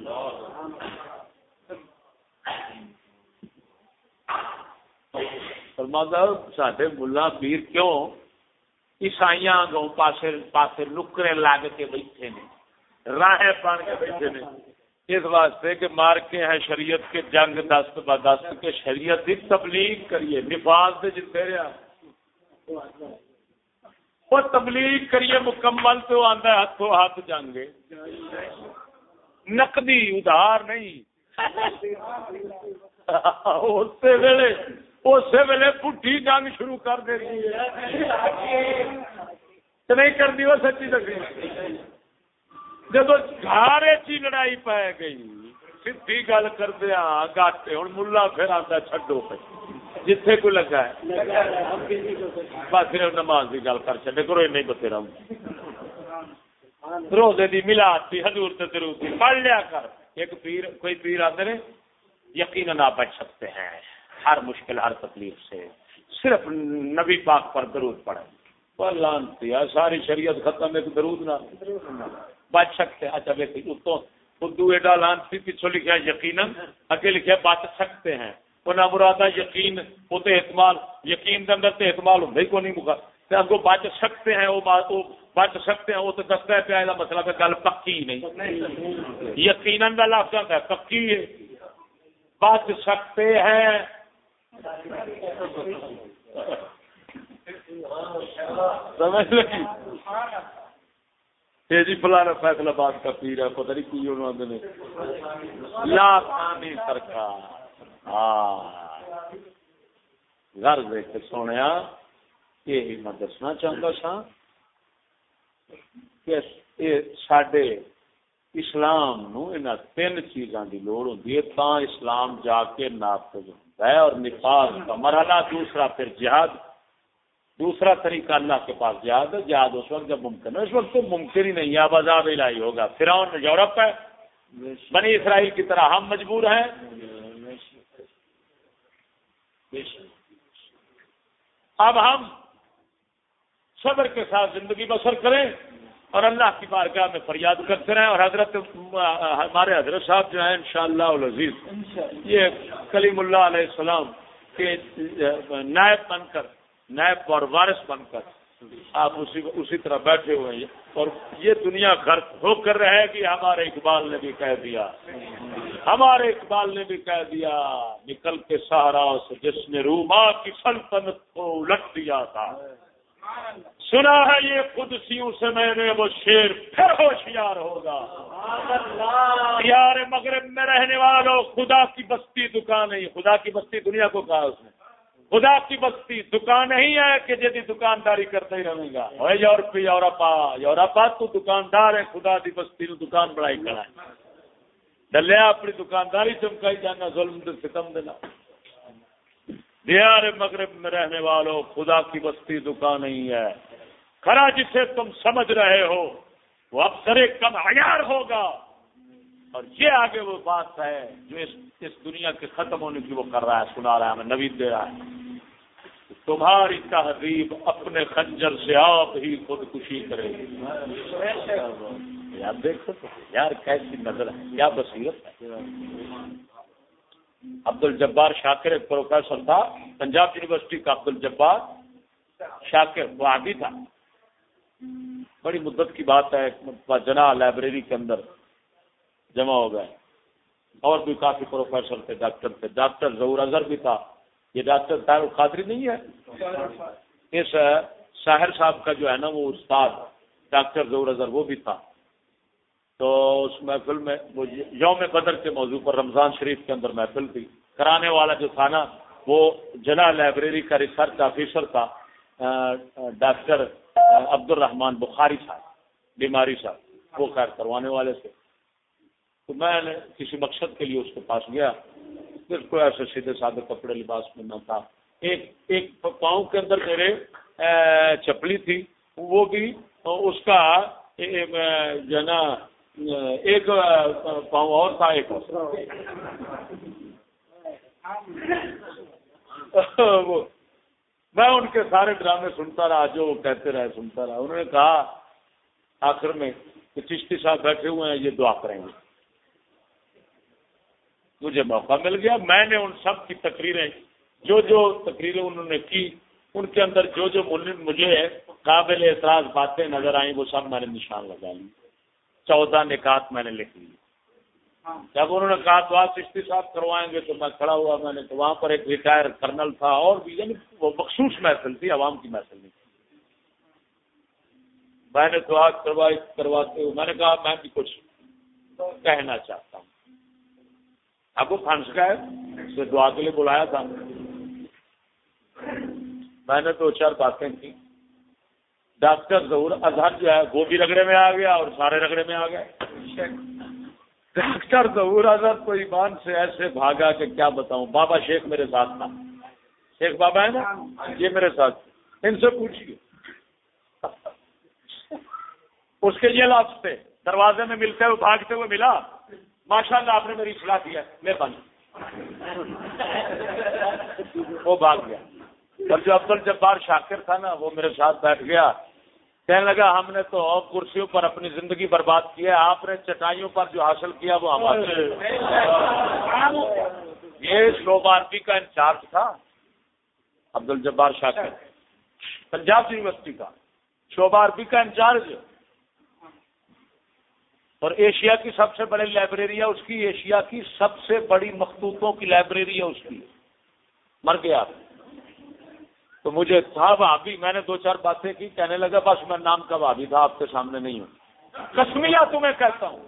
فرماتا ساڈے ملا پیر کیوں عیسائیاں گوں پاسے پاسے نکرے لگ کے بیٹھے نے، راہ بن کے بیٹھے نے. اس واسطے کہ مارکے ہیں شریعت کے جنگ دست بدست کے شریعت کی تبلیغ کریے نفاذ سے جتنے رہا وہ تبلیغ کریے مکمل تو آتا ہے ہاتھوں ہاتھ جنگے نقدی ادھار نہیں اسی ویلے پٹھی جنگ شروع کر دیتی ہے نہیں کرتی وہ سچی دسی جب گھر چی لڑائی پی گئی سی گل کردے گاٹے ہوں ملا پھر آتا چڈو پہ جتھے کوئی لگا ہے بس پھر نماز کی گل کر چلے کرو نہیں بتھیرا روزے دی ملاد تھی حضور تے درود تھی پڑھ لیا کر ایک پیر کوئی پیر آتے ہیں یقیناً آپ بچ سکتے ہیں ہر مشکل ہر تکلیف سے صرف نبی پاک پر درود پڑھیں لانتی ساری شریعت ختم ایک درود نہ بچ سکتے ہیں اچھا اتوں اردو ایڈا لانتی پیچھوں لکھا یقیناً اگے لکھا بچ سکتے ہیں وہ نہ مرادہ یقین وہ تو احتمال یقین کے اندر تو احتمال ہوں ہی کو نہیں مکا اگو بچ سکتے ہیں وہ بچ سکتے ہیں وہ تو دستا ہے پیا مطلب ہے گل پکی نہیں یقیناً کا لفظ ہے پکی ہے بچ سکتے ہیں سمجھ لگی جی فلانا فیصلہ باد کا پیر ہے پتہ نہیں کی انہوں نے لا خانی سرکار گھر دیکھ کے سونے یہی میں دسنا چاہتا سا کہ سڈے اسلام نو ان تین چیزاں کی لوڑ ہوتی ہے تا اسلام جا کے نافذ ہوتا ہے اور نفاذ کا مرحلہ دوسرا پھر جہاد دوسرا طریقہ اللہ کے پاس جہاد ہے جہاد اس وقت جب ممکن ہے اس وقت تو ممکن ہی نہیں ہے اب عذاب الہی ہوگا فرعون یورپ ہے بنی اسرائیل کی طرح ہم مجبور ہیں اب ہم صبر کے ساتھ زندگی بسر کریں اور اللہ کی بارگاہ میں فریاد کرتے رہیں اور حضرت ہمارے حضرت صاحب جو ہیں انشاءاللہ العزیز یہ کلیم اللہ علیہ السلام کے نائب بن کر نائب اور وارث بن کر آپ اسی طرح بیٹھے ہوئے ہیں اور یہ دنیا غرق ہو کر رہے گی ہمارے اقبال نے بھی کہہ دیا نکل کے سہارا سے جس نے روما کی سلطنت کو الٹ دیا تھا سنا ہے یہ قدسیوں سے میں نے وہ شیر پھر ہوشیار ہوگا یار مغرب میں رہنے والوں خدا کی بستی دکان نہیں خدا کی بستی دنیا کو کہا اس نے خدا کی بستی دکان نہیں ہے کہ جدی دکانداری کرتا ہی رہے گا یورپی یورپا تو دکاندار ہے خدا کی بستی نو دکان بڑائی کرا ہے ڈلیا اپنی دکانداری چمکائی جانا ظلم دے ستم دینا دیار مغرب میں رہنے والوں خدا کی بستی دکان نہیں ہے کھڑا جسے تم سمجھ رہے ہو وہ اب سرے کم عیار ہوگا اور یہ آگے وہ بات ہے جو اس دنیا کے ختم ہونے کی وہ کر رہا ہے سنا رہا ہے ہمیں نوید دے رہا ہے تمہاری تہذیب اپنے خنجر سے آپ ہی خودکشی کرے گی یار دیکھ سکتے یار کیسی نظر ہے کیا بصیرت ہے عبد الجبار شاکر ایک پروفیسر تھا پنجاب یونیورسٹی کا عبد الجبار شاکر وہ آدھی تھا بڑی مدت کی بات ہے جنا لائبریری کے اندر جمع ہو گئے اور بھی کافی پروفیسر تھے ڈاکٹر ظہور اظہر بھی تھا یہ ڈاکٹر طاہر القادری نہیں ہے اس ساحر صاحب کا جو ہے نا وہ استاد ڈاکٹر ظہور اظہر وہ بھی تھا تو اس محفل میں وہ یوم بدر کے موضوع پر رمضان شریف کے اندر محفل تھی کرانے والا جو تھا نا وہ جنا لائبریری کا ریسرچ آفیسر تھا ڈاکٹر عبد الرحمان بخاری صاحب بیماری صاحب وہ خیر کروانے والے سے تو میں نے کسی مقصد کے لیے اس کے پاس گیا بالکل ایسے سیدھے سادے کپڑے لباس میں نہ تھا ایک پاؤں کے اندر میرے چپلی تھی وہ بھی اس کا جو نا ایک پاؤں اور تھا ایک میں ان کے سارے ڈرامے سنتا رہا جو وہ کہتے رہے سنتا رہا انہوں نے کہا آخر میں کہ چشتی صاحب بیٹھے ہوئے ہیں یہ دعا کریں گے مجھے موقع مل گیا میں نے ان سب کی تقریریں جو تقریریں انہوں نے کی ان کے اندر جو مجھے قابل اعتراض باتیں نظر آئیں وہ سب میں نے نشان لگا لی 14 نکات میں نے لکھ لی جب انہوں نے کہا دعا چشتی صاحب کروائیں گے تو میں کھڑا ہوا. میں نے تو وہاں پر ایک ریٹائر کرنل تھا اور بھی، یعنی وہ مخصوص محفل تھی، عوام کی محفل نہیں تھی. میں نے دعا کرواتے ہوئے میں نے کہا میں بھی کچھ کہنا چاہتا ہوں. اب وہ پھنس گئے، اسے دعا کے لیے بلایا تھا. میں نے 2-4 باتیں کی. ڈاکٹر ظہور اظہر جو ہے وہ بھی رگڑے میں آ گیا اور سارے رگڑے میں آ گئے. ڈاکٹر ظہور اظہر تو ایمان سے ایسے بھاگا کہ کیا بتاؤں. بابا شیخ میرے ساتھ تھا، شیخ بابا ہے نا، یہ میرے ساتھ. ان سے پوچھیے. اس کے یہ لفظ تھے دروازے میں ملتے ہوئے بھاگتے ہوئے ملا، ماشاءاللہ آپ نے میری اصلاح کیا، میں بند. وہ بھاگ گیا. اور جو عبد الجبار شاکر تھا نا وہ میرے ساتھ بیٹھ گیا. کہنے لگا ہم نے تو کرسیوں پر اپنی زندگی برباد کی ہے، آپ نے چٹائیوں پر جو حاصل کیا وہ ہمارے. یہ شعبہ عربی کا انچارج تھا عبد الجبار شاکر، پنجاب یونیورسٹی کا شعبہ عربی کا انچارج. اور ایشیا کی سب سے بڑی لائبریری ہے اس کی، ایشیا کی سب سے بڑی مخطوطوں کی لائبریری ہے اس کی. مر گیا. تو مجھے تھا بھابھی، میں نے 2-4 باتیں کی. کہنے لگا بس میں نام کا بھابھی تھا، آپ کے سامنے نہیں ہوں. قسمیہ تمہیں کہتا ہوں،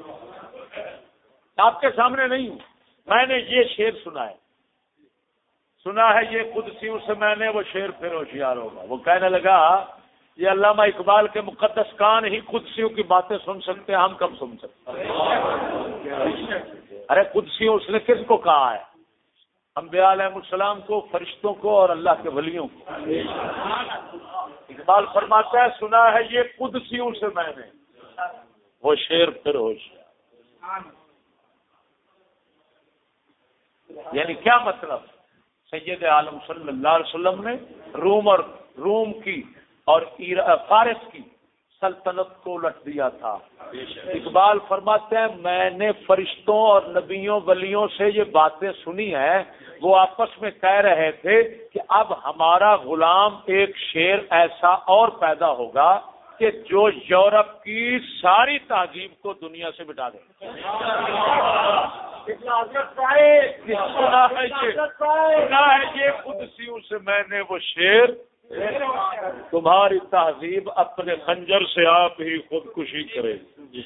آپ کے سامنے نہیں ہوں. میں نے یہ شعر سنا ہے یہ قدسیوں سے میں نے، وہ شعر پھر ہوشیار ہوگا. وہ کہنے لگا یہ علامہ اقبال کے مقدس کان ہی قدسیوں کی باتیں سن سکتے ہیں، ہم کب سن سکتے ہیں؟ ارے قدسیوں اس نے کس کو کہا ہے؟ انبیاء علیہ السلام کو، فرشتوں کو اور اللہ کے ولیوں کو. اقبال فرماتا ہے سنا ہے یہ قدسیوں سے میں نے، وہ شعر پھر ہوشیار. یعنی کیا مطلب؟ سید عالم صلی اللہ علیہ وسلم نے روم کی اور فارس کی سلطنت کو الٹ دیا تھا. اقبال فرماتے ہیں میں نے فرشتوں اور نبیوں ولیوں سے یہ باتیں سنی ہیں، وہ آپس میں کہہ رہے تھے کہ اب ہمارا غلام ایک شیر ایسا اور پیدا ہوگا کہ جو یورپ کی ساری تہذیب کو دنیا سے مٹا دے. سنا ہے یہ قدسیوں سے میں نے وہ شیر، تمہاری تہذیب اپنے خنجر سے آپ ہی خودکشی کرے.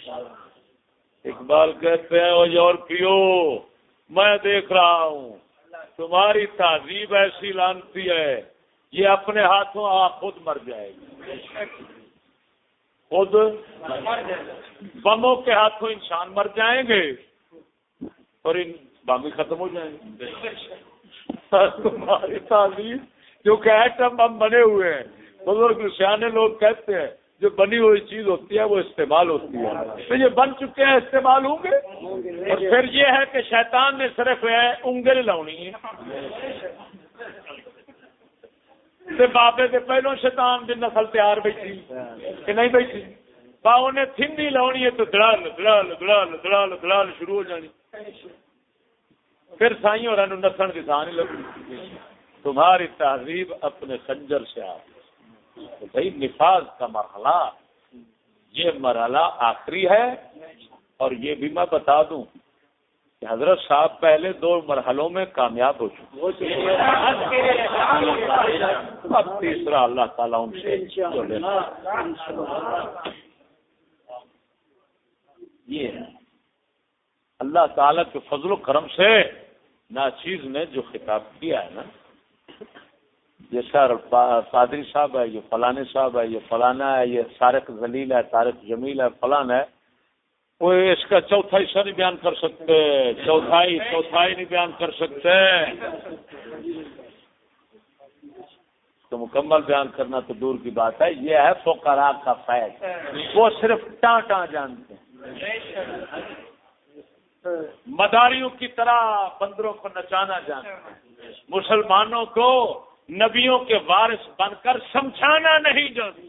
اقبال کہتے ہیں یورپیو میں دیکھ رہا ہوں تمہاری تہذیب ایسی لانتی ہے، یہ اپنے ہاتھوں خود مر جائے گی. خود بموں کے ہاتھوں انسان مر جائیں گے اور ان بم ہی ختم ہو جائیں گے. تمہاری تہذیب کیونکہ ایٹم بم بنے ہوئے ہیں. بزرگ سیانے لوگ کہتے ہیں جو بنی ہوئی چیز ہوتی ہے وہ استعمال ہوتی ہے، تو یہ بن چکے ہیں استعمال ہوں گے. اور پھر یہ ہے کہ شیطان نے صرف انگل لاؤنی ہے بابے کے پہلوں شیطان کی نسل تیار بیٹھی کہ نہیں بیٹھی، باؤں نے تھندی لاؤنی ہے تو دڑال دڑال دڑال دڑال دڑال شروع ہو جانی. پھر سائیں اور نسن کی تھان ہی لگی. تمہاری تہذیب اپنے خنجر سے آ. تو بھائی نفاذ کا مرحلہ یہ مرحلہ آخری ہے. اور یہ بھی میں بتا دوں کہ حضرت صاحب پہلے 2 مرحلوں میں کامیاب ہو چکے، اب تیسرا اللہ تعالیٰ ان سے یہ ہے. اللہ تعالیٰ کے فضل و کرم سے ناچیز نے جو خطاب کیا ہے نا، یہ سر قادری صاحب ہے، یہ فلانے صاحب ہے، یہ فلانا ہے، یہ طارق ذلیل ہے، طارق جمیل ہے، فلان ہے، وہ اس کا چوتھا حصہ نہیں بیان کر سکتے، چوتھائی نہیں بیان کر سکتے. تو مکمل بیان کرنا تو دور کی بات ہے. یہ ہے فقراء کا فیض، وہ صرف ٹاں جانتے ہیں، مداریوں کی طرح بندروں کو نچانا جانتے ہیں، مسلمانوں کو نبیوں کے وارث بن کر سمجھانا نہیں جانتے.